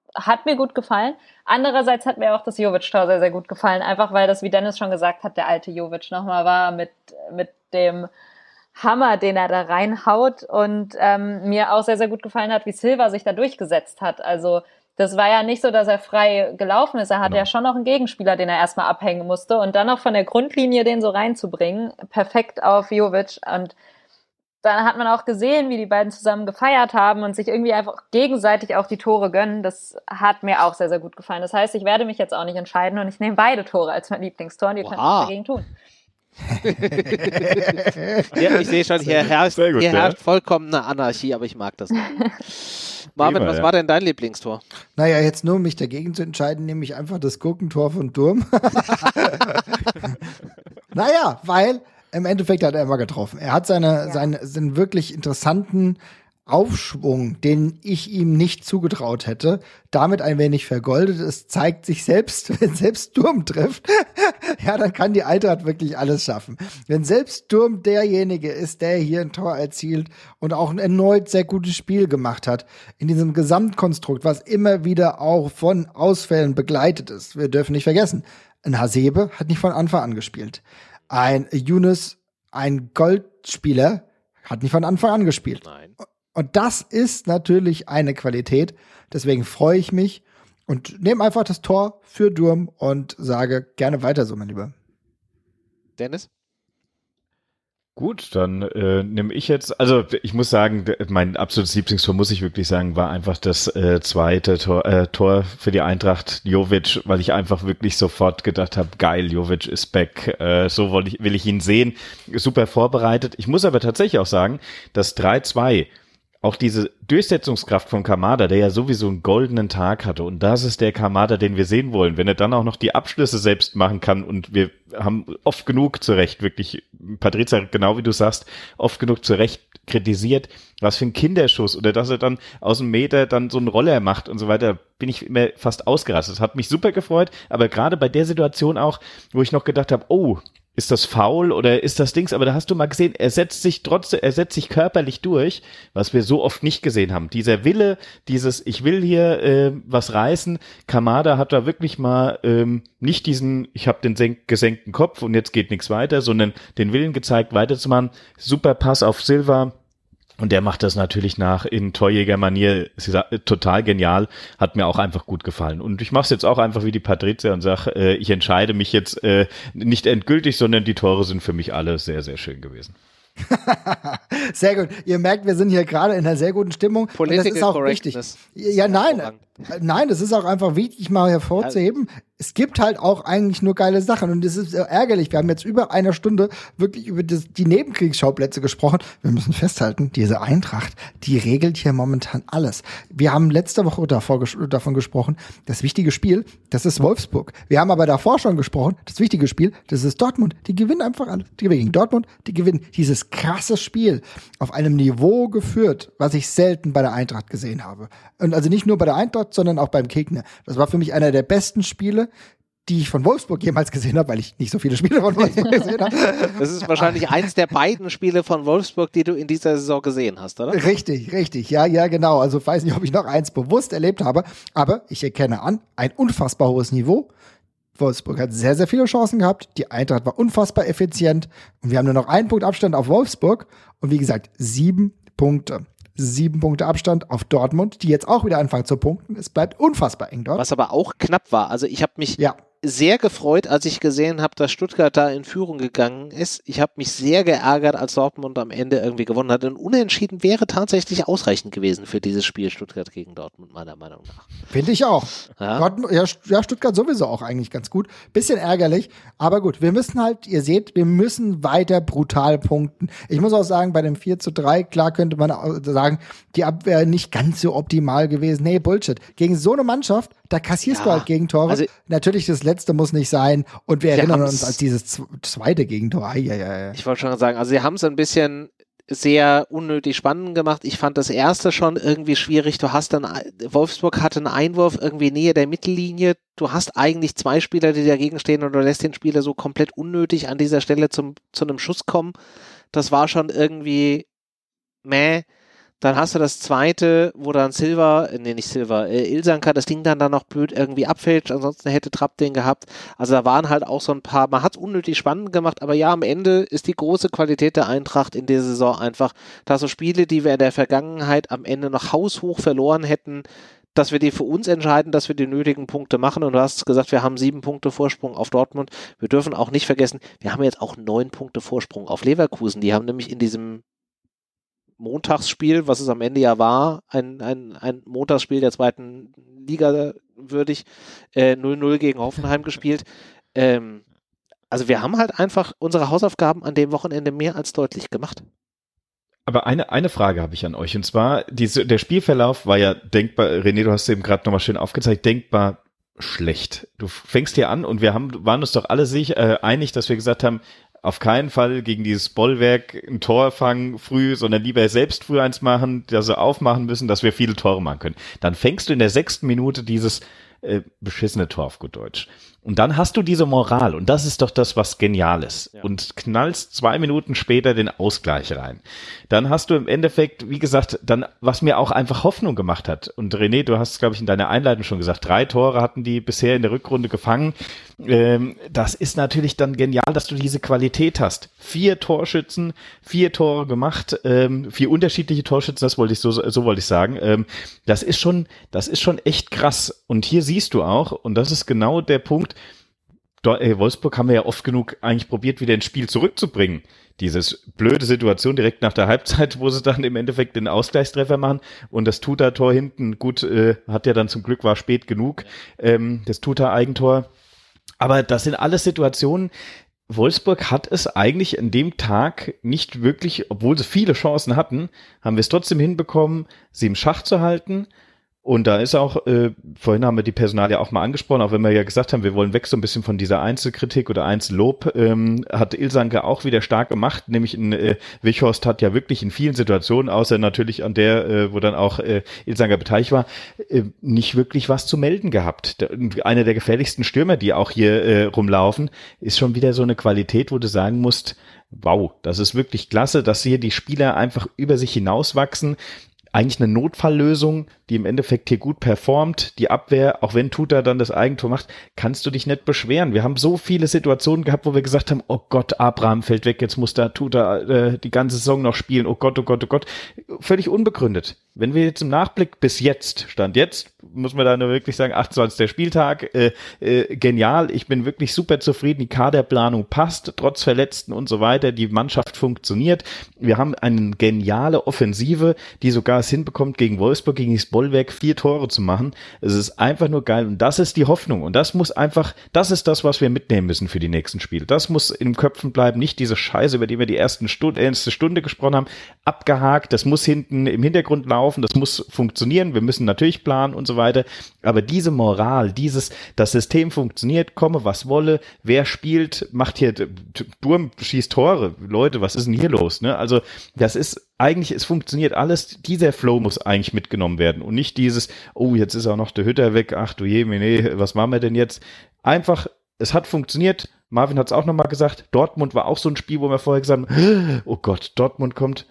hat mir gut gefallen. Andererseits hat mir auch das Jovic-Tor sehr, sehr gut gefallen, einfach weil das, wie Dennis schon gesagt hat, der alte Jovic nochmal war mit dem Hammer, den er da reinhaut und mir auch sehr, sehr gut gefallen hat, wie Silva sich da durchgesetzt hat. Also das war ja nicht so, dass er frei gelaufen ist. Er hatte ja schon noch einen Gegenspieler, den er erstmal abhängen musste und dann noch von der Grundlinie den so reinzubringen, perfekt auf Jovic. Und dann hat man auch gesehen, wie die beiden zusammen gefeiert haben und sich irgendwie einfach gegenseitig auch die Tore gönnen. Das hat mir auch sehr, sehr gut gefallen. Das heißt, ich werde mich jetzt auch nicht entscheiden und ich nehme beide Tore als mein Lieblingstor und ihr könnt nichts dagegen tun. Ja, ich sehe schon, hier herrscht vollkommene Anarchie, aber ich mag das nicht. Marvin, was war denn dein Lieblingstor? Naja, jetzt nur um mich dagegen zu entscheiden, nehme ich einfach das Gurkentor von Durm. Naja, weil im Endeffekt hat er immer getroffen. Er hat seinen wirklich interessanten Aufschwung, den ich ihm nicht zugetraut hätte, damit ein wenig vergoldet. Es zeigt sich selbst, wenn selbst Durm trifft, ja, dann kann die Eintracht wirklich alles schaffen. Wenn selbst Durm derjenige ist, der hier ein Tor erzielt und auch ein erneut sehr gutes Spiel gemacht hat, in diesem Gesamtkonstrukt, was immer wieder auch von Ausfällen begleitet ist. Wir dürfen nicht vergessen, ein Hasebe hat nicht von Anfang an gespielt. Ein Younes, ein Goldspieler, hat nicht von Anfang an gespielt. Nein. Und das ist natürlich eine Qualität. Deswegen freue ich mich und nehme einfach das Tor für Durm und sage gerne weiter so, mein Lieber. Dennis? Gut, dann nehme ich jetzt, also ich muss sagen, mein absolutes Lieblingstor, muss ich wirklich sagen, war einfach das zweite Tor für die Eintracht, Jovic, weil ich einfach wirklich sofort gedacht habe, geil, Jovic ist back, so will ich ihn sehen, super vorbereitet. Ich muss aber tatsächlich auch sagen, das 3-2, auch diese Durchsetzungskraft von Kamada, der ja sowieso einen goldenen Tag hatte, und das ist der Kamada, den wir sehen wollen, wenn er dann auch noch die Abschlüsse selbst machen kann, und wir haben oft genug zu Recht, wirklich, Patrizia, genau wie du sagst, oft genug zu Recht kritisiert, was für ein Kinderschuss, oder dass er dann aus dem Meter dann so einen Roller macht und so weiter, bin ich immer fast ausgerastet. Das hat mich super gefreut, aber gerade bei der Situation auch, wo ich noch gedacht habe, oh, ist das faul oder ist das Dings? Aber da hast du mal gesehen, er setzt sich körperlich durch, was wir so oft nicht gesehen haben. Dieser Wille, dieses, ich will hier was reißen. Kamada hat da wirklich mal nicht diesen, ich habe den gesenkten Kopf und jetzt geht nichts weiter, sondern den Willen gezeigt, weiterzumachen. Super Pass auf Silva. Und der macht das natürlich nach in Torjäger-Manier, total genial, hat mir auch einfach gut gefallen. Und ich mache es jetzt auch einfach wie die Patrizia und sage, ich entscheide mich jetzt nicht endgültig, sondern die Tore sind für mich alle sehr, sehr schön gewesen. Sehr gut. Ihr merkt, wir sind hier gerade in einer sehr guten Stimmung. Political und das ist auch wichtig. Ja, nein, das ist auch einfach wichtig, mal hervorzuheben. Ja. Es gibt halt auch eigentlich nur geile Sachen und es ist ärgerlich. Wir haben jetzt über eine Stunde wirklich über die Nebenkriegsschauplätze gesprochen. Wir müssen festhalten, diese Eintracht, die regelt hier momentan alles. Wir haben letzte Woche davon gesprochen, das wichtige Spiel, das ist Wolfsburg. Wir haben aber davor schon gesprochen, das wichtige Spiel, das ist Dortmund. Die gewinnen einfach alle. Die gewinnen gegen Dortmund, die gewinnen dieses krasse Spiel auf einem Niveau geführt, was ich selten bei der Eintracht gesehen habe. Und also nicht nur bei der Eintracht, sondern auch beim Gegner. Das war für mich einer der besten Spiele, die ich von Wolfsburg jemals gesehen habe, weil ich nicht so viele Spiele von Wolfsburg gesehen habe. Das ist wahrscheinlich eins der beiden Spiele von Wolfsburg, die du in dieser Saison gesehen hast, oder? Richtig. Ja, genau. Also weiß nicht, ob ich noch eins bewusst erlebt habe, aber ich erkenne an, ein unfassbar hohes Niveau. Wolfsburg hat sehr, sehr viele Chancen gehabt. Die Eintracht war unfassbar effizient. Und wir haben nur noch 1 Punkt Abstand auf Wolfsburg. Und wie gesagt, 7 Punkte. 7 Punkte Abstand auf Dortmund, die jetzt auch wieder anfangen zu punkten. Es bleibt unfassbar eng dort. Was aber auch knapp war. Also ich habe mich sehr gefreut, als ich gesehen habe, dass Stuttgart da in Führung gegangen ist. Ich habe mich sehr geärgert, als Dortmund am Ende irgendwie gewonnen hat. Und Unentschieden wäre tatsächlich ausreichend gewesen für dieses Spiel Stuttgart gegen Dortmund, meiner Meinung nach. Finde ich auch. Ja? Stuttgart sowieso auch eigentlich ganz gut. Bisschen ärgerlich, aber gut. Wir müssen halt, ihr seht, wir müssen weiter brutal punkten. Ich muss auch sagen, bei dem 4:3, klar könnte man auch sagen, die Abwehr nicht ganz so optimal gewesen. Nee, Bullshit. Gegen so eine Mannschaft, da kassierst du halt Gegentore. Also, natürlich, das letzte muss nicht sein. Und wir erinnern uns an dieses zweite Gegentor. Ich wollte schon sagen, also sie haben es ein bisschen sehr unnötig spannend gemacht. Ich fand das erste schon irgendwie schwierig. Wolfsburg hatte einen Einwurf irgendwie nähe der Mittellinie. Du hast eigentlich 2 Spieler, die dagegen stehen, und du lässt den Spieler so komplett unnötig an dieser Stelle zu einem Schuss kommen. Das war schon irgendwie Dann hast du das zweite, wo dann Ilsanker das Ding dann noch blöd irgendwie abfälscht, ansonsten hätte Trapp den gehabt. Also da waren halt auch so ein paar, man hat es unnötig spannend gemacht, aber ja, am Ende ist die große Qualität der Eintracht in der Saison einfach, dass so Spiele, die wir in der Vergangenheit am Ende noch haushoch verloren hätten, dass wir die für uns entscheiden, dass wir die nötigen Punkte machen. Und du hast gesagt, wir haben 7 Punkte Vorsprung auf Dortmund. Wir dürfen auch nicht vergessen, wir haben jetzt auch 9 Punkte Vorsprung auf Leverkusen. Die haben nämlich in diesem Montagsspiel, was es am Ende ja war, ein Montagsspiel der zweiten Liga würdig, 0-0 gegen Hoffenheim gespielt. Also wir haben halt einfach unsere Hausaufgaben an dem Wochenende mehr als deutlich gemacht. Aber eine Frage habe ich an euch, und zwar, der Spielverlauf war ja denkbar, René, du hast es eben gerade nochmal schön aufgezeigt, denkbar schlecht. Du fängst hier an und wir waren uns doch alle einig, dass wir gesagt haben, auf keinen Fall gegen dieses Bollwerk ein Tor fangen früh, sondern lieber selbst früh eins machen, dass wir aufmachen müssen, dass wir viele Tore machen können. Dann fängst du in der 6. Minute dieses beschissene Tor auf gut Deutsch. Und dann hast du diese Moral und das ist doch das, was genial ist. Ja. Und knallst 2 Minuten später den Ausgleich rein. Dann hast du im Endeffekt, wie gesagt, dann, was mir auch einfach Hoffnung gemacht hat. Und René, du hast es, glaube ich, in deiner Einleitung schon gesagt, 3 Tore hatten die bisher in der Rückrunde gefangen. Das ist natürlich dann genial, dass du diese Qualität hast. 4 Torschützen, 4 Tore gemacht, 4 unterschiedliche Torschützen, so wollte ich sagen. Das ist schon echt krass. Und hier siehst du auch, und das ist genau der Punkt, Wolfsburg haben wir ja oft genug eigentlich probiert, wieder ins Spiel zurückzubringen. Dieses blöde Situation direkt nach der Halbzeit, wo sie dann im Endeffekt den Ausgleichstreffer machen und das Tuta-Tor hinten, gut, hat ja dann zum Glück, war spät genug, das Tuta-Eigentor. Aber das sind alles Situationen, Wolfsburg hat es eigentlich an dem Tag nicht wirklich, obwohl sie viele Chancen hatten, haben wir es trotzdem hinbekommen, sie im Schach zu halten. Und da ist auch, vorhin haben wir die Personalie auch mal angesprochen, auch wenn wir ja gesagt haben, wir wollen weg so ein bisschen von dieser Einzelkritik oder Einzellob, hat Ilsanker auch wieder stark gemacht, nämlich Wichhorst hat ja wirklich in vielen Situationen, außer natürlich an der, wo dann auch Ilsanker beteiligt war, nicht wirklich was zu melden gehabt. Einer der gefährlichsten Stürmer, die auch hier rumlaufen, ist schon wieder so eine Qualität, wo du sagen musst, wow, das ist wirklich klasse, dass hier die Spieler einfach über sich hinauswachsen. Eigentlich eine Notfalllösung, die im Endeffekt hier gut performt. Die Abwehr, auch wenn Tuta dann das Eigentor macht, kannst du dich nicht beschweren. Wir haben so viele Situationen gehabt, wo wir gesagt haben, oh Gott, Abraham fällt weg, jetzt muss da Tuta die ganze Saison noch spielen. Oh Gott, oh Gott, oh Gott. Völlig unbegründet. Wenn wir jetzt im Nachblick bis jetzt, Stand jetzt, muss man da nur wirklich sagen, 28. Spieltag, genial. Ich bin wirklich super zufrieden. Die Kaderplanung passt, trotz Verletzten und so weiter. Die Mannschaft funktioniert. Wir haben eine geniale Offensive, die sogar es hinbekommt, gegen Wolfsburg, gegen das Bollwerk 4 Tore zu machen. Es ist einfach nur geil. Und das ist die Hoffnung. Und das muss einfach, das ist das, was wir mitnehmen müssen für die nächsten Spiele. Das muss in den Köpfen bleiben. Nicht diese Scheiße, über die wir die erste Stunde gesprochen haben, abgehakt. Das muss hinten im Hintergrund laufen. Das muss funktionieren. Wir müssen natürlich planen und so weiter. Aber diese Moral, das System funktioniert, komme was wolle, wer spielt, macht hier, Durm schießt Tore. Leute, was ist denn hier los? Ne? Also das ist eigentlich, es funktioniert alles. Dieser Flow muss eigentlich mitgenommen werden und nicht dieses, oh, jetzt ist auch noch der Hütter weg. Ach du je, nee, was machen wir denn jetzt? Einfach, es hat funktioniert. Marvin hat es auch nochmal gesagt. Dortmund war auch so ein Spiel, wo wir vorher gesagt haben, oh Gott, Dortmund kommt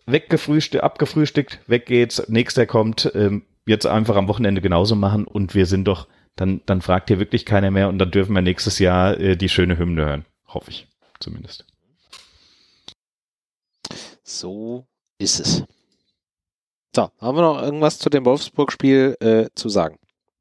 abgefrühstückt, weg geht's, nächster kommt, jetzt einfach am Wochenende genauso machen und wir sind doch, dann fragt hier wirklich keiner mehr und dann dürfen wir nächstes Jahr die schöne Hymne hören. Hoffe ich, zumindest. So ist es. So, haben wir noch irgendwas zu dem Wolfsburg-Spiel zu sagen?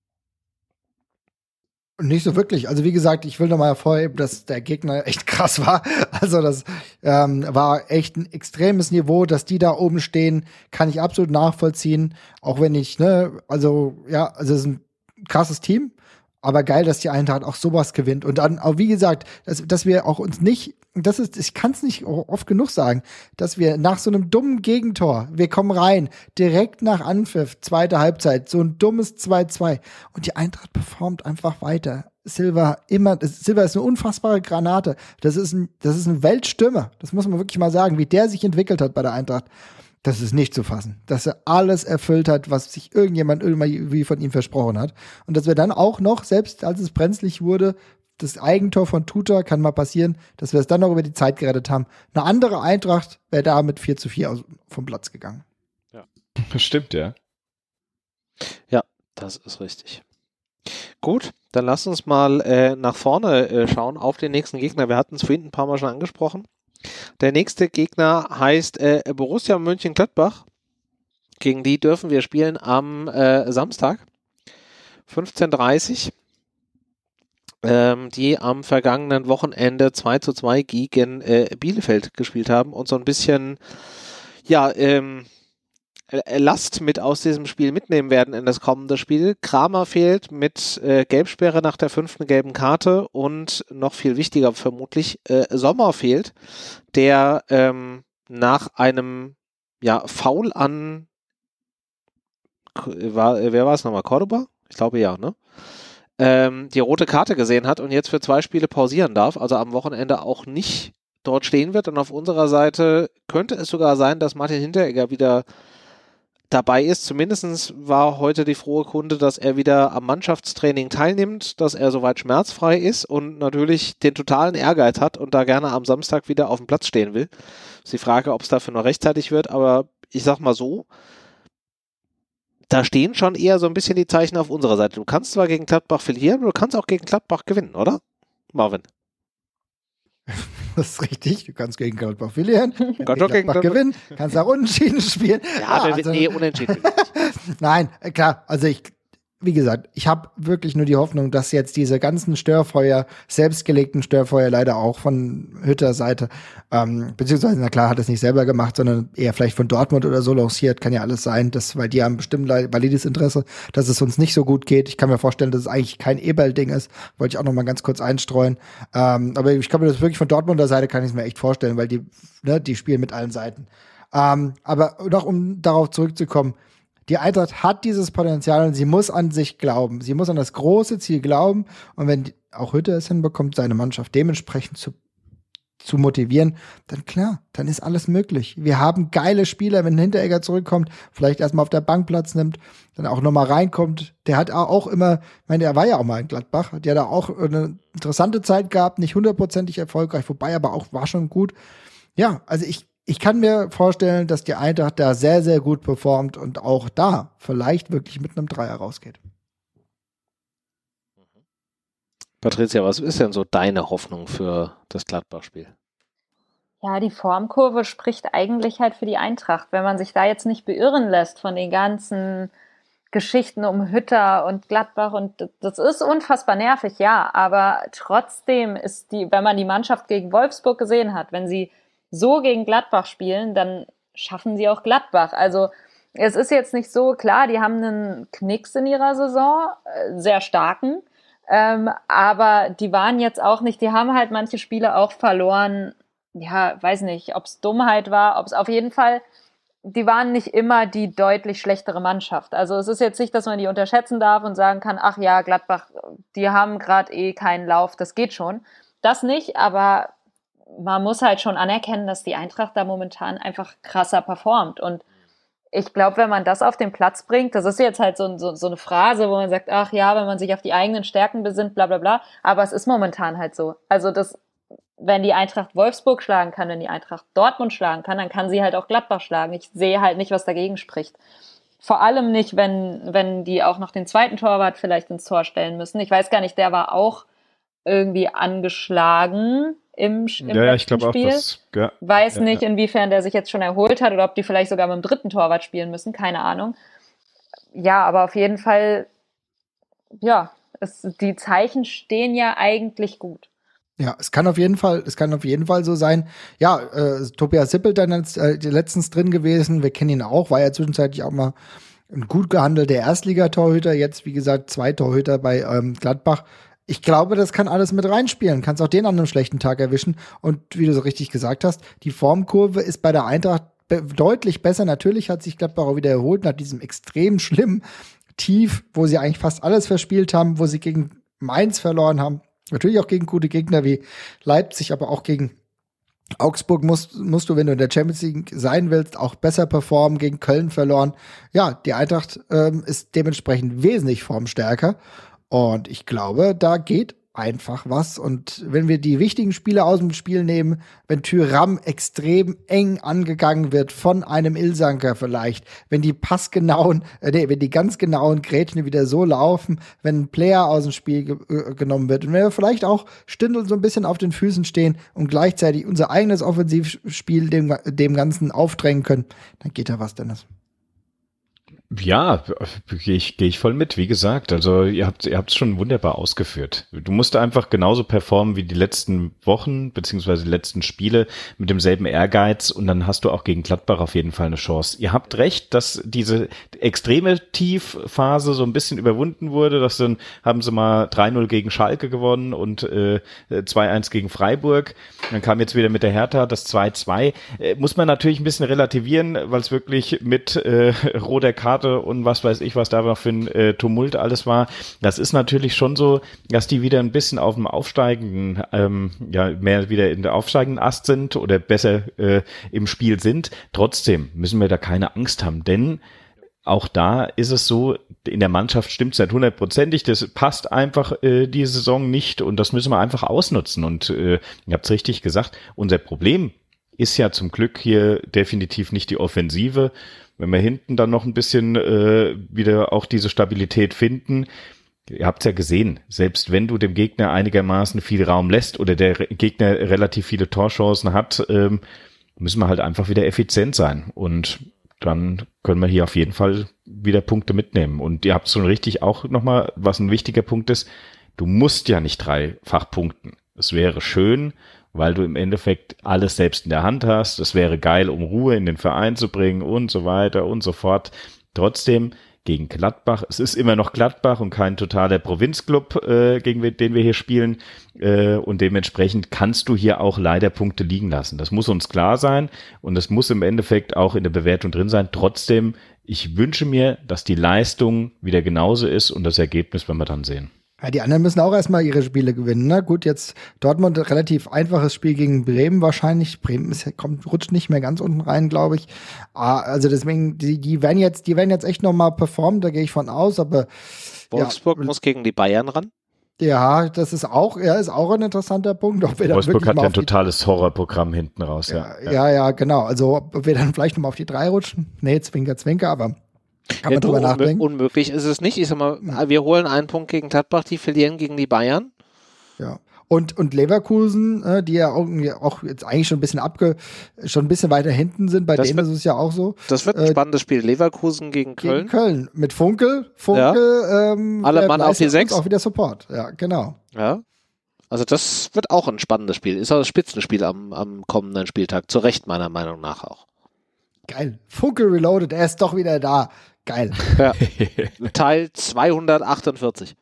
Nicht so wirklich. Also wie gesagt, ich will nochmal hervorheben, dass der Gegner echt krass war. Also das war echt ein extremes Niveau, dass die da oben stehen, kann ich absolut nachvollziehen. Auch wenn ich, also es ist ein krasses Team, aber geil, dass die Eintracht auch sowas gewinnt. Und dann auch, wie gesagt, dass wir auch uns nicht, ich kann es nicht oft genug sagen, dass wir nach so einem dummen Gegentor, wir kommen rein, direkt nach Anpfiff, zweite Halbzeit, so ein dummes 2-2 und die Eintracht performt einfach weiter. Silva ist eine unfassbare Granate. Das ist ein Weltstürmer. Das muss man wirklich mal sagen, wie der sich entwickelt hat bei der Eintracht. Das ist nicht zu fassen. Dass er alles erfüllt hat, was sich irgendjemand irgendwie von ihm versprochen hat. Und dass wir dann auch noch, selbst als es brenzlig wurde, das Eigentor von Tuta, kann mal passieren, dass wir es dann noch über die Zeit gerettet haben. Eine andere Eintracht wäre da mit 4-4 vom Platz gegangen. Ja. Stimmt, ja. Ja, das ist richtig. Gut, dann lass uns mal nach vorne schauen auf den nächsten Gegner. Wir hatten es vorhin ein paar Mal schon angesprochen. Der nächste Gegner heißt Borussia Mönchengladbach. Gegen die dürfen wir spielen am Samstag, 15:30 Uhr, die am vergangenen Wochenende 2:2 gegen Bielefeld gespielt haben und so ein bisschen Last mit aus diesem Spiel mitnehmen werden in das kommende Spiel. Kramer fehlt mit Gelbsperre nach der 5. gelben Karte und noch viel wichtiger vermutlich, Sommer fehlt, der nach einem Foul an wer war es nochmal? Cordoba? Ich glaube ja, ne? Die rote Karte gesehen hat und jetzt für 2 Spiele pausieren darf, also am Wochenende auch nicht dort stehen wird. Und auf unserer Seite könnte es sogar sein, dass Martin Hinteregger wieder dabei ist. Zumindest war heute die frohe Kunde, dass er wieder am Mannschaftstraining teilnimmt, dass er soweit schmerzfrei ist und natürlich den totalen Ehrgeiz hat und da gerne am Samstag wieder auf dem Platz stehen will. Ist die Frage, ob es dafür noch rechtzeitig wird, aber ich sag mal so, da stehen schon eher so ein bisschen die Zeichen auf unserer Seite. Du kannst zwar gegen Gladbach verlieren, aber du kannst auch gegen Gladbach gewinnen, oder? Marvin. Das ist richtig, du kannst gegen Gladbach verlieren, gegen Gladbach gewinnen, kannst auch unentschieden spielen. Unentschieden. Nein, klar, also wie gesagt, ich habe wirklich nur die Hoffnung, dass jetzt diese ganzen Störfeuer, selbstgelegten Störfeuer leider auch von Hütters Seite, beziehungsweise, na klar, hat es nicht selber gemacht, sondern eher vielleicht von Dortmund oder so lanciert, kann ja alles sein, weil die haben bestimmt valides Interesse, dass es uns nicht so gut geht. Ich kann mir vorstellen, dass es eigentlich kein Eberl-Ding ist, wollte ich auch noch mal ganz kurz einstreuen. Aber ich glaube, das wirklich von Dortmunder Seite kann ich es mir echt vorstellen, weil die spielen mit allen Seiten. Aber noch um darauf zurückzukommen, die Eintracht hat dieses Potenzial und sie muss an sich glauben. Sie muss an das große Ziel glauben. Und wenn auch Hütter es hinbekommt, seine Mannschaft dementsprechend zu motivieren, dann klar, dann ist alles möglich. Wir haben geile Spieler, wenn Hinteregger zurückkommt, vielleicht erstmal auf der Bank Platz nimmt, dann auch nochmal reinkommt. Der hat auch immer, der war ja auch mal in Gladbach, der hat da auch eine interessante Zeit gehabt, nicht 100%ig erfolgreich, wobei aber auch war schon gut. Ja, also ich kann mir vorstellen, dass die Eintracht da sehr, sehr gut performt und auch da vielleicht wirklich mit einem Dreier rausgeht. Patricia, was ist denn so deine Hoffnung für das Gladbach-Spiel? Ja, die Formkurve spricht eigentlich halt für die Eintracht. Wenn man sich da jetzt nicht beirren lässt von den ganzen Geschichten um Hütter und Gladbach und das ist unfassbar nervig, ja, aber trotzdem ist wenn man die Mannschaft gegen Wolfsburg gesehen hat, wenn sie so gegen Gladbach spielen, dann schaffen sie auch Gladbach. Also es ist jetzt nicht so, klar, die haben einen Knicks in ihrer Saison, sehr starken, aber die waren jetzt auch nicht, die haben halt manche Spiele auch verloren, ja, weiß nicht, ob es Dummheit war, ob es auf jeden Fall, die waren nicht immer die deutlich schlechtere Mannschaft. Also es ist jetzt nicht, dass man die unterschätzen darf und sagen kann, ach ja, Gladbach, die haben gerade keinen Lauf, das geht schon. Das nicht, aber man muss halt schon anerkennen, dass die Eintracht da momentan einfach krasser performt. Und ich glaube, wenn man das auf den Platz bringt, das ist jetzt halt so eine Phrase, wo man sagt, ach ja, wenn man sich auf die eigenen Stärken besinnt, bla bla bla. Aber es ist momentan halt so. Also wenn die Eintracht Wolfsburg schlagen kann, wenn die Eintracht Dortmund schlagen kann, dann kann sie halt auch Gladbach schlagen. Ich sehe halt nicht, was dagegen spricht. Vor allem nicht, wenn die auch noch den zweiten Torwart vielleicht ins Tor stellen müssen. Ich weiß gar nicht, der war auch irgendwie angeschlagen im ich glaube auch, Spiel. Weiß nicht, ja. inwiefern der sich jetzt schon erholt hat oder ob die vielleicht sogar mit dem dritten Torwart spielen müssen, keine Ahnung. Ja, aber auf jeden Fall, ja, die Zeichen stehen ja eigentlich gut. Ja, es kann auf jeden Fall so sein. Ja, Tobias Sippel dann letztens drin gewesen. Wir kennen ihn auch, war ja zwischenzeitlich auch mal ein gut gehandelter Erstligatorhüter. Jetzt, wie gesagt, 2 Torhüter bei Gladbach. Ich glaube, das kann alles mit reinspielen. Kannst auch den an einem schlechten Tag erwischen. Und wie du so richtig gesagt hast, die Formkurve ist bei der Eintracht deutlich besser. Natürlich hat sich Gladbach auch wieder erholt nach diesem extrem schlimmen Tief, wo sie eigentlich fast alles verspielt haben, wo sie gegen Mainz verloren haben. Natürlich auch gegen gute Gegner wie Leipzig, aber auch gegen Augsburg musst du, wenn du in der Champions League sein willst, auch besser performen, gegen Köln verloren. Ja, die Eintracht ist dementsprechend wesentlich formstärker. Und ich glaube, da geht einfach was. Und wenn wir die wichtigen Spiele aus dem Spiel nehmen, wenn Thuram extrem eng angegangen wird von einem Ilsanker vielleicht, wenn die wenn die ganz genauen Grätschen wieder so laufen, wenn ein Player aus dem Spiel genommen wird und wenn wir vielleicht auch Stindl so ein bisschen auf den Füßen stehen und gleichzeitig unser eigenes Offensivspiel dem Ganzen aufdrängen können, dann geht da was, Dennis. Ja, gehe ich voll mit. Wie gesagt, also ihr habt es schon wunderbar ausgeführt. Du musst einfach genauso performen wie die letzten Wochen beziehungsweise die letzten Spiele mit demselben Ehrgeiz und dann hast du auch gegen Gladbach auf jeden Fall eine Chance. Ihr habt recht, dass diese extreme Tiefphase so ein bisschen überwunden wurde. Dann haben sie mal 3-0 gegen Schalke gewonnen und 2-1 gegen Freiburg. Dann kam jetzt wieder mit der Hertha das 2-2. Muss man natürlich ein bisschen relativieren, weil es wirklich mit roter Karte und was weiß ich, was da noch für ein Tumult alles war. Das ist natürlich schon so, dass die wieder ein bisschen auf dem aufsteigenden, mehr wieder in der aufsteigenden Ast sind oder besser im Spiel sind. Trotzdem müssen wir da keine Angst haben, denn auch da ist es so, in der Mannschaft stimmt es nicht 100%. Das passt einfach die Saison nicht und das müssen wir einfach ausnutzen. Und ihr habt es richtig gesagt, unser Problem ist ja zum Glück hier definitiv nicht die Offensive. Wenn wir hinten dann noch ein bisschen wieder auch diese Stabilität finden, ihr habt es ja gesehen, selbst wenn du dem Gegner einigermaßen viel Raum lässt oder der Gegner relativ viele Torchancen hat, müssen wir halt einfach wieder effizient sein und dann können wir hier auf jeden Fall wieder Punkte mitnehmen. Und ihr habt schon richtig auch nochmal, was ein wichtiger Punkt ist, du musst ja nicht dreifach punkten. Es wäre schön, weil du im Endeffekt alles selbst in der Hand hast. Es wäre geil, um Ruhe in den Verein zu bringen und so weiter und so fort. Trotzdem gegen Gladbach, es ist immer noch Gladbach und kein totaler Provinzclub, gegen den wir hier spielen. Und dementsprechend kannst du hier auch leider Punkte liegen lassen. Das muss uns klar sein und das muss im Endeffekt auch in der Bewertung drin sein. Trotzdem, ich wünsche mir, dass die Leistung wieder genauso ist und das Ergebnis werden wir dann sehen. Ja, die anderen müssen auch erstmal ihre Spiele gewinnen. Ne? Gut, jetzt Dortmund relativ einfaches Spiel gegen Bremen wahrscheinlich. Bremen rutscht nicht mehr ganz unten rein, glaube ich. Also deswegen, die werden jetzt echt nochmal performen, da gehe ich von aus. Aber Wolfsburg muss gegen die Bayern ran. Ja, das ist auch ein interessanter Punkt. Ob wir Wolfsburg hat ja ein totales Horrorprogramm hinten raus. Ja, genau. Also ob wir dann vielleicht nochmal auf die 3 rutschen. Nee, Zwinker, aber kann man drüber nachdenken. Unmöglich ist es nicht. Ich sag mal, wir holen einen Punkt gegen Gladbach, die verlieren gegen die Bayern. Ja. Und Leverkusen, die ja irgendwie auch jetzt eigentlich schon ein bisschen weiter hinten sind, bei denen ist es ja auch so. Das wird ein spannendes Spiel. Leverkusen gegen Köln. Gegen Köln. Mit Funkel, ja. Alle Mann auf die 6. Auch wieder Support. Ja, genau. Ja. Also das wird auch ein spannendes Spiel. Ist auch das Spitzenspiel am kommenden Spieltag. Zu Recht meiner Meinung nach auch. Geil. Funkel Reloaded, er ist doch wieder da. Geil. Ja. Teil 248.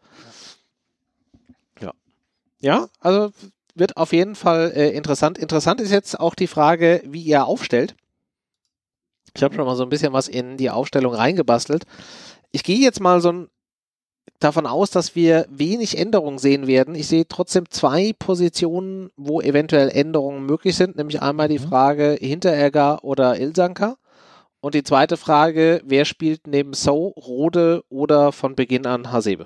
Ja, also wird auf jeden Fall interessant. Interessant ist jetzt auch die Frage, wie ihr aufstellt. Ich habe schon mal so ein bisschen was in die Aufstellung reingebastelt. Ich gehe jetzt mal davon aus, dass wir wenig Änderungen sehen werden. Ich sehe trotzdem 2 Positionen, wo eventuell Änderungen möglich sind, nämlich einmal die Frage Hinteregger oder Ilsanker und die zweite Frage, wer spielt neben So, Rode oder von Beginn an Hasebe?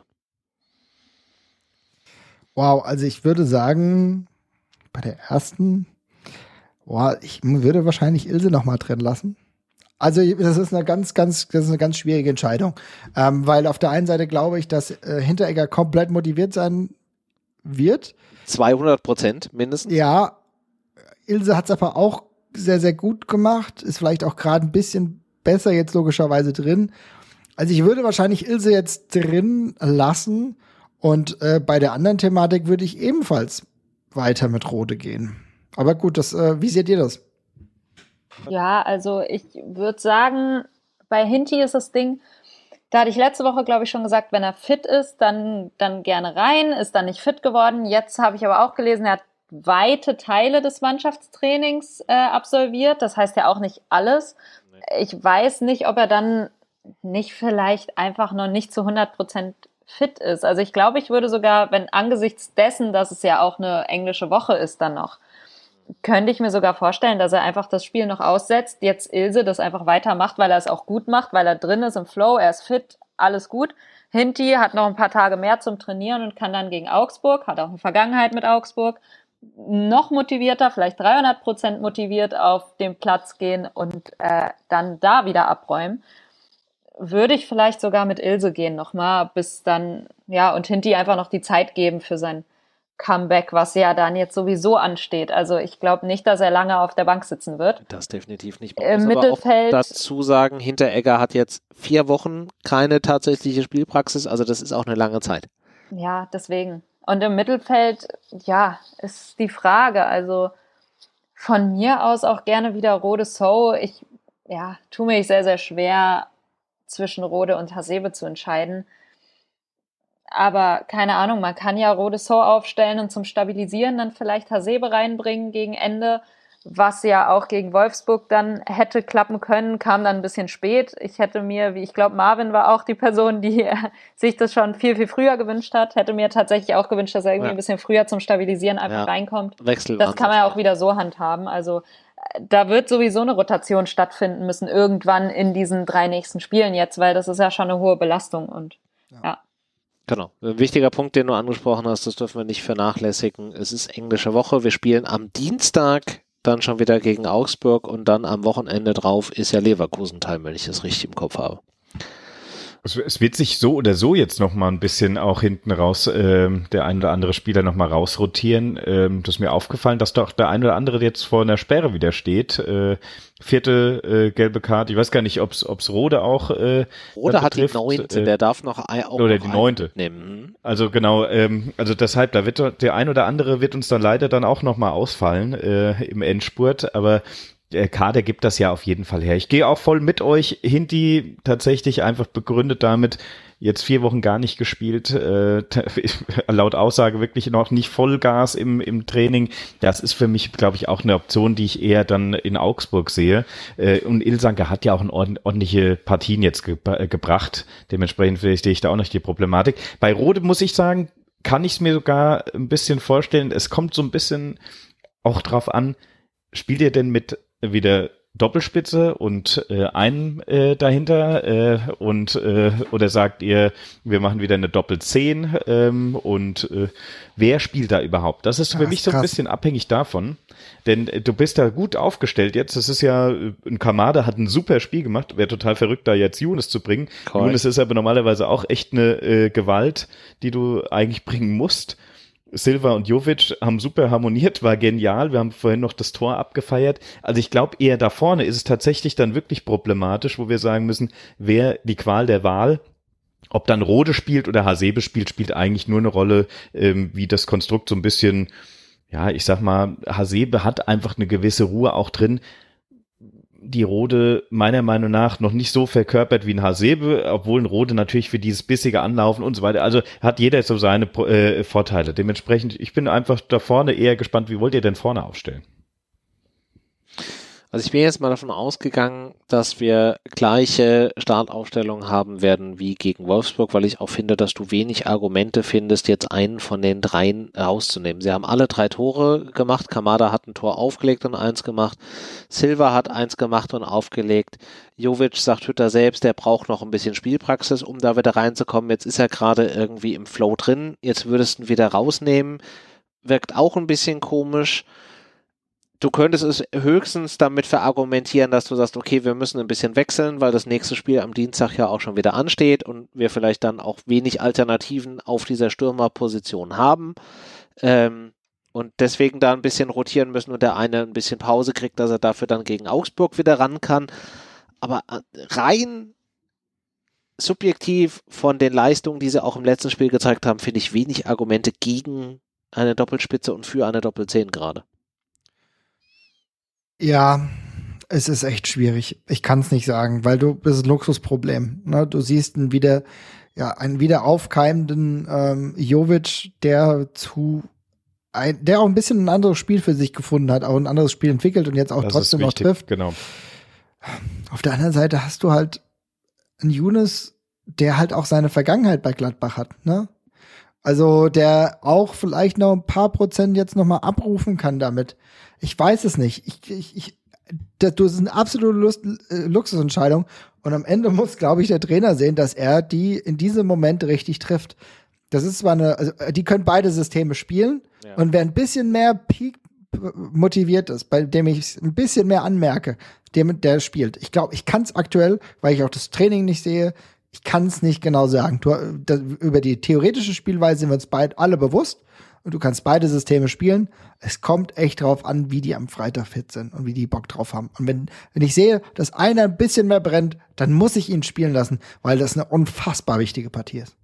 Wow, also ich würde sagen, bei der ersten, ich würde wahrscheinlich Ilse nochmal drin lassen. Also das ist eine ganz schwierige Entscheidung, weil auf der einen Seite glaube ich, dass Hinteregger komplett motiviert sein wird. 200% mindestens. Ja, Ilse hat es aber auch sehr, sehr gut gemacht, ist vielleicht auch gerade ein bisschen besser jetzt logischerweise drin. Also ich würde wahrscheinlich Ilse jetzt drin lassen. Und bei der anderen Thematik würde ich ebenfalls weiter mit Rode gehen. Aber gut, wie seht ihr das? Ja, also ich würde sagen, bei Hinti ist das Ding, da hatte ich letzte Woche, glaube ich, schon gesagt, wenn er fit ist, dann gerne rein, ist dann nicht fit geworden. Jetzt habe ich aber auch gelesen, er hat weite Teile des Mannschaftstrainings absolviert. Das heißt ja auch nicht alles. Ich weiß nicht, ob er dann nicht vielleicht einfach noch nicht zu 100% fit ist. Also ich glaube, ich würde sogar, wenn angesichts dessen, dass es ja auch eine englische Woche ist dann noch, könnte ich mir sogar vorstellen, dass er einfach das Spiel noch aussetzt, jetzt Ilse das einfach weitermacht, weil er es auch gut macht, weil er drin ist im Flow, er ist fit, alles gut. Hinti hat noch ein paar Tage mehr zum Trainieren und kann dann gegen Augsburg, hat auch eine Vergangenheit mit Augsburg, noch motivierter, vielleicht 300% motiviert auf den Platz gehen und dann da wieder abräumen. Würde ich vielleicht sogar mit Ilse gehen nochmal, bis dann, ja, und Hinti einfach noch die Zeit geben für sein Comeback, was ja dann jetzt sowieso ansteht. Also ich glaube nicht, dass er lange auf der Bank sitzen wird. Das definitiv nicht. Im Mittelfeld. Aber auch dazu sagen, Hinteregger hat jetzt 4 Wochen keine tatsächliche Spielpraxis, also das ist auch eine lange Zeit. Ja, deswegen. Und im Mittelfeld, ja, ist die Frage. Also von mir aus auch gerne wieder Rode So. Ich tue mich sehr, sehr schwer, zwischen Rode und Hasebe zu entscheiden. Aber keine Ahnung, man kann ja Rode So aufstellen und zum Stabilisieren dann vielleicht Hasebe reinbringen gegen Ende, was ja auch gegen Wolfsburg dann hätte klappen können, kam dann ein bisschen spät. Ich hätte mir, ich glaube, Marvin war auch die Person, die sich das schon viel, viel früher gewünscht hat, hätte mir tatsächlich auch gewünscht, dass er irgendwie ein bisschen früher zum Stabilisieren einfach reinkommt. Wechsel. Das kann man ja auch wieder so handhaben. Also da wird sowieso eine Rotation stattfinden müssen, irgendwann in diesen 3 nächsten Spielen jetzt, weil das ist ja schon eine hohe Belastung und ja. Genau. Ein wichtiger Punkt, den du angesprochen hast, das dürfen wir nicht vernachlässigen. Es ist englische Woche. Wir spielen am Dienstag dann schon wieder gegen Augsburg und dann am Wochenende drauf ist ja Leverkusen-Time, wenn ich das richtig im Kopf habe. Es wird sich so oder so jetzt noch mal ein bisschen auch hinten raus der ein oder andere Spieler noch mal rausrotieren. Das ist mir aufgefallen, dass doch der ein oder andere jetzt vor einer Sperre wieder steht. 4. gelbe Karte. Ich weiß gar nicht, ob's Rode auch Rode hat die 9. Der darf noch auch oder die 9. nehmen. Also genau, also deshalb, da wird der ein oder andere wird uns dann leider dann auch noch mal ausfallen im Endspurt, aber der Kader gibt das ja auf jeden Fall her. Ich gehe auch voll mit euch. Hinti tatsächlich einfach begründet damit, jetzt 4 Wochen gar nicht gespielt, laut Aussage wirklich noch nicht Vollgas im Training. Das ist für mich, glaube ich, auch eine Option, die ich eher dann in Augsburg sehe. Und Ilsanker hat ja auch ordentliche Partien jetzt gebracht. Dementsprechend sehe ich da auch noch die Problematik. Bei Rode muss ich sagen, kann ich es mir sogar ein bisschen vorstellen. Es kommt so ein bisschen auch drauf an, spielt ihr denn mit wieder Doppelspitze und einen dahinter oder sagt ihr, wir machen wieder eine Doppel-10 und wer spielt da überhaupt? Das ist für mich so ein bisschen abhängig davon, denn du bist da gut aufgestellt jetzt. Das ist ja, ein Kamada hat ein super Spiel gemacht, wäre total verrückt, da jetzt Younes zu bringen. Cool. Younes ist aber normalerweise auch echt eine Gewalt, die du eigentlich bringen musst. Silva und Jovic haben super harmoniert, war genial. Wir haben vorhin noch das Tor abgefeiert. Also ich glaube, eher da vorne ist es tatsächlich dann wirklich problematisch, wo wir sagen müssen, wer die Qual der Wahl, ob dann Rode spielt oder Hasebe spielt eigentlich nur eine Rolle, wie das Konstrukt so ein bisschen, ja, ich sag mal, Hasebe hat einfach eine gewisse Ruhe auch drin, die Rode meiner Meinung nach noch nicht so verkörpert wie ein Hasebe, obwohl ein Rode natürlich für dieses bissige Anlaufen und so weiter, also hat jeder so seine Vorteile. Dementsprechend, ich bin einfach da vorne eher gespannt, wie wollt ihr denn vorne aufstellen? Also ich bin jetzt mal davon ausgegangen, dass wir gleiche Startaufstellungen haben werden wie gegen Wolfsburg, weil ich auch finde, dass du wenig Argumente findest, jetzt einen von den 3 rauszunehmen. Sie haben alle 3 Tore gemacht. Kamada hat ein Tor aufgelegt und 1 gemacht. Silva hat 1 gemacht und aufgelegt. Jovic, sagt Hütter selbst, der braucht noch ein bisschen Spielpraxis, um da wieder reinzukommen. Jetzt ist er gerade irgendwie im Flow drin. Jetzt würdest du ihn wieder rausnehmen. Wirkt auch ein bisschen komisch. Du könntest es höchstens damit verargumentieren, dass du sagst, okay, wir müssen ein bisschen wechseln, weil das nächste Spiel am Dienstag ja auch schon wieder ansteht und wir vielleicht dann auch wenig Alternativen auf dieser Stürmerposition haben und deswegen da ein bisschen rotieren müssen und der eine ein bisschen Pause kriegt, dass er dafür dann gegen Augsburg wieder ran kann. Aber rein subjektiv von den Leistungen, die sie auch im letzten Spiel gezeigt haben, finde ich wenig Argumente gegen eine Doppelspitze und für eine Doppel-10 gerade. Ja, es ist echt schwierig. Ich kann es nicht sagen, weil das ist ein Luxusproblem. Ne? Du siehst einen wieder aufkeimenden Jovic, der auch ein bisschen ein anderes Spiel für sich gefunden hat, auch ein anderes Spiel entwickelt und jetzt auch das trotzdem noch trifft. Genau. Auf der anderen Seite hast du halt einen Younes, der halt auch seine Vergangenheit bei Gladbach hat, ne? Also der auch vielleicht noch ein paar Prozent jetzt noch mal abrufen kann damit. Ich weiß es nicht. Das ist eine absolute Luxusentscheidung. Und am Ende muss, glaube ich, der Trainer sehen, dass er die in diesem Moment richtig trifft. Das ist zwar also die können beide Systeme spielen. Ja. Und wer ein bisschen mehr Peak motiviert ist, bei dem ich es ein bisschen mehr anmerke, der spielt. Ich glaube, ich kann es aktuell, weil ich auch das Training nicht sehe, ich kann es nicht genau sagen. Über die theoretische Spielweise sind wir uns beide alle bewusst und du kannst beide Systeme spielen. Es kommt echt drauf an, wie die am Freitag fit sind und wie die Bock drauf haben. Und wenn ich sehe, dass einer ein bisschen mehr brennt, dann muss ich ihn spielen lassen, weil das eine unfassbar wichtige Partie ist.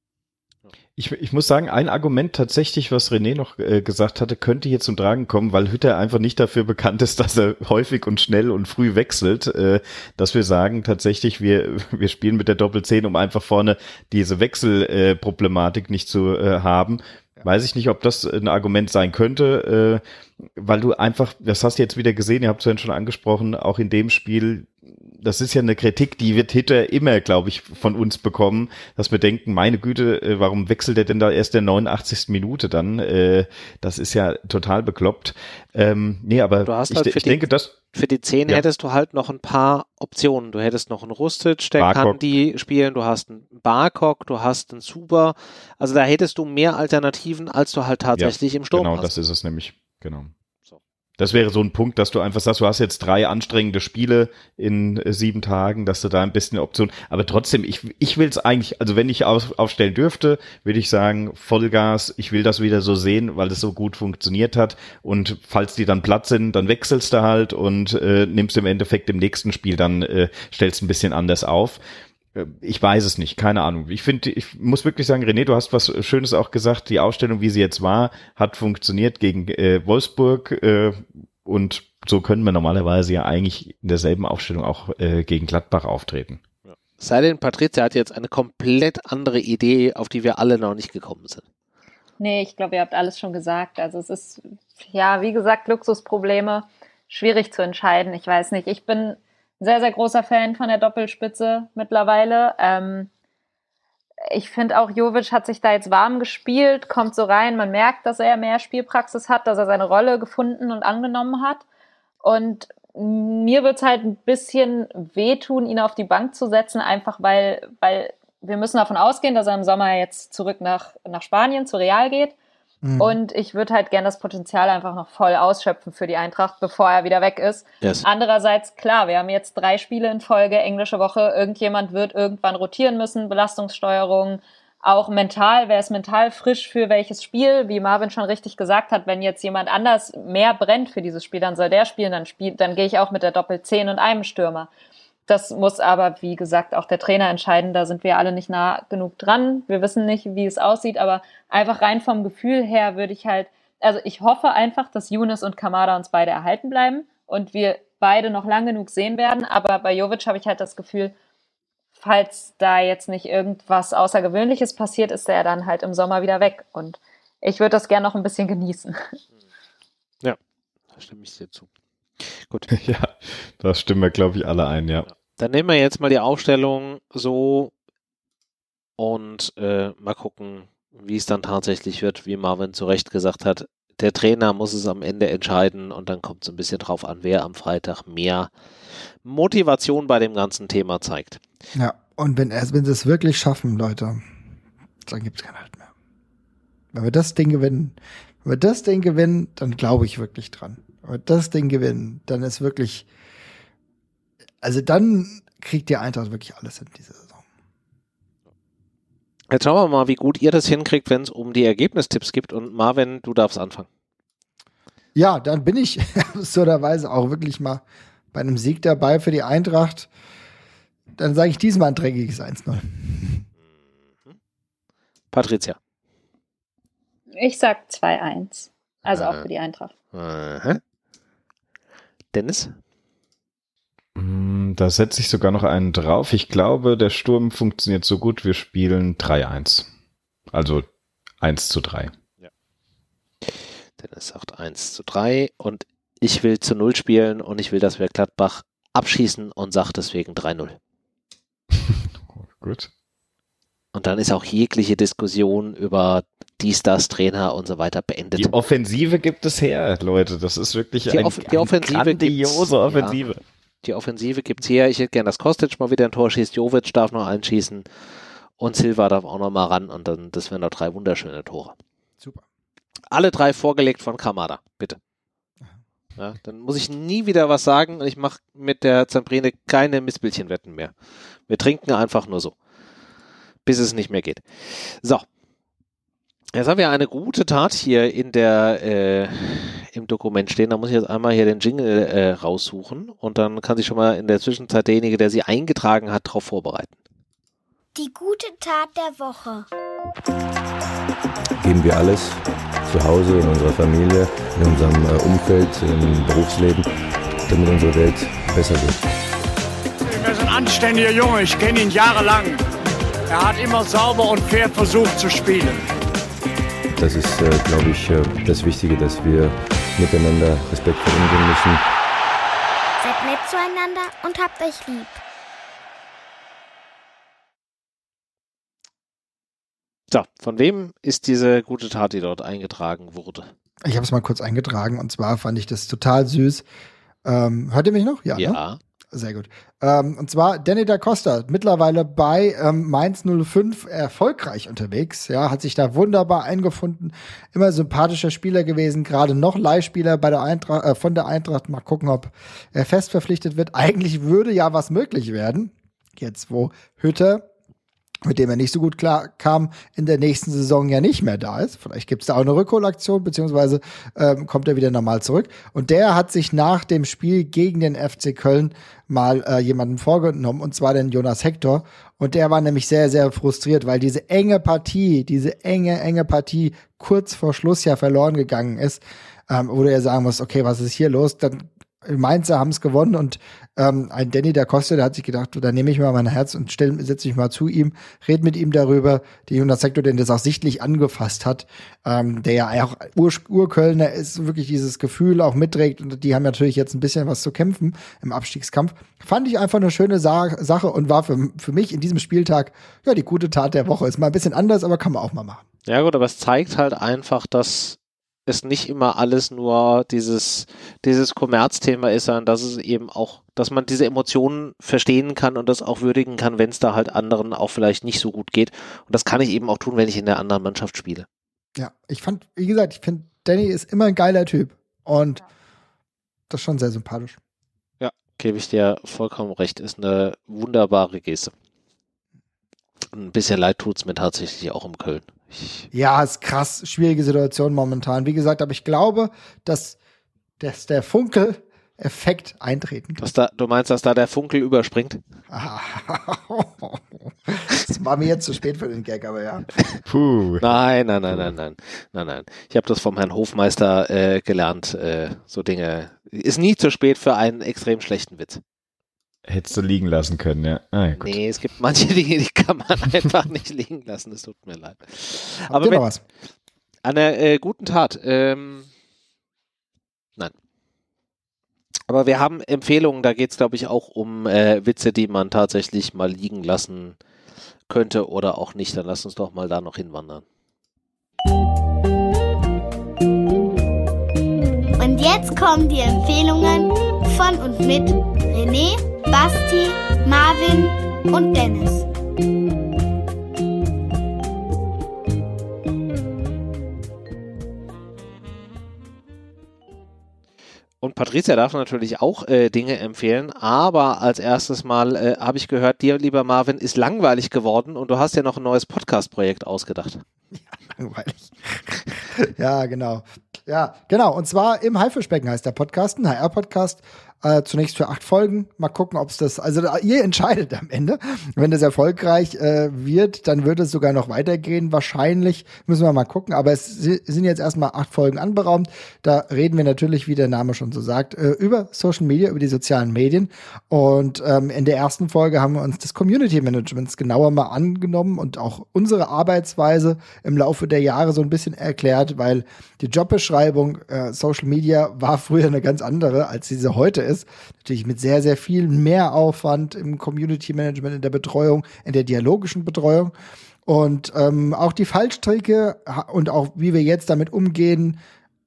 Ich muss sagen, ein Argument tatsächlich, was René noch gesagt hatte, könnte hier zum Tragen kommen, weil Hütter einfach nicht dafür bekannt ist, dass er häufig und schnell und früh wechselt, dass wir sagen tatsächlich, wir spielen mit der Doppel-10, um einfach vorne diese Wechselproblematik nicht zu haben. Weiß ich nicht, ob das ein Argument sein könnte, weil du einfach, das hast du jetzt wieder gesehen, ihr habt es vorhin schon angesprochen, auch in dem Spiel, das ist ja eine Kritik, die wird Hitter immer, glaube ich, von uns bekommen, dass wir denken, meine Güte, warum wechselt er denn da erst in der 89. Minute dann? Das ist ja total bekloppt. Nee, aber du hast ich denke, dass für die 10 hättest du halt noch ein paar Optionen. Du hättest noch einen Rustic, der Barkok kann die spielen, du hast einen Barkok, du hast einen Zuber. Also da hättest du mehr Alternativen, als du halt tatsächlich im Sturm hast. Genau, das ist es nämlich, genau. Das wäre so ein Punkt, dass du einfach sagst, du hast jetzt 3 anstrengende Spiele in 7 Tagen, dass du da ein bisschen Option, aber trotzdem, ich will es eigentlich, also wenn ich aufstellen dürfte, würde ich sagen, Vollgas, ich will das wieder so sehen, weil das so gut funktioniert hat und falls die dann platt sind, dann wechselst du halt und nimmst im Endeffekt im nächsten Spiel dann, stellst ein bisschen anders auf. Ich weiß es nicht, keine Ahnung. Ich muss wirklich sagen, René, du hast was Schönes auch gesagt. Die Aufstellung, wie sie jetzt war, hat funktioniert gegen Wolfsburg und so können wir normalerweise ja eigentlich in derselben Aufstellung auch gegen Gladbach auftreten. Ja. Sei denn, Patricia hat jetzt eine komplett andere Idee, auf die wir alle noch nicht gekommen sind. Nee, ich glaube, ihr habt alles schon gesagt. Also es ist, ja, wie gesagt, Luxusprobleme, schwierig zu entscheiden. Ich weiß nicht, ich bin sehr, sehr großer Fan von der Doppelspitze mittlerweile. Ich finde auch, Jovic hat sich da jetzt warm gespielt, kommt so rein, man merkt, dass er mehr Spielpraxis hat, dass er seine Rolle gefunden und angenommen hat. Und mir wird es halt ein bisschen wehtun, ihn auf die Bank zu setzen, einfach weil wir müssen davon ausgehen, dass er im Sommer jetzt zurück nach Spanien zu Real geht. Und ich würde halt gerne das Potenzial einfach noch voll ausschöpfen für die Eintracht, bevor er wieder weg ist. Yes. Andererseits, klar, wir haben jetzt 3 Spiele in Folge, englische Woche, irgendjemand wird irgendwann rotieren müssen, Belastungssteuerung, auch mental, wer ist mental frisch für welches Spiel, wie Marvin schon richtig gesagt hat, wenn jetzt jemand anders mehr brennt für dieses Spiel, dann soll der spielen, dann gehe ich auch mit der Doppel-10 und einem Stürmer. Das muss aber, wie gesagt, auch der Trainer entscheiden. Da sind wir alle nicht nah genug dran. Wir wissen nicht, wie es aussieht, aber einfach rein vom Gefühl her würde ich halt, also ich hoffe einfach, dass Younes und Kamada uns beide erhalten bleiben und wir beide noch lang genug sehen werden. Aber bei Jovic habe ich halt das Gefühl, falls da jetzt nicht irgendwas Außergewöhnliches passiert, ist er dann halt im Sommer wieder weg. Und ich würde das gerne noch ein bisschen genießen. Ja, da stimme ich dir zu. Gut. Ja, das stimmen wir, glaube ich, alle ein, ja. Dann nehmen wir jetzt mal die Aufstellung so und mal gucken, wie es dann tatsächlich wird, wie Marvin zu Recht gesagt hat. Der Trainer muss es am Ende entscheiden und dann kommt es ein bisschen drauf an, wer am Freitag mehr Motivation bei dem ganzen Thema zeigt. Ja, und wenn sie es wirklich schaffen, Leute, dann gibt es keinen Halt mehr. Wenn wir das Ding gewinnen, dann glaube ich wirklich dran. Aber das Ding gewinnen, dann ist wirklich, also dann kriegt die Eintracht wirklich alles in dieser Saison. Jetzt schauen wir mal, wie gut ihr das hinkriegt, wenn es um die Ergebnistipps geht. Und Marvin, du darfst anfangen. Ja, dann bin ich absurderweise auch wirklich mal bei einem Sieg dabei für die Eintracht. Dann sage ich diesmal ein dreckiges 1-0. Patricia. Ich sag 2-1. Also auch für die Eintracht. Dennis? Da setze ich sogar noch einen drauf. Ich glaube, der Sturm funktioniert so gut, wir spielen 3-1. Also 1-3. Ja. Dennis sagt 1-3 und ich will zu 0 spielen und ich will, dass wir Gladbach abschießen und sage deswegen 3-0. Gut. Und dann ist auch jegliche Diskussion über das, Trainer und so weiter beendet. Die Offensive gibt es her, Leute. Das ist wirklich die Offensive grandiose Offensive. Die Offensive gibt's her. Ich hätte gern, dass Kostic mal wieder ein Tor schießt. Jovic darf noch einen schießen. Und Silva darf auch noch mal ran. Und dann, das wären noch 3 wunderschöne Tore. Super. Alle 3 vorgelegt von Kamada. Bitte. Ja, dann muss ich nie wieder was sagen. Und ich mache mit der Zambrine keine Missbildchenwetten mehr. Wir trinken einfach nur so. Bis es nicht mehr geht. So. Jetzt haben wir eine gute Tat hier in der im Dokument stehen. Da muss ich jetzt einmal hier den Jingle raussuchen und dann kann sich schon mal in der Zwischenzeit derjenige, der sie eingetragen hat, darauf vorbereiten. Die gute Tat der Woche. Geben wir alles zu Hause, in unserer Familie, in unserem Umfeld, im Berufsleben, damit unsere Welt besser wird. Er ist ein anständiger Junge, ich kenne ihn jahrelang. Er hat immer sauber und fair versucht zu spielen. Das ist, glaube ich, das Wichtige, dass wir miteinander respektvoll umgehen müssen. Seid nett zueinander und habt euch lieb. So, von wem ist diese gute Tat, die dort eingetragen wurde? Ich habe es mal kurz eingetragen und zwar fand ich das total süß. Hört ihr mich noch? Ja. Ja. Ne? Sehr gut. Und zwar Danny da Costa, mittlerweile bei Mainz 05 erfolgreich unterwegs. Ja, hat sich da wunderbar eingefunden. Immer sympathischer Spieler gewesen, gerade noch Leihspieler bei der Eintracht, von der Eintracht. Mal gucken, ob er fest verpflichtet wird. Eigentlich würde ja was möglich werden. Jetzt, wo Hütter, mit dem er nicht so gut klar kam, in der nächsten Saison ja nicht mehr da ist. Vielleicht gibt es da auch eine Rückholaktion, beziehungsweise kommt er wieder normal zurück. Und der hat sich nach dem Spiel gegen den FC Köln mal jemanden vorgenommen, und zwar den Jonas Hector. Und der war nämlich sehr, sehr frustriert, weil diese enge Partie kurz vor Schluss ja verloren gegangen ist, wo du ja sagen musst, okay, was ist hier los? Dann Mainzer haben es gewonnen und ein Danny da Costa, der hat sich gedacht, da nehme ich mal mein Herz und setze mich mal zu ihm, red mit ihm darüber. Der Jonas Hector, den das auch sichtlich angefasst hat, der ja auch Urkölner ist, wirklich dieses Gefühl auch mitträgt, und die haben natürlich jetzt ein bisschen was zu kämpfen im Abstiegskampf. Fand ich einfach eine schöne Sache und war für mich in diesem Spieltag ja die gute Tat der Woche. Ist mal ein bisschen anders, aber kann man auch mal machen. Ja gut, aber es zeigt halt einfach, dass es nicht immer alles nur dieses Kommerzthema ist, sondern dass es eben auch, dass man diese Emotionen verstehen kann und das auch würdigen kann, wenn es da halt anderen auch vielleicht nicht so gut geht. Und das kann ich eben auch tun, wenn ich in der anderen Mannschaft spiele. Ja, ich finde, Danny ist immer ein geiler Typ und das ist schon sehr sympathisch. Ja, gebe ich dir vollkommen recht. Ist eine wunderbare Geste. Ein bisschen leid tut's mir tatsächlich auch um Köln. Ja, ist krass, schwierige Situation momentan. Wie gesagt, aber ich glaube, dass der Funkel-Effekt eintreten kann. Du meinst, dass da der Funkel überspringt? Das war mir jetzt zu spät für den Gag, aber ja. Puh. Nein. Ich habe das vom Herrn Hofmeister gelernt, so Dinge. Ist nie zu spät für einen extrem schlechten Witz. Hättest du liegen lassen können, ja. Gut. Nee, es gibt manche Dinge, die kann man einfach nicht liegen lassen. Es tut mir leid. Aber noch was? An einer guten Tat. Nein. Aber wir haben Empfehlungen, da geht es, glaube ich, auch um Witze, die man tatsächlich mal liegen lassen könnte oder auch nicht. Dann lass uns doch mal da noch hinwandern. Und jetzt kommen die Empfehlungen von und mit René, Basti, Marvin und Dennis. Und Patricia darf natürlich auch Dinge empfehlen, aber als erstes mal habe ich gehört, dir, lieber Marvin, ist langweilig geworden und du hast ja noch ein neues Podcast-Projekt ausgedacht. Ja, langweilig. Ja, genau. Ja, genau. Und zwar im Haifischbecken heißt der Podcast, ein HR-Podcast. Zunächst für 8 Folgen. Mal gucken, ob es das, also ihr entscheidet am Ende. Wenn das erfolgreich wird, dann wird es sogar noch weitergehen. Wahrscheinlich müssen wir mal gucken. Aber es sind jetzt erstmal 8 Folgen anberaumt. Da reden wir natürlich, wie der Name schon so sagt, über Social Media, über die sozialen Medien. Und in der ersten Folge haben wir uns des Community Managements genauer mal angenommen und auch unsere Arbeitsweise im Laufe der Jahre so ein bisschen erklärt, weil die Jobbeschreibung Social Media war früher eine ganz andere, als diese heute ist. Natürlich mit sehr, sehr viel mehr Aufwand im Community Management, in der Betreuung, in der dialogischen Betreuung. Und auch die Fallstricke und auch wie wir jetzt damit umgehen,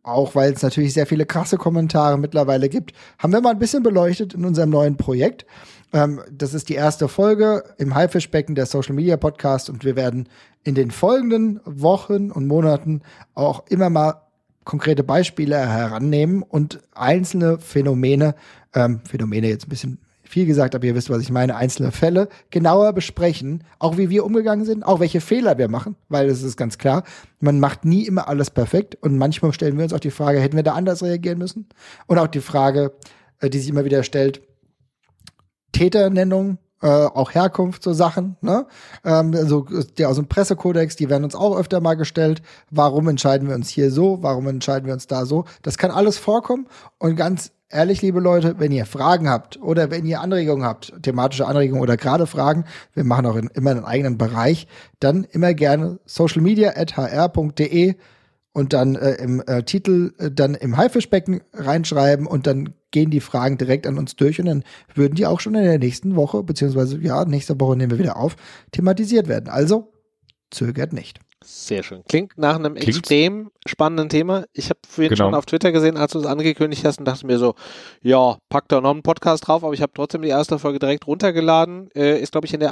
auch weil es natürlich sehr viele krasse Kommentare mittlerweile gibt, haben wir mal ein bisschen beleuchtet in unserem neuen Projekt. Das ist die erste Folge im Haifischbecken, der Social Media Podcast, und wir werden in den folgenden Wochen und Monaten auch immer mal konkrete Beispiele herannehmen und einzelne Phänomene jetzt ein bisschen viel gesagt, aber ihr wisst, was ich meine, einzelne Fälle genauer besprechen, auch wie wir umgegangen sind, auch welche Fehler wir machen, weil es ist ganz klar, man macht nie immer alles perfekt und manchmal stellen wir uns auch die Frage, hätten wir da anders reagieren müssen? Und auch die Frage, die sich immer wieder stellt, Täternennung, auch Herkunft, so Sachen, ne? Also aus dem Pressekodex, die werden uns auch öfter mal gestellt. Warum entscheiden wir uns hier so? Warum entscheiden wir uns da so? Das kann alles vorkommen. Und ganz ehrlich, liebe Leute, wenn ihr Fragen habt oder wenn ihr Anregungen habt, thematische Anregungen oder gerade Fragen, wir machen auch immer einen eigenen Bereich, dann immer gerne socialmedia@hr.de und dann im Titel dann im Haifischbecken reinschreiben und dann gehen die Fragen direkt an uns durch und dann würden die auch schon in der nächsten Woche, beziehungsweise nächste Woche nehmen wir wieder auf, thematisiert werden. Also zögert nicht. Sehr schön. Klingt nach einem extrem spannenden Thema. Ich habe vorhin schon auf Twitter gesehen, als du es angekündigt hast und dachte mir so, ja, pack da noch einen Podcast drauf, aber ich habe trotzdem die erste Folge direkt runtergeladen. Ist, glaube ich, in der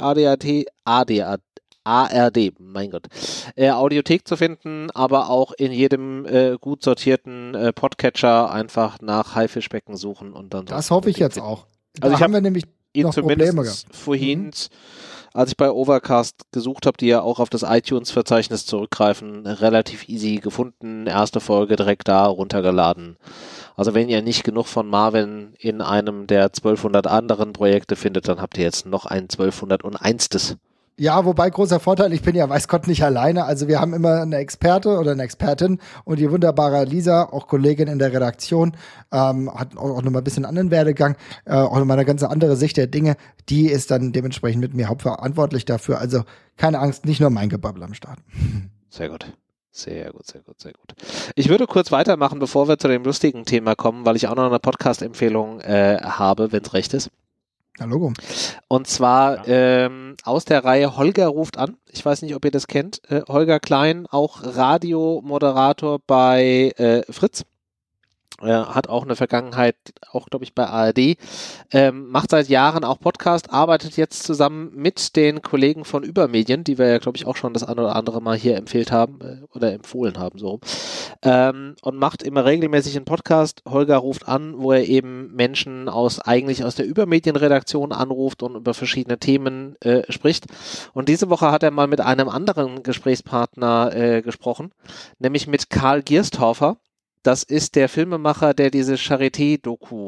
ARD, mein Gott, Audiothek zu finden, aber auch in jedem gut sortierten Podcatcher einfach nach Haifischbecken suchen und dann. Das hoffe ich jetzt auch. Also haben wir nämlich noch Probleme gehabt. Vorhin, als ich bei Overcast gesucht habe, die ja auch auf das iTunes-Verzeichnis zurückgreifen, relativ easy gefunden, erste Folge direkt da runtergeladen. Also wenn ihr nicht genug von Marvin in einem der 1200 anderen Projekte findet, dann habt ihr jetzt noch ein 1201. Ja, wobei großer Vorteil, ich bin ja weiß Gott nicht alleine, also wir haben immer eine Experte oder eine Expertin und die wunderbare Lisa, auch Kollegin in der Redaktion, hat auch nochmal ein bisschen anderen Werdegang, auch nochmal eine ganz andere Sicht der Dinge, die ist dann dementsprechend mit mir hauptverantwortlich dafür, also keine Angst, nicht nur mein Gebabbel am Start. Sehr gut. Sehr gut. Ich würde kurz weitermachen, bevor wir zu dem lustigen Thema kommen, weil ich auch noch eine Podcast-Empfehlung habe, wenn es recht ist. Ja, Logo. Und zwar aus der Reihe Holger ruft an. Ich weiß nicht, ob ihr das kennt. Holger Klein, auch Radiomoderator bei Fritz. Hat auch eine Vergangenheit, auch glaube ich bei ARD, macht seit Jahren auch Podcast, arbeitet jetzt zusammen mit den Kollegen von Übermedien, die wir ja glaube ich auch schon das eine oder andere Mal hier empfohlen haben, so und macht immer regelmäßig einen Podcast. Holger ruft an, wo er eben Menschen eigentlich aus der Übermedienredaktion anruft und über verschiedene Themen spricht. Und diese Woche hat er mal mit einem anderen Gesprächspartner gesprochen, nämlich mit Karl Gierstorfer. Das ist der Filmemacher, der diese Charité-Doku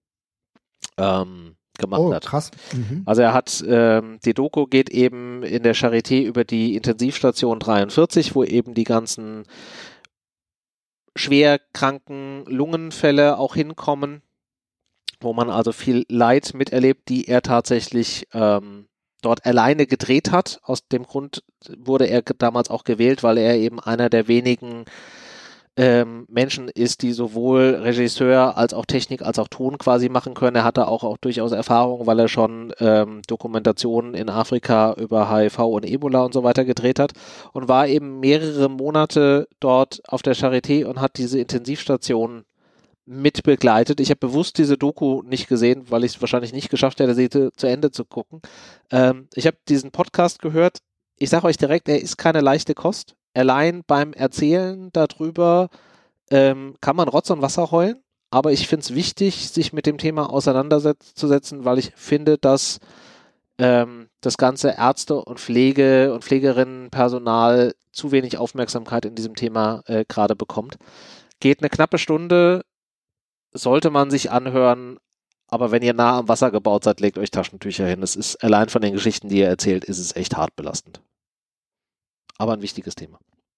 gemacht hat. Krass. Also er hat, die Doku geht eben in der Charité über die Intensivstation 43, wo eben die ganzen schwer kranken Lungenfälle auch hinkommen, wo man also viel Leid miterlebt, die er tatsächlich dort alleine gedreht hat. Aus dem Grund wurde er damals auch gewählt, weil er eben einer der wenigen Menschen ist, die sowohl Regisseur als auch Technik als auch Ton quasi machen können. Er hatte auch durchaus Erfahrung, weil er schon Dokumentationen in Afrika über HIV und Ebola und so weiter gedreht hat und war eben mehrere Monate dort auf der Charité und hat diese Intensivstation mit begleitet. Ich habe bewusst diese Doku nicht gesehen, weil ich es wahrscheinlich nicht geschafft hätte, sie zu Ende zu gucken. Ich habe diesen Podcast gehört. Ich sage euch direkt, er ist keine leichte Kost. Allein beim Erzählen darüber kann man Rotz und Wasser heulen, aber ich finde es wichtig, sich mit dem Thema auseinanderzusetzen, weil ich finde, dass das ganze Ärzte und Pflege und Pflegerinnenpersonal zu wenig Aufmerksamkeit in diesem Thema gerade bekommt. Geht eine knappe Stunde, sollte man sich anhören, aber wenn ihr nah am Wasser gebaut seid, legt euch Taschentücher hin. Es ist allein von den Geschichten, die ihr erzählt, ist es echt hart belastend. Aber ein wichtiges Thema.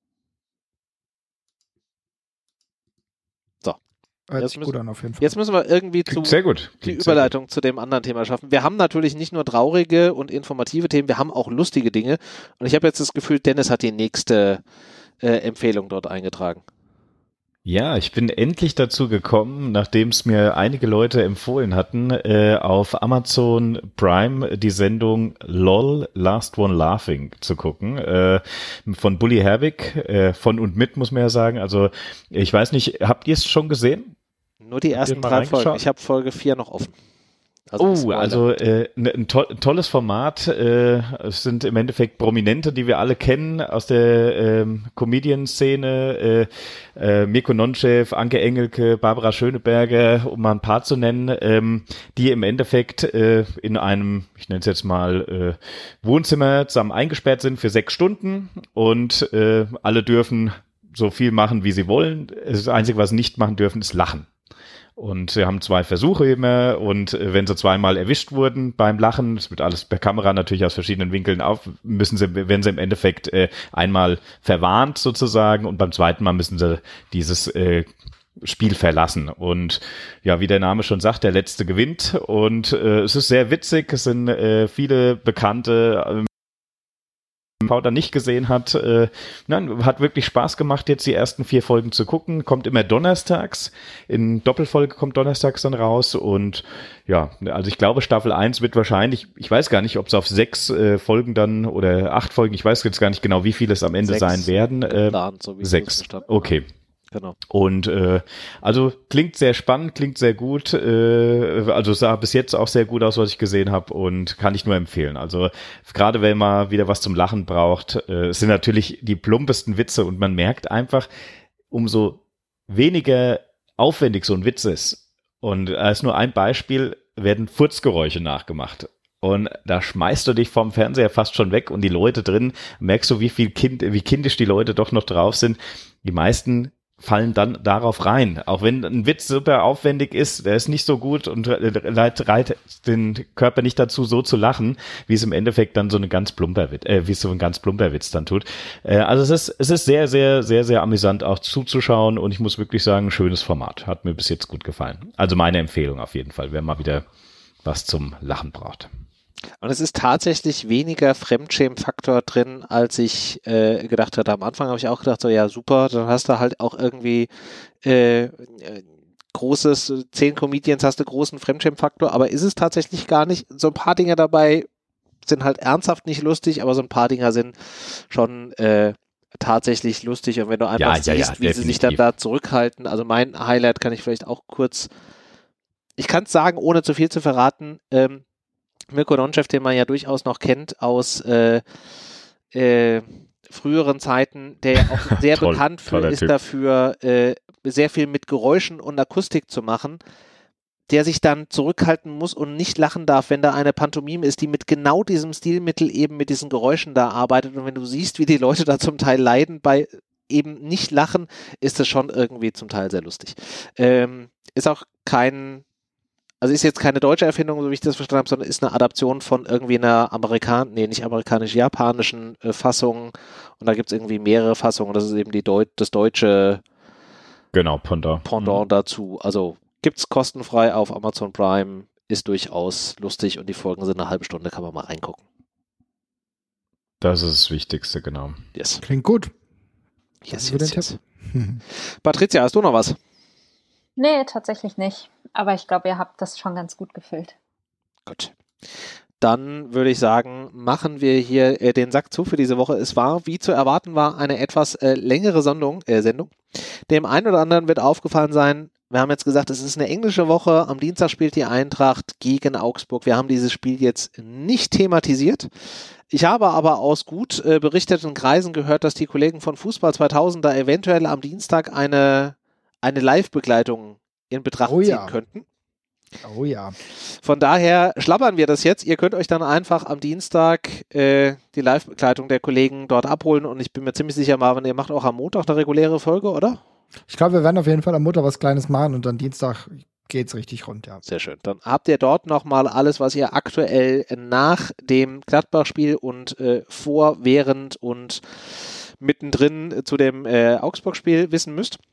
So. Hört sich gut an, auf jeden Fall. Jetzt müssen wir irgendwie die Überleitung zu dem anderen Thema schaffen. Wir haben natürlich nicht nur traurige und informative Themen, wir haben auch lustige Dinge. Und ich habe jetzt das Gefühl, Dennis hat die nächste Empfehlung dort eingetragen. Ja, ich bin endlich dazu gekommen, nachdem es mir einige Leute empfohlen hatten, auf Amazon Prime die Sendung LOL, Last One Laughing zu gucken, von Bully Herbig, von und mit, muss man ja sagen. Also ich weiß nicht, habt ihr es schon gesehen? Nur die ersten 3 Folgen. Ich habe Folge 4 noch offen. Also ein tolles Format. Es sind im Endeffekt Prominente, die wir alle kennen aus der Comedian-Szene. Mirko Nonchev, Anke Engelke, Barbara Schöneberger, um mal ein paar zu nennen, die im Endeffekt in einem, ich nenne es jetzt mal, Wohnzimmer zusammen eingesperrt sind für 6 Stunden und alle dürfen so viel machen, wie sie wollen. Das Einzige, was sie nicht machen dürfen, ist lachen. Und wir haben 2 Versuche immer und wenn sie zweimal erwischt wurden beim Lachen, das wird alles per Kamera natürlich aus verschiedenen Winkeln werden sie im Endeffekt einmal verwarnt sozusagen und beim zweiten Mal müssen sie dieses Spiel verlassen. Und ja, wie der Name schon sagt, der Letzte gewinnt und es ist sehr witzig, es sind viele Bekannte, Pauter nicht gesehen hat. Hat wirklich Spaß gemacht, jetzt die ersten 4 Folgen zu gucken. Kommt immer donnerstags. In Doppelfolge kommt donnerstags dann raus. Und ja, also ich glaube, Staffel 1 wird wahrscheinlich, ich weiß gar nicht, ob es auf 6 Folgen dann oder 8 Folgen, ich weiß jetzt gar nicht genau, wie viele es am Ende 6 sein werden. Geplant, so wie 6. Okay. Genau. Und also klingt sehr spannend, klingt sehr gut, also sah bis jetzt auch sehr gut aus, was ich gesehen habe und kann ich nur empfehlen. Also gerade wenn man wieder was zum Lachen braucht, es sind natürlich die plumpesten Witze und man merkt einfach, umso weniger aufwendig so ein Witz ist. Und als nur ein Beispiel werden Furzgeräusche nachgemacht. Und da schmeißt du dich vom Fernseher fast schon weg und die Leute drin, merkst du, wie kindisch die Leute doch noch drauf sind. Die meisten fallen dann darauf rein. Auch wenn ein Witz super aufwendig ist, der ist nicht so gut und reiht den Körper nicht dazu, so zu lachen, wie es im Endeffekt dann so ein ganz plumper Witz dann tut. Also es ist sehr, sehr, sehr, sehr amüsant auch zuzuschauen und ich muss wirklich sagen, schönes Format. Hat mir bis jetzt gut gefallen. Also meine Empfehlung auf jeden Fall, wer mal wieder was zum Lachen braucht. Und es ist tatsächlich weniger Fremdschämen-Faktor drin, als ich gedacht hatte. Am Anfang habe ich auch gedacht, so ja super, dann hast du halt auch irgendwie 10 Comedians, hast du großen Fremdschämen-Faktor, aber ist es tatsächlich gar nicht. So ein paar Dinge dabei sind halt ernsthaft nicht lustig, aber so ein paar Dinger sind schon tatsächlich lustig und wenn du einfach siehst, wie sie sich dann da zurückhalten, also mein Highlight kann ich vielleicht auch kurz, ich kann es sagen, ohne zu viel zu verraten, Mirko Nonchev, den man ja durchaus noch kennt aus früheren Zeiten, der ja auch sehr bekannt ist dafür, sehr viel mit Geräuschen und Akustik zu machen, der sich dann zurückhalten muss und nicht lachen darf, wenn da eine Pantomime ist, die mit genau diesem Stilmittel eben mit diesen Geräuschen da arbeitet und wenn du siehst, wie die Leute da zum Teil leiden bei eben nicht lachen, ist das schon irgendwie zum Teil sehr lustig. Ist auch ist jetzt keine deutsche Erfindung, so wie ich das verstanden habe, sondern ist eine Adaption von irgendwie einer japanischen Fassung und da gibt es irgendwie mehrere Fassungen, das ist eben das deutsche Pendant dazu. Also gibt es kostenfrei auf Amazon Prime, ist durchaus lustig und die Folgen sind eine halbe Stunde, kann man mal reingucken. Das ist das Wichtigste, genau. Yes. Klingt gut. Yes. Patricia, hast du noch was? Nee, tatsächlich nicht. Aber ich glaube, ihr habt das schon ganz gut gefüllt. Gut. Dann würde ich sagen, machen wir hier den Sack zu für diese Woche. Es war, wie zu erwarten war, eine etwas längere Sendung. Dem einen oder anderen wird aufgefallen sein, wir haben jetzt gesagt, es ist eine englische Woche. Am Dienstag spielt die Eintracht gegen Augsburg. Wir haben dieses Spiel jetzt nicht thematisiert. Ich habe aber aus gut berichteten Kreisen gehört, dass die Kollegen von Fußball 2000 da eventuell am Dienstag eine Live-Begleitung in Betracht ziehen könnten. Oh ja. Von daher schlappern wir das jetzt. Ihr könnt euch dann einfach am Dienstag die Live-Begleitung der Kollegen dort abholen und ich bin mir ziemlich sicher, Marvin, ihr macht auch am Montag eine reguläre Folge, oder? Ich glaube, wir werden auf jeden Fall am Montag was Kleines machen und dann Dienstag geht's richtig rund, ja. Sehr schön. Dann habt ihr dort nochmal alles, was ihr aktuell nach dem Gladbach-Spiel und vor, während und mittendrin zu dem Augsburg-Spiel wissen müsst.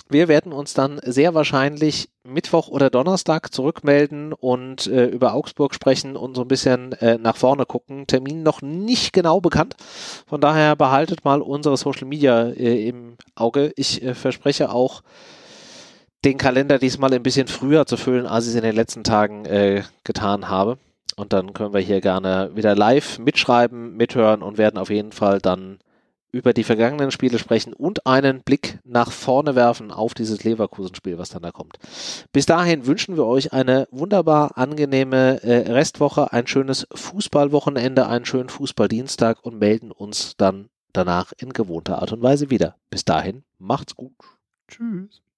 Wir werden uns dann sehr wahrscheinlich Mittwoch oder Donnerstag zurückmelden und über Augsburg sprechen und so ein bisschen nach vorne gucken. Termin noch nicht genau bekannt. Von daher behaltet mal unsere Social Media im Auge. Ich verspreche auch, den Kalender diesmal ein bisschen früher zu füllen, als ich es in den letzten Tagen getan habe. Und dann können wir hier gerne wieder live mitschreiben, mithören und werden auf jeden Fall dann über die vergangenen Spiele sprechen und einen Blick nach vorne werfen auf dieses Leverkusen-Spiel, was dann da kommt. Bis dahin wünschen wir euch eine wunderbar angenehme Restwoche, ein schönes Fußballwochenende, einen schönen Fußballdienstag und melden uns dann danach in gewohnter Art und Weise wieder. Bis dahin, macht's gut. Tschüss.